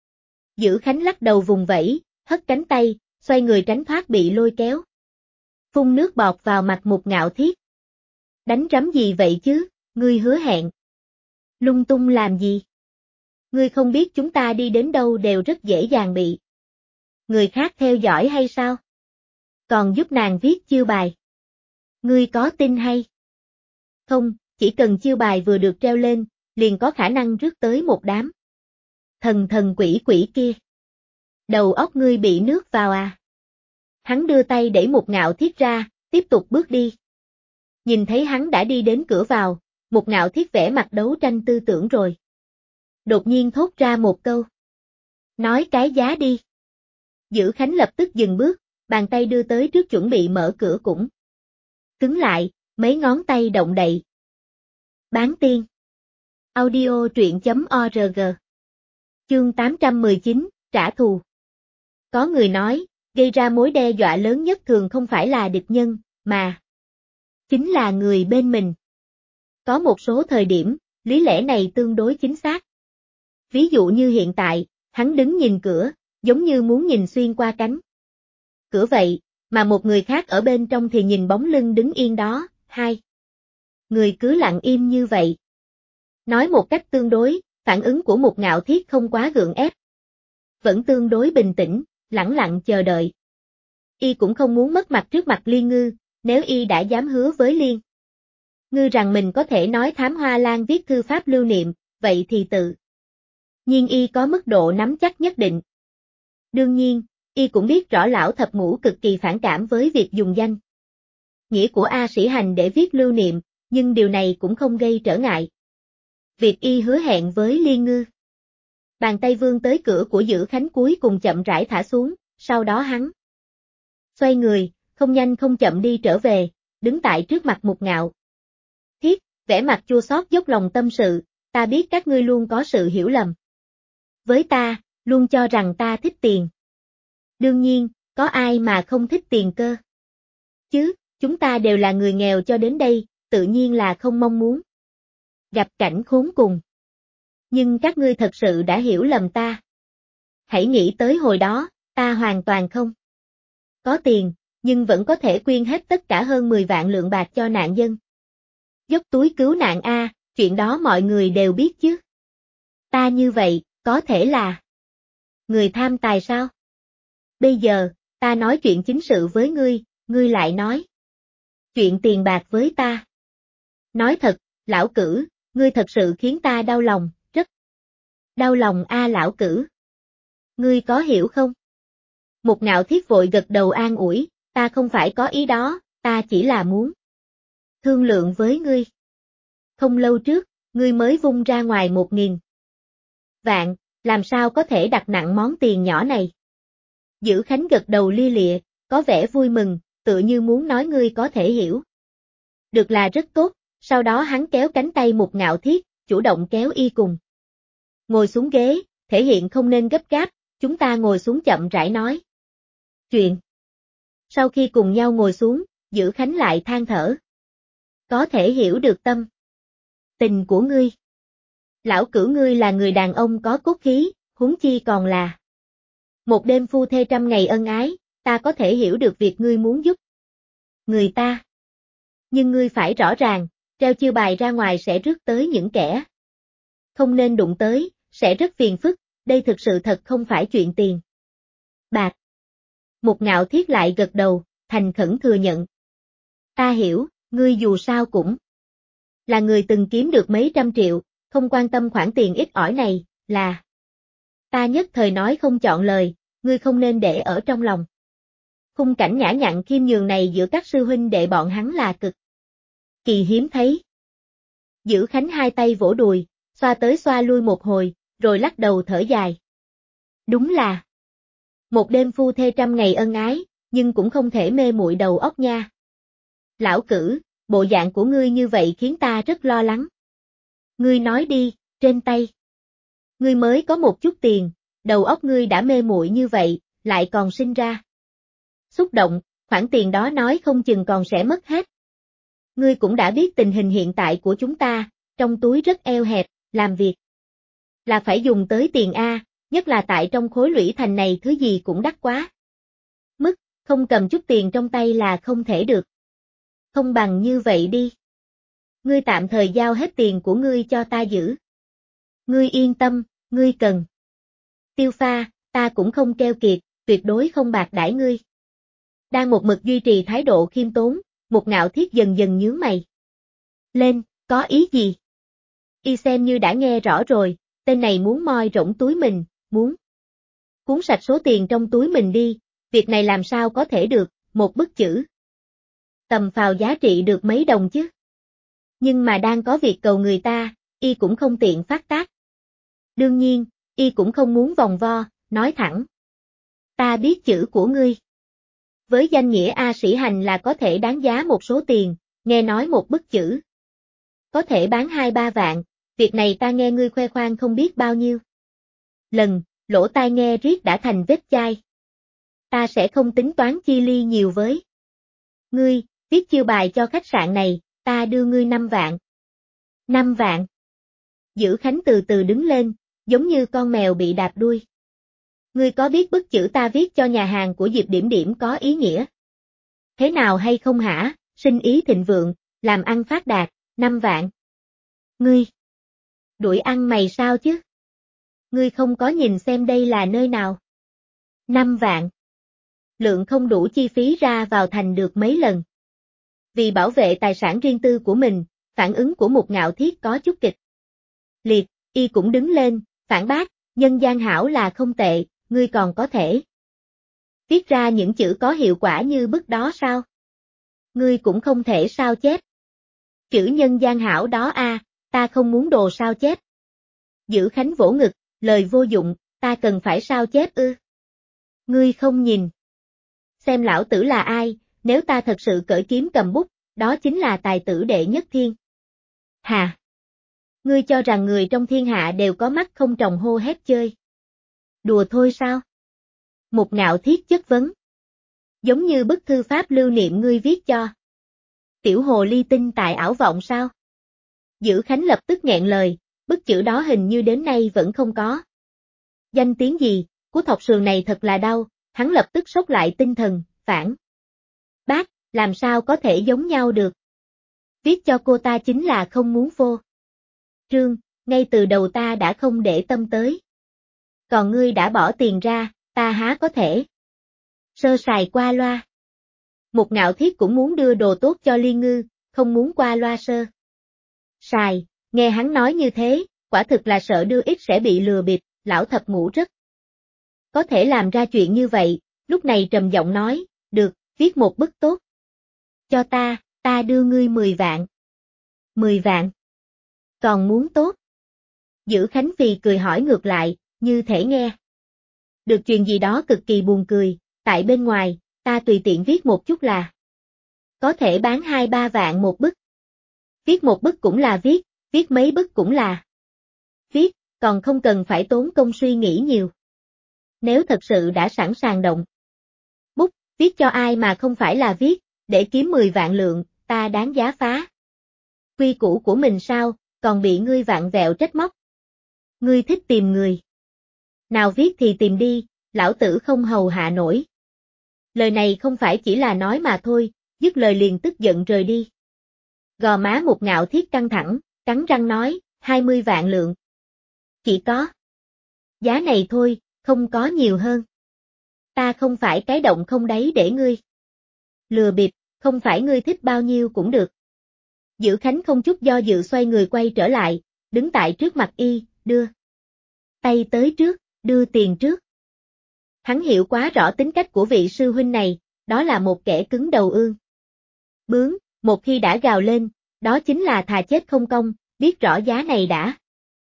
Dữ Khánh lắc đầu vùng vẫy, hất cánh tay, xoay người tránh thoát bị lôi kéo. Phun nước bọt vào mặt Một Ngạo Thiết. Đánh rắm gì vậy chứ, ngươi hứa hẹn. Lung tung làm gì? Ngươi không biết chúng ta đi đến đâu đều rất dễ dàng bị người khác theo dõi hay sao? Còn giúp nàng viết chiêu bài. Ngươi có tin hay không, chỉ cần chiêu bài vừa được treo lên, liền có khả năng rước tới một đám thần quỷ quỷ kia. Đầu óc ngươi bị nước vào à? Hắn đưa tay đẩy Một Ngạo Thiết ra, tiếp tục bước đi. Nhìn thấy hắn đã đi đến cửa vào, Một Ngạo Thiết vẽ mặt đấu tranh tư tưởng rồi. Đột nhiên thốt ra một câu. Nói cái giá đi. Dữ Khánh lập tức dừng bước, bàn tay đưa tới trước chuẩn bị mở cửa cũng cứng lại, mấy ngón tay động đậy. Bán tiên. Audio truyện.org. Chương 819, trả thù. Có người nói, gây ra mối đe dọa lớn nhất thường không phải là địch nhân, mà chính là người bên mình. Có một số thời điểm, lý lẽ này tương đối chính xác. Ví dụ như hiện tại, hắn đứng nhìn cửa, giống như muốn nhìn xuyên qua cánh cửa vậy, mà một người khác ở bên trong thì nhìn bóng lưng đứng yên đó, hai người cứ lặng im như vậy. Nói một cách tương đối, phản ứng của Mục Ngạo Thiết không quá gượng ép. Vẫn tương đối bình tĩnh, lẳng lặng chờ đợi. Y cũng không muốn mất mặt trước mặt Liên Ngư, nếu Y đã dám hứa với Liên Ngư rằng mình có thể nói Thám Hoa Lan viết thư pháp lưu niệm, vậy thì tự nhiên Y có mức độ nắm chắc nhất định. Đương nhiên, Y cũng biết rõ lão thập ngũ cực kỳ phản cảm với việc dùng danh nghĩa của A Sĩ Hành để viết lưu niệm, nhưng điều này cũng không gây trở ngại việc Y hứa hẹn với Liên Ngư. Bàn tay vươn tới cửa của Dữ Khánh cuối cùng chậm rãi thả xuống, sau đó hắn xoay người, không nhanh không chậm đi trở về, đứng tại trước mặt Mục Ngạo Thiết, vẻ mặt chua xót dốc lòng tâm sự, ta biết các ngươi luôn có sự hiểu lầm với ta, luôn cho rằng ta thích tiền. Đương nhiên, có ai mà không thích tiền cơ? Chứ, chúng ta đều là người nghèo cho đến đây, tự nhiên là không mong muốn gặp cảnh khốn cùng. Nhưng các ngươi thật sự đã hiểu lầm ta. Hãy nghĩ tới hồi đó, ta hoàn toàn không có tiền, nhưng vẫn có thể quyên hết tất cả hơn 10 vạn lượng bạc cho nạn dân. Dốc túi cứu nạn a, chuyện đó mọi người đều biết chứ. Ta như vậy, có thể là người tham tài sao? Bây giờ, ta nói chuyện chính sự với ngươi lại nói chuyện tiền bạc với ta. Nói thật, lão Cử, ngươi thật sự khiến ta đau lòng, rất đau lòng a lão Cử. Ngươi có hiểu không? Mục Ngạo Thiết vội gật đầu an ủi, ta không phải có ý đó, ta chỉ là muốn thương lượng với ngươi. Không lâu trước, ngươi mới vung ra ngoài 1.000 vạn, làm sao có thể đặt nặng món tiền nhỏ này? Dữ Khánh gật đầu lia lịa, có vẻ vui mừng, tựa như muốn nói ngươi có thể hiểu. Được là rất tốt, sau đó hắn kéo cánh tay Mục Ngạo Thiết, chủ động kéo Y cùng ngồi xuống ghế, thể hiện không nên gấp gáp, chúng ta ngồi xuống chậm rãi nói chuyện. Sau khi cùng nhau ngồi xuống, Dữ Khánh lại than thở. Có thể hiểu được tâm tình của ngươi. Lão Cửu ngươi là người đàn ông có cốt khí, huống chi còn là một đêm phu thê trăm ngày ân ái, ta có thể hiểu được việc ngươi muốn giúp người ta. Nhưng ngươi phải rõ ràng, treo chiêu bài ra ngoài sẽ rước tới những kẻ không nên đụng tới, sẽ rất phiền phức, đây thực sự thật không phải chuyện tiền bạc. Mục Ngạo Thiết lại gật đầu, thành khẩn thừa nhận. Ta hiểu, ngươi dù sao cũng là người từng kiếm được mấy trăm triệu, không quan tâm khoản tiền ít ỏi này, là ta nhất thời nói không chọn lời, ngươi không nên để ở trong lòng. Khung cảnh nhã nhặn khiêm nhường này giữa các sư huynh đệ bọn hắn là cực kỳ hiếm thấy. Dữ Khánh hai tay vỗ đùi, xoa tới xoa lui một hồi, rồi lắc đầu thở dài. Đúng là một đêm phu thê trăm ngày ân ái, nhưng cũng không thể mê muội đầu óc nha. Lão Cử, bộ dạng của ngươi như vậy khiến ta rất lo lắng. Ngươi nói đi, trên tay ngươi mới có một chút tiền, đầu óc ngươi đã mê muội như vậy, lại còn sinh ra xúc động, khoản tiền đó nói không chừng còn sẽ mất hết. Ngươi cũng đã biết tình hình hiện tại của chúng ta, trong túi rất eo hẹp, làm việc là phải dùng tới tiền A, nhất là tại trong khối lũy thành này thứ gì cũng đắt quá. Mức, không cầm chút tiền trong tay là không thể được. Không bằng như vậy đi. Ngươi tạm thời giao hết tiền của ngươi cho ta giữ. Ngươi yên tâm, ngươi cần tiêu pha, ta cũng không keo kiệt, tuyệt đối không bạc đãi ngươi. Đang một mực duy trì thái độ khiêm tốn, Mục Ngạo Thiết dần dần nhướng mày lên, có ý gì? Y xem như đã nghe rõ rồi, tên này muốn moi rỗng túi mình, muốn cuốn sạch số tiền trong túi mình đi, việc này làm sao có thể được, một bức chữ tầm phào giá trị được mấy đồng chứ. Nhưng mà đang có việc cầu người ta, Y cũng không tiện phát tác. Đương nhiên, Y cũng không muốn vòng vo, nói thẳng. Ta biết chữ của ngươi. Với danh nghĩa A Sĩ Hành là có thể đáng giá một số tiền, nghe nói một bức chữ có thể bán 2-3 vạn, việc này ta nghe ngươi khoe khoang không biết bao nhiêu lần, lỗ tai nghe riết đã thành vết chai. Ta sẽ không tính toán chi ly nhiều với ngươi, viết chiêu bài cho khách sạn này, ta đưa ngươi 5 vạn. 5 vạn. Dữ Khánh từ từ đứng lên, giống như con mèo bị đạp đuôi. Ngươi có biết bức chữ ta viết cho nhà hàng của Diệp Điểm Điểm có ý nghĩa thế nào hay không hả? Sinh ý thịnh vượng, làm ăn phát đạt, 5 vạn. Ngươi, đuổi ăn mày sao chứ? Ngươi không có nhìn xem đây là nơi nào? 5 vạn. Lượng không đủ chi phí ra vào thành được mấy lần. Vì bảo vệ tài sản riêng tư của mình, phản ứng của Mục Ngạo Thiết có chút kịch liệt, y cũng đứng lên, phản bác, nhân gian hảo là không tệ, ngươi còn có thể viết ra những chữ có hiệu quả như bức đó sao? Ngươi cũng không thể sao chép. Chữ nhân gian hảo đó ta không muốn đồ sao chép. Dữ Khánh vỗ ngực, lời vô dụng, ta cần phải sao chép ư? Ngươi không nhìn xem lão tử là ai, nếu ta thật sự cởi kiếm cầm bút, đó chính là tài tử đệ nhất thiên hà. Ngươi cho rằng người trong thiên hạ đều có mắt không tròng hô hét chơi đùa thôi sao? Mục Ngạo Thiết chất vấn. Giống như bức thư pháp lưu niệm ngươi viết cho tiểu hồ ly tinh tại ảo vọng sao? Dữ Khánh lập tức nghẹn lời, bức chữ đó hình như đến nay vẫn không có danh tiếng gì, cú thọc sườn này thật là đau, hắn lập tức sốc lại tinh thần, phản bác, làm sao có thể giống nhau được? Viết cho cô ta chính là không muốn phô trương, ngay từ đầu ta đã không để tâm tới. Còn ngươi đã bỏ tiền ra, ta há có thể sơ sài qua loa. Mục Ngạo Thiết cũng muốn đưa đồ tốt cho Liên Ngư, không muốn qua loa sơ sài, nghe hắn nói như thế, quả thực là sợ đưa ít sẽ bị lừa bịp, lão thập ngũ rất có thể làm ra chuyện như vậy, lúc này trầm giọng nói, được, viết một bức tốt. Cho ta đưa ngươi 10 vạn. 10 vạn. Còn muốn tốt. Dữ Khánh Phì cười hỏi ngược lại, như thể nghe được chuyện gì đó cực kỳ buồn cười, tại bên ngoài, ta tùy tiện viết một chút là có thể bán 2-3 vạn một bức. Viết một bức cũng là viết mấy bức cũng là viết, còn không cần phải tốn công suy nghĩ nhiều. Nếu thật sự đã sẵn sàng động bút, viết cho ai mà không phải là viết, để kiếm 10 vạn lượng, ta đáng giá phá quy củ của mình sao, còn bị ngươi vặn vẹo trách móc. Ngươi thích tìm người nào viết thì tìm đi, lão tử không hầu hạ nổi. Lời này không phải chỉ là nói mà thôi, dứt lời liền tức giận rời đi. Gò má Mục Ngạo Thiết căng thẳng, cắn răng nói, 20 vạn lượng. Chỉ có giá này thôi, không có nhiều hơn. Ta không phải cái động không đáy để ngươi lừa bịp, không phải ngươi thích bao nhiêu cũng được. Dữ Khánh không chút do dự xoay người quay trở lại, đứng tại trước mặt y, đưa tay tới trước, đưa tiền trước. Hắn hiểu quá rõ tính cách của vị sư huynh này, đó là một kẻ cứng đầu ương bướng, một khi đã gào lên, đó chính là thà chết không công, biết rõ giá này đã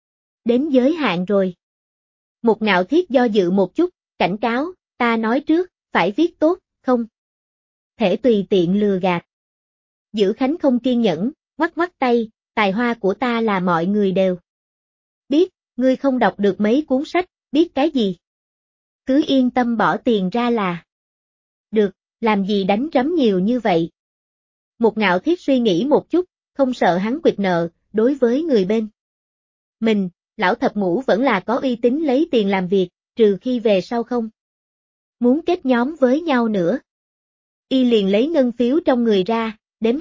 đến giới hạn rồi. Mục Ngạo Thiết do dự một chút, cảnh cáo, ta nói trước, phải viết tốt, không thể tùy tiện lừa gạt. Dữ Khánh không kiên nhẫn, ngoắc ngoắc tay, tài hoa của ta là mọi người đều biết, ngươi không đọc được mấy cuốn sách, biết cái gì? Cứ yên tâm bỏ tiền ra là được, làm gì đánh rắm nhiều như vậy? Mục Ngạo Thiết suy nghĩ một chút, không sợ hắn quỵt nợ, đối với người bên mình, lão thập ngũ vẫn là có uy tín lấy tiền làm việc, trừ khi về sau không muốn kết nhóm với nhau nữa. Y liền lấy ngân phiếu trong người ra, đếm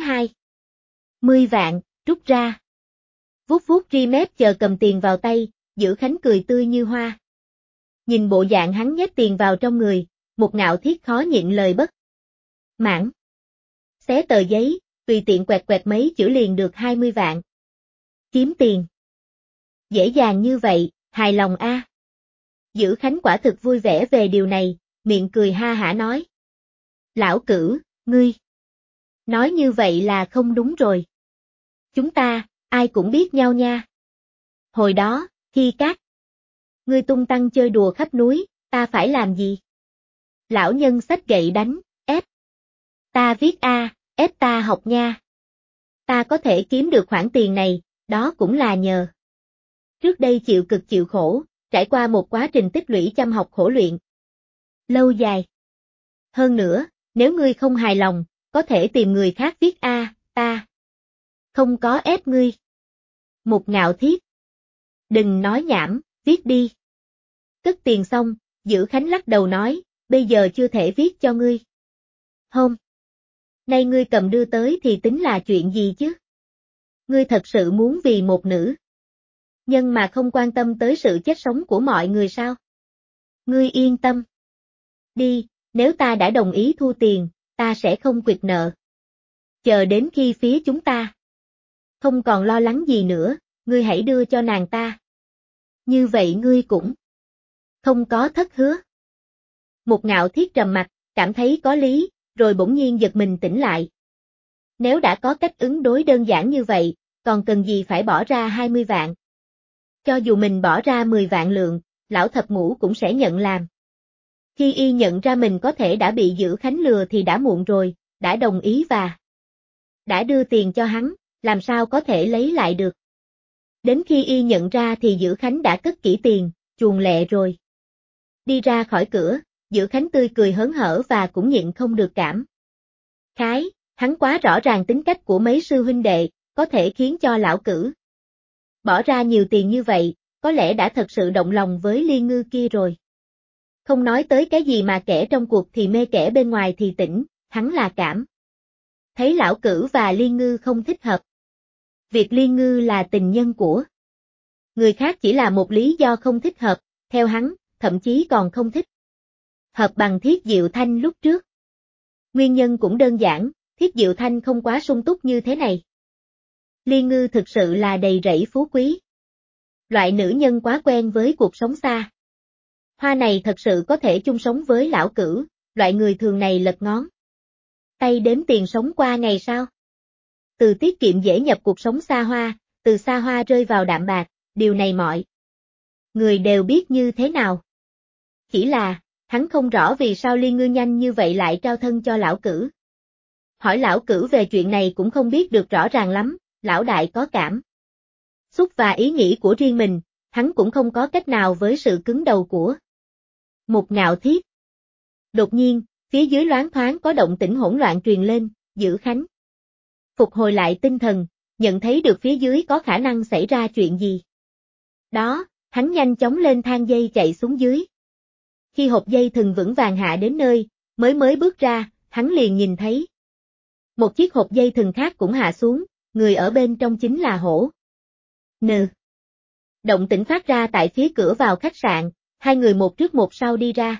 20 vạn, rút ra. Vuốt vuốt ri mép chờ cầm tiền vào tay, Dữ Khánh cười tươi như hoa. Nhìn bộ dạng hắn nhét tiền vào trong người, Mục Ngạo Thiết khó nhịn lời bất mãn. Xé tờ giấy, tùy tiện quẹt quẹt mấy chữ liền được 20 vạn. Kiếm tiền dễ dàng như vậy, hài lòng a. Dữ Khánh quả thực vui vẻ về điều này, miệng cười ha hả nói. Lão Cửu, ngươi nói như vậy là không đúng rồi. Chúng ta, ai cũng biết nhau nha. Hồi đó, khi các ngươi tung tăng chơi đùa khắp núi, ta phải làm gì? Lão nhân xách gậy đánh, ép ta viết ép ta học nha. Ta có thể kiếm được khoản tiền này, đó cũng là nhờ trước đây chịu cực chịu khổ, trải qua một quá trình tích lũy chăm học khổ luyện lâu dài. Hơn nữa, nếu ngươi không hài lòng, có thể tìm người khác viết ta không có ép ngươi. Mục Ngạo Thiết, đừng nói nhảm, viết đi. Cất tiền xong, Dữ Khánh lắc đầu nói, bây giờ chưa thể viết cho ngươi. Hôm nay ngươi cầm đưa tới thì tính là chuyện gì chứ? Ngươi thật sự muốn vì một nữ nhân mà không quan tâm tới sự chết sống của mọi người sao? Ngươi yên tâm. Đi, nếu ta đã đồng ý thu tiền, ta sẽ không quỵt nợ. Chờ đến khi phía chúng ta không còn lo lắng gì nữa, ngươi hãy đưa cho nàng ta. Như vậy ngươi cũng không có thất hứa. Một Ngạo Thiết trầm mặt, cảm thấy có lý, rồi bỗng nhiên giật mình tỉnh lại. Nếu đã có cách ứng đối đơn giản như vậy, còn cần gì phải bỏ ra 20 vạn. Cho dù mình bỏ ra 10 vạn lượng, lão thập ngũ cũng sẽ nhận làm. Khi y nhận ra mình có thể đã bị Dữ Khánh lừa thì đã muộn rồi, đã đồng ý và đã đưa tiền cho hắn, làm sao có thể lấy lại được. Đến khi y nhận ra thì Dữ Khánh đã cất kỹ tiền, chuồn lẹ rồi. Đi ra khỏi cửa, Dữ Khánh tươi cười hớn hở và cũng nhịn không được cảm khái, hắn quá rõ ràng tính cách của mấy sư huynh đệ, có thể khiến cho lão Cử bỏ ra nhiều tiền như vậy, có lẽ đã thật sự động lòng với Liên Ngư kia rồi. Không nói tới cái gì mà kẻ trong cuộc thì mê kẻ bên ngoài thì tỉnh, hắn là cảm thấy lão Cử và Liên Ngư không thích hợp. Việc Liên Ngư là tình nhân của người khác chỉ là một lý do không thích hợp, theo hắn, thậm chí còn không thích hợp bằng Thiết Diệu Thanh lúc trước. Nguyên nhân cũng đơn giản, Thiết Diệu Thanh không quá sung túc như thế này. Liên Ngư thực sự là đầy rẫy phú quý. Loại nữ nhân quá quen với cuộc sống xa hoa này thật sự có thể chung sống với lão Cử, loại người thường này lật ngón tay đếm tiền sống qua ngày sao? Từ tiết kiệm dễ nhập cuộc sống xa hoa, từ xa hoa rơi vào đạm bạc, điều này mọi người đều biết như thế nào. Chỉ là, hắn không rõ vì sao Liên Ngư nhanh như vậy lại trao thân cho lão Cử. Hỏi lão Cử về chuyện này cũng không biết được rõ ràng lắm, lão đại có cảm xúc và ý nghĩ của riêng mình, hắn cũng không có cách nào với sự cứng đầu của một Ngạo Thiết. Đột nhiên, phía dưới loáng thoáng có động tĩnh hỗn loạn truyền lên, Dữ Khánh phục hồi lại tinh thần, nhận thấy được phía dưới có khả năng xảy ra chuyện gì. Đó, hắn nhanh chóng lên thang dây chạy xuống dưới. Khi hộp dây thừng vững vàng hạ đến nơi, mới bước ra, hắn liền nhìn thấy một chiếc hộp dây thừng khác cũng hạ xuống, người ở bên trong chính là Hổ N. Động tĩnh phát ra tại phía cửa vào khách sạn, hai người một trước một sau đi ra.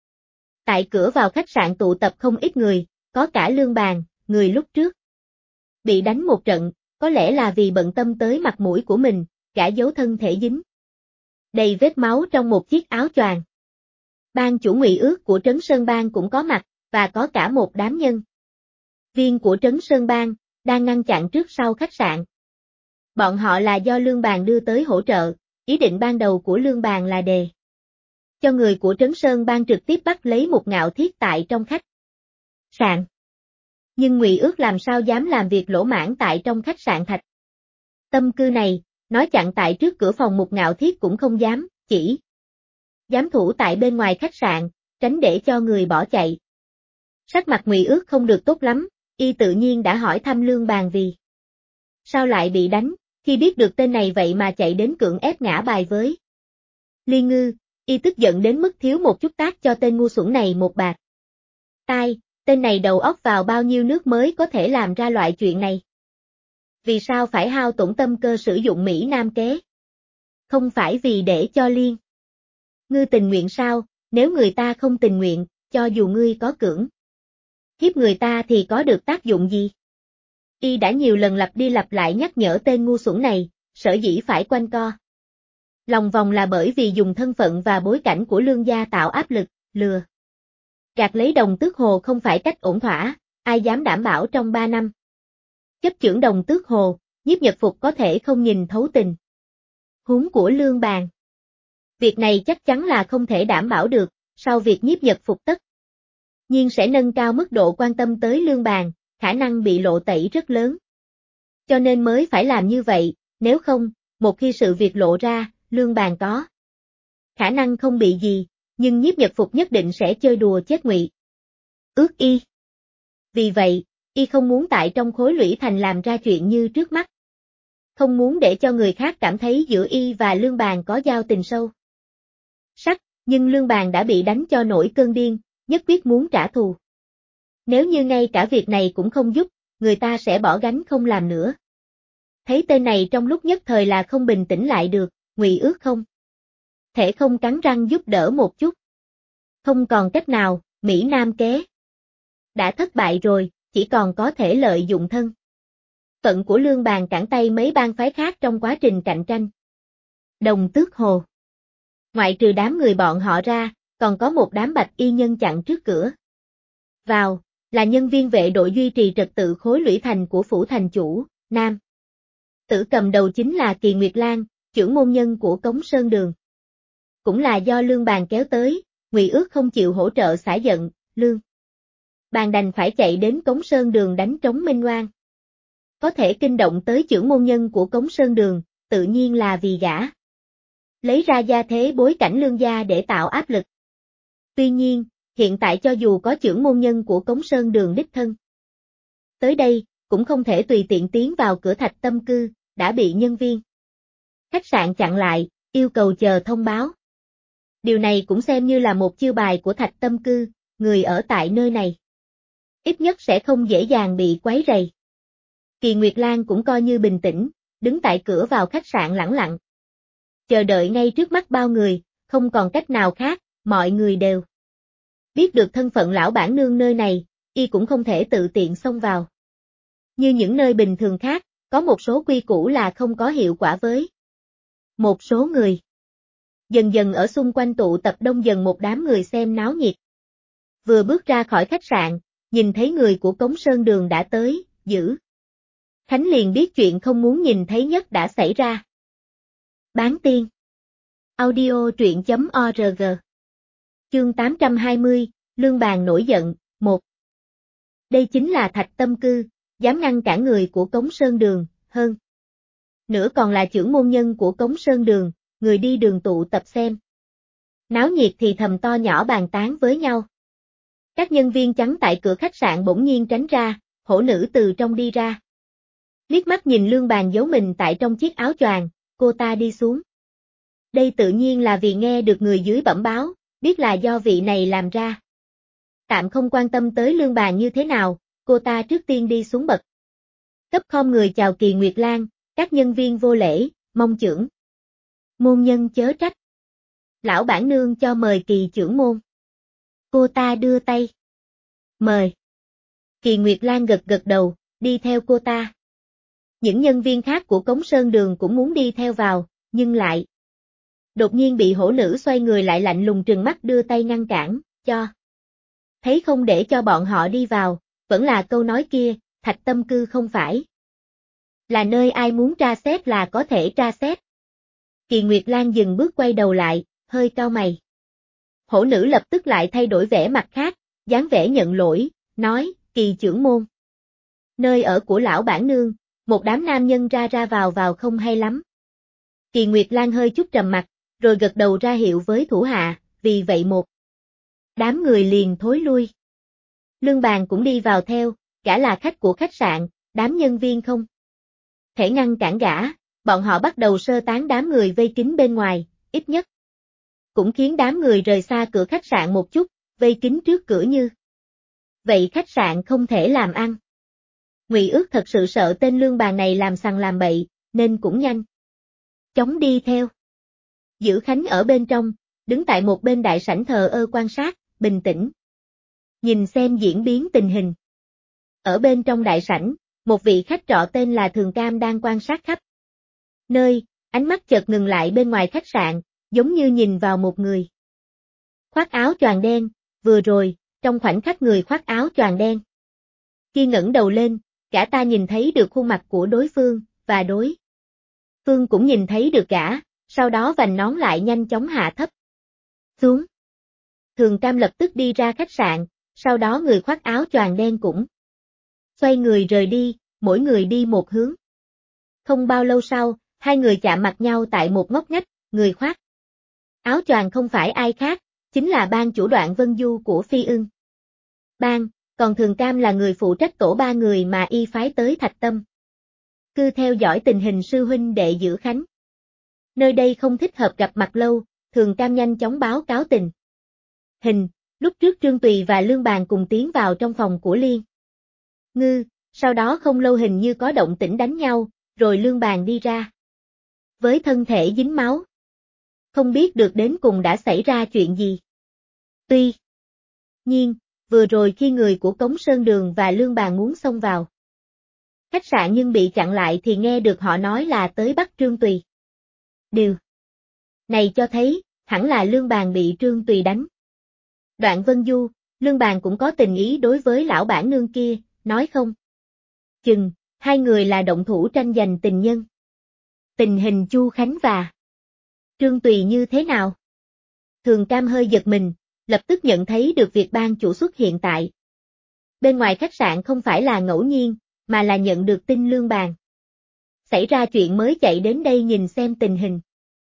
Tại cửa vào khách sạn tụ tập không ít người, có cả Lương Bàn, người lúc trước bị đánh một trận, có lẽ là vì bận tâm tới mặt mũi của mình, cả giấu thân thể dính đầy vết máu trong một chiếc áo choàng. Ban chủ Ngụy Ước của Trấn Sơn Bang cũng có mặt, và có cả một đám nhân viên của Trấn Sơn Bang, đang ngăn chặn trước sau khách sạn. Bọn họ là do Lương Bàn đưa tới hỗ trợ, ý định ban đầu của Lương Bàn là đề cho người của Trấn Sơn Bang trực tiếp bắt lấy một Ngạo Thiết tại trong khách sạn. Nhưng Ngụy Ước làm sao dám làm việc lỗ mãng tại trong khách sạn Thạch Tâm Cư này, nói chặn tại trước cửa phòng một Ngạo Thiết cũng không dám, chỉ dám thủ tại bên ngoài khách sạn, tránh để cho người bỏ chạy. Sắc mặt Ngụy Ước không được tốt lắm, y tự nhiên đã hỏi thăm Lương Bàn vì sao lại bị đánh, khi biết được tên này vậy mà chạy đến cưỡng ép ngã bài với Liên Ngư, y tức giận đến mức thiếu một chút tát cho tên ngu xuẩn này một bạt tai, tên này đầu óc vào bao nhiêu nước mới có thể làm ra loại chuyện này. Vì sao phải hao tổn tâm cơ sử dụng Mỹ Nam kế? Không phải vì để cho Liên Ngư tình nguyện sao, nếu người ta không tình nguyện, cho dù ngươi có cưỡng hiếp người ta thì có được tác dụng gì? Y đã nhiều lần lặp đi lặp lại nhắc nhở tên ngu xuẩn này, sở dĩ phải quanh co lòng vòng là bởi vì dùng thân phận và bối cảnh của Lương gia tạo áp lực, lừa gạt lấy Đồng Tước Hồ không phải cách ổn thỏa, ai dám đảm bảo trong 3 năm chấp chưởng Đồng Tước Hồ, Nhiếp Nhật Phục có thể không nhìn thấu tình huống của Lương Bàn. Việc này chắc chắn là không thể đảm bảo được, sau việc Nhiếp Nhật Phục tất nhiên sẽ nâng cao mức độ quan tâm tới Lương Bàn, khả năng bị lộ tẩy rất lớn. Cho nên mới phải làm như vậy, nếu không, một khi sự việc lộ ra, Lương Bàn có khả năng không bị gì, nhưng Nhiếp Nhật Phục nhất định sẽ chơi đùa chết Ngụy Ước y. Vì vậy, y không muốn tại trong khối lũy thành làm ra chuyện như trước mắt. Không muốn để cho người khác cảm thấy giữa y và Lương Bàn có giao tình sâu sắc, Nhưng Lương Bàn đã bị đánh cho nổi cơn điên, nhất quyết muốn trả thù. Nếu như ngay cả việc này cũng không giúp, người ta sẽ bỏ gánh không làm nữa. Thấy tên này trong lúc nhất thời là không bình tĩnh lại được, Ngụy Ước không thể không cắn răng giúp đỡ một chút. Không còn cách nào, Mỹ Nam kế đã thất bại rồi, chỉ còn có thể lợi dụng thân phận của Lương Bàn cản tay mấy bang phái khác trong quá trình cạnh tranh. Đồng Tước Hồ. Ngoại trừ đám người bọn họ ra, còn có một đám bạch y nhân chặn trước cửa. Vào, là nhân viên vệ đội duy trì trật tự khối lũy thành của phủ thành chủ, Nam. Tử cầm đầu chính là Kỳ Nguyệt Lan, trưởng môn nhân của Cống Sơn Đường. Cũng là do Lương Bàn kéo tới, Ngụy Ước không chịu hỗ trợ xả giận, Lương Bàn đành phải chạy đến Cống Sơn Đường đánh trống minh oan. Có thể kinh động tới trưởng môn nhân của Cống Sơn Đường, tự nhiên là vì gã lấy ra gia thế bối cảnh Lương gia để tạo áp lực. Tuy nhiên, hiện tại cho dù có trưởng môn nhân của Cống Sơn Đường đích thân tới đây, cũng không thể tùy tiện tiến vào cửa Thạch Tâm Cư, đã bị nhân viên khách sạn chặn lại, yêu cầu chờ thông báo. Điều này cũng xem như là một chiêu bài của Thạch Tâm Cư, người ở tại nơi này ít nhất sẽ không dễ dàng bị quấy rầy. Kỳ Nguyệt Lan cũng coi như bình tĩnh, đứng tại cửa vào khách sạn lẳng lặng. Chờ đợi ngay trước mắt bao người, không còn cách nào khác, mọi người đều biết được thân phận lão bản nương nơi này, y cũng không thể tự tiện xông vào. Như những nơi bình thường khác, có một số quy củ là không có hiệu quả với một số người. Dần dần ở xung quanh tụ tập đông dần một đám người xem náo nhiệt. Vừa bước ra khỏi khách sạn, nhìn thấy người của Cống Sơn Đường đã tới, Dữ Khánh liền biết chuyện không muốn nhìn thấy nhất đã xảy ra. Bán tiên. Audio truyện.org. Chương 820, Lương Bàn nổi giận, 1. Đây chính là Thạch Tâm Cư, dám ngăn cản người của Cống Sơn Đường, hơn nữa còn là trưởng môn nhân của Cống Sơn Đường, người đi đường tụ tập xem. Náo nhiệt thì thầm to nhỏ bàn tán với nhau. Các nhân viên chắn tại cửa khách sạn bỗng nhiên tránh ra, hổ nữ từ trong đi ra. Liếc mắt nhìn Lương Bàn giấu mình tại trong chiếc áo choàng, cô ta đi xuống. Đây tự nhiên là vì nghe được người dưới bẩm báo, biết là do vị này làm ra. Tạm không quan tâm tới Lương Bàn như thế nào, cô ta trước tiên đi xuống bậc cấp khom người chào Kỳ Nguyệt Lan, các nhân viên vô lễ, mong trưởng môn nhân chớ trách. Lão bản nương cho mời Kỳ trưởng môn. Cô ta đưa tay. Mời. Kỳ Nguyệt Lan gật gật đầu, đi theo cô ta. Những nhân viên khác của Cống Sơn Đường cũng muốn đi theo vào, nhưng lại đột nhiên bị hổ nữ xoay người lại lạnh lùng trừng mắt đưa tay ngăn cản, cho thấy không để cho bọn họ đi vào, vẫn là câu nói kia, Thạch Tâm Cư không phải là nơi ai muốn tra xét là có thể tra xét. Kỳ Nguyệt Lan dừng bước quay đầu lại, hơi cau mày. Hổ nữ lập tức lại thay đổi vẻ mặt khác, dáng vẻ nhận lỗi, nói, Kỳ trưởng môn. Nơi ở của lão bản nương, một đám nam nhân ra ra vào không hay lắm. Kỳ Nguyệt Lan hơi chút trầm mặt, rồi gật đầu ra hiệu với thủ hạ, vì vậy một đám người liền thối lui. Lương Bàn cũng đi vào theo, gã là khách của khách sạn, đám nhân viên không thể ngăn cản gã, bọn họ bắt đầu sơ tán đám người vây kín bên ngoài, ít nhất cũng khiến đám người rời xa cửa khách sạn một chút, vây kín trước cửa như vậy khách sạn không thể làm ăn. Ngụy Ước thật sự sợ tên Lương Bàn này làm sằng làm bậy, nên cũng nhanh chóng đi theo. Dữ Khánh ở bên trong, đứng tại một bên đại sảnh thờ ơ quan sát, bình tĩnh nhìn xem diễn biến tình hình. Ở bên trong đại sảnh, một vị khách trọ tên là Thường Cam đang quan sát khắp nơi, ánh mắt chợt ngừng lại bên ngoài khách sạn, giống như nhìn vào một người khoác áo choàng đen, vừa rồi, trong khoảnh khắc người khoác áo choàng đen khi ngẩng đầu lên, gã ta nhìn thấy được khuôn mặt của đối phương, và đối phương cũng nhìn thấy được gã, sau đó vành nón lại nhanh chóng hạ thấp xuống. Thường Cam lập tức đi ra khách sạn, sau đó người khoác áo choàng đen cũng xoay người rời đi, mỗi người đi một hướng. Không bao lâu sau, hai người chạm mặt nhau tại một ngóc ngách, người khoác áo choàng không phải ai khác, chính là ban chủ Đoạn Vân Du của Phi Ưng Bang, còn Thường Cam là người phụ trách tổ ba người mà y phái tới Thạch Tâm Cư theo dõi tình hình sư huynh đệ Dữ Khánh. Nơi đây không thích hợp gặp mặt lâu, Thường Cam nhanh chóng báo cáo tình hình, lúc trước Trương Tùy và Lương Bàn cùng tiến vào trong phòng của Liên Ngư, sau đó không lâu hình như có động tĩnh đánh nhau, rồi Lương Bàn đi ra. Với thân thể dính máu. Không biết được đến cùng đã xảy ra chuyện gì. Tuy nhiên, vừa rồi khi người của Cống Sơn Đường và Lương Bàn muốn xông vào khách sạn nhưng bị chặn lại thì nghe được họ nói là tới bắt Trương Tùy. Điều này cho thấy, hẳn là Lương Bàn bị Trương Tùy đánh. Đoạn Vân Du, Lương Bàn cũng có tình ý đối với lão bản nương kia, nói không chừng, hai người là động thủ tranh giành tình nhân. Tình hình Chu Khánh và Trương Tùy như thế nào? Thường Cam hơi giật mình, lập tức nhận thấy được việc ban chủ xuất hiện tại bên ngoài khách sạn không phải là ngẫu nhiên, mà là nhận được tin Lương Bàn xảy ra chuyện mới chạy đến đây nhìn xem tình hình.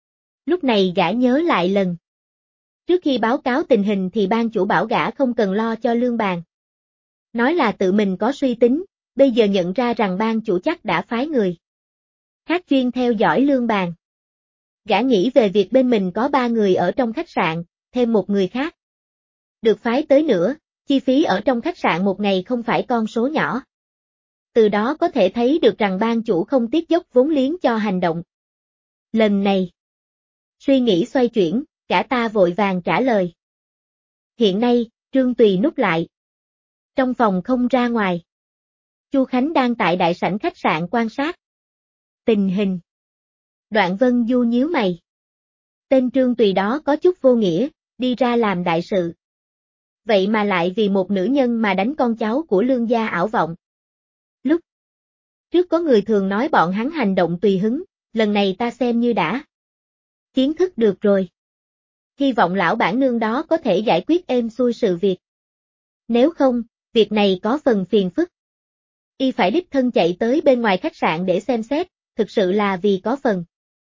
Lúc này gã nhớ lại lần trước khi báo cáo tình hình thì ban chủ bảo gã không cần lo cho Lương Bàn. Nói là tự mình có suy tính, bây giờ nhận ra rằng ban chủ chắc đã phái người khác chuyên theo dõi Lương Bàn. Gã nghĩ về việc bên mình có 3 người ở trong khách sạn, thêm một người khác được phái tới nữa, chi phí ở trong khách sạn một ngày không phải con số nhỏ. Từ đó có thể thấy được rằng ban chủ không tiết dốc vốn liếng cho hành động lần này. Suy nghĩ xoay chuyển, cả ta vội vàng trả lời. Hiện nay, Trương Tùy núp lại trong phòng không ra ngoài. Chu Khánh đang tại đại sảnh khách sạn quan sát tình hình. Đoạn Vân Du nhíu mày. Tên Trương Tùy đó có chút vô nghĩa, đi ra làm đại sự. Vậy mà lại vì một nữ nhân mà đánh con cháu của Lương gia ảo vọng. Lúc trước có người thường nói bọn hắn hành động tùy hứng, lần này ta xem như đã kiến thức được rồi. Hy vọng lão bản nương đó có thể giải quyết êm xuôi sự việc. Nếu không, việc này có phần phiền phức. Y phải đích thân chạy tới bên ngoài khách sạn để xem xét, thực sự là vì có phần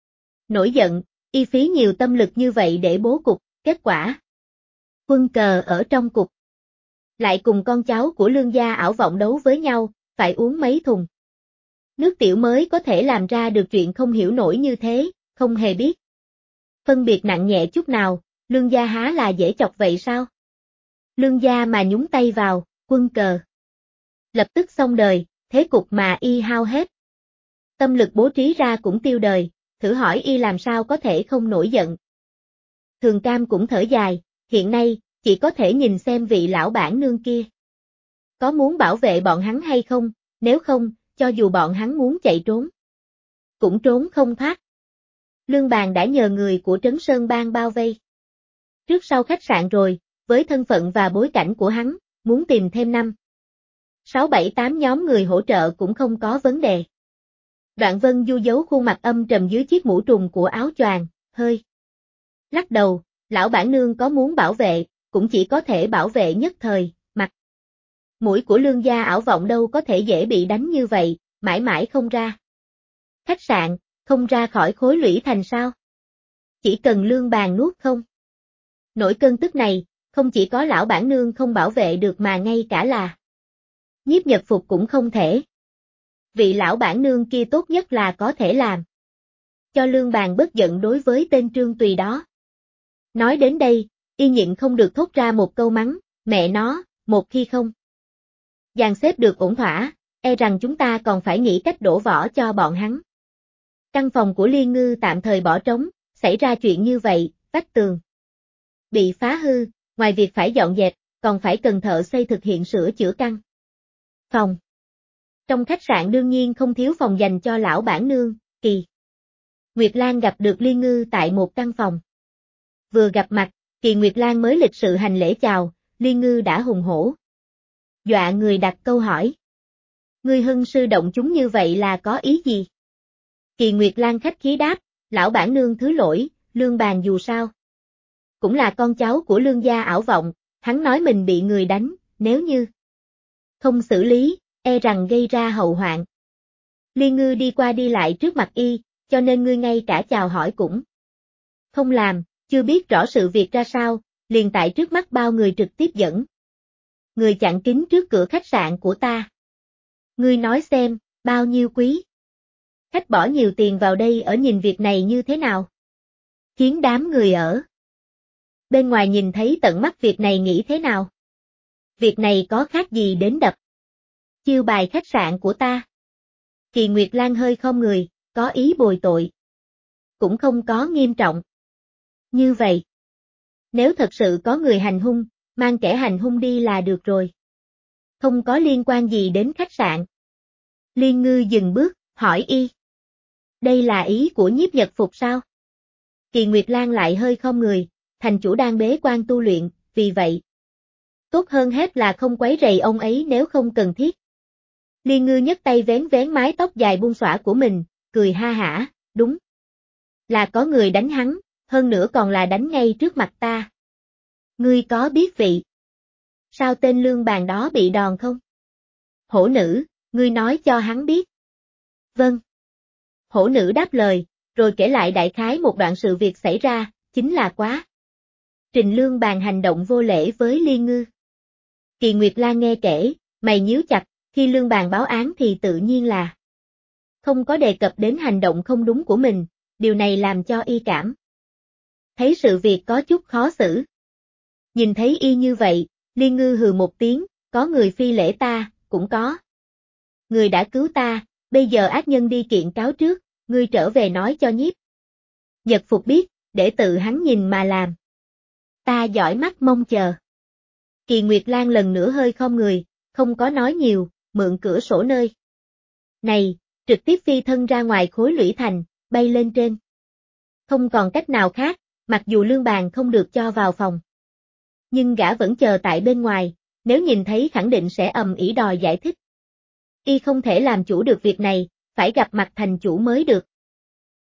nổi giận, y phí nhiều tâm lực như vậy để bố cục, kết quả quân cờ ở trong cục. Lại cùng con cháu của Lương gia ảo vọng đấu với nhau, phải uống mấy thùng nước tiểu mới có thể làm ra được chuyện không hiểu nổi như thế, không hề biết phân biệt nặng nhẹ chút nào, Lương gia há là dễ chọc vậy sao? Lương gia mà nhúng tay vào, quân cờ lập tức xong đời, thế cục mà y hao hết tâm lực bố trí ra cũng tiêu đời, thử hỏi y làm sao có thể không nổi giận. Thường Cam cũng thở dài, hiện nay, chỉ có thể nhìn xem vị lão bản nương kia có muốn bảo vệ bọn hắn hay không, nếu không, cho dù bọn hắn muốn chạy trốn cũng trốn không thoát. Lương Bàn đã nhờ người của Trấn Sơn Bang bao vây trước sau khách sạn rồi, với thân phận và bối cảnh của hắn, muốn tìm thêm 6-7-8 nhóm người hỗ trợ cũng không có vấn đề. Đoạn Vân Du giấu khuôn mặt âm trầm dưới chiếc mũ trùng của áo choàng, hơi lắc đầu, lão bản nương có muốn bảo vệ, cũng chỉ có thể bảo vệ nhất thời, mặt mũi của Lương gia ảo vọng đâu có thể dễ bị đánh như vậy, mãi mãi không ra khách sạn, không ra khỏi khối lũy thành sao? Chỉ cần Lương Bàn nuốt không nổi cơn tức này, không chỉ có lão bản nương không bảo vệ được mà ngay cả là Nhiếp Nhật Phục cũng không thể. Vị lão bản nương kia tốt nhất là có thể làm cho Lương Bàn bớt giận đối với tên Trương Tùy đó. Nói đến đây, y nhịn không được thốt ra một câu mắng, mẹ nó, một khi không dàn xếp được ổn thỏa, e rằng chúng ta còn phải nghĩ cách đổ vỏ cho bọn hắn. Căn phòng của Liên Ngư tạm thời bỏ trống, xảy ra chuyện như vậy, vách tường bị phá hư, ngoài việc phải dọn dẹp, còn phải cần thợ xây thực hiện sửa chữa căn phòng. Trong khách sạn đương nhiên không thiếu phòng dành cho lão bản nương, Kỳ Nguyệt Lan gặp được Liên Ngư tại một căn phòng. Vừa gặp mặt, Kỳ Nguyệt Lan mới lịch sự hành lễ chào, Liên Ngư đã hùng hổ dọa người đặt câu hỏi. Ngươi hưng sư động chúng như vậy là có ý gì? Kỳ Nguyệt Lan khách khí đáp, lão bản nương thứ lỗi, Lương Bàn dù sao cũng là con cháu của Lương gia ảo vọng, hắn nói mình bị người đánh, nếu như không xử lý, e rằng gây ra hậu hoạn. Liên Ngư đi qua đi lại trước mặt y, cho nên ngươi ngay cả chào hỏi cũng không làm, chưa biết rõ sự việc ra sao, liền tại trước mắt bao người trực tiếp dẫn người chặn kín trước cửa khách sạn của ta. Ngươi nói xem, bao nhiêu quý khách bỏ nhiều tiền vào đây ở nhìn việc này như thế nào? Khiến đám người ở Bên ngoài nhìn thấy tận mắt việc này nghĩ thế nào? Việc này có khác gì đến đập chiêu bài khách sạn của ta? Kỳ Nguyệt Lan hơi khom người, có ý bồi tội. Cũng không có nghiêm trọng. Như vậy, nếu thật sự có người hành hung, mang kẻ hành hung đi là được rồi. Không có liên quan gì đến khách sạn. Liên Ngư dừng bước, hỏi y. Đây là ý của Nhiếp Nhật Phục sao? Kỳ Nguyệt Lan lại hơi khom người, thành chủ đang bế quan tu luyện, vì vậy. Tốt hơn hết là không quấy rầy ông ấy nếu không cần thiết. Liên Ngư nhấc tay vén vén mái tóc dài buông xõa của mình, cười ha hả, đúng. Là có người đánh hắn, hơn nữa còn là đánh ngay trước mặt ta. Ngươi có biết vị? Sao tên lương bàn đó bị đòn không? Hổ nữ, ngươi nói cho hắn biết. Vâng. Hổ nữ đáp lời, rồi kể lại đại khái một đoạn sự việc xảy ra, chính là quá. Trình lương bàn hành động vô lễ với Liên Ngư. Kỳ Nguyệt Lan nghe kể, mày nhíu chặt, khi lương bàn báo án thì tự nhiên là không có đề cập đến hành động không đúng của mình, điều này làm cho y cảm thấy sự việc có chút khó xử. Nhìn thấy y như vậy, Liên Ngư hừ một tiếng, có người phi lễ ta, cũng có. Người đã cứu ta, bây giờ ác nhân đi kiện cáo trước, ngươi trở về nói cho Nhiếp Nhật Phục biết, để tự hắn nhìn mà làm. Ta giỏi mắt mong chờ. Kỳ Nguyệt Lan lần nữa hơi khom người, không có nói nhiều, mượn cửa sổ nơi này, trực tiếp phi thân ra ngoài khối lũy thành, bay lên trên. Không còn cách nào khác, mặc dù lương bàn không được cho vào phòng. Nhưng gã vẫn chờ tại bên ngoài, nếu nhìn thấy khẳng định sẽ ầm ĩ đòi giải thích. Y không thể làm chủ được việc này, phải gặp mặt thành chủ mới được.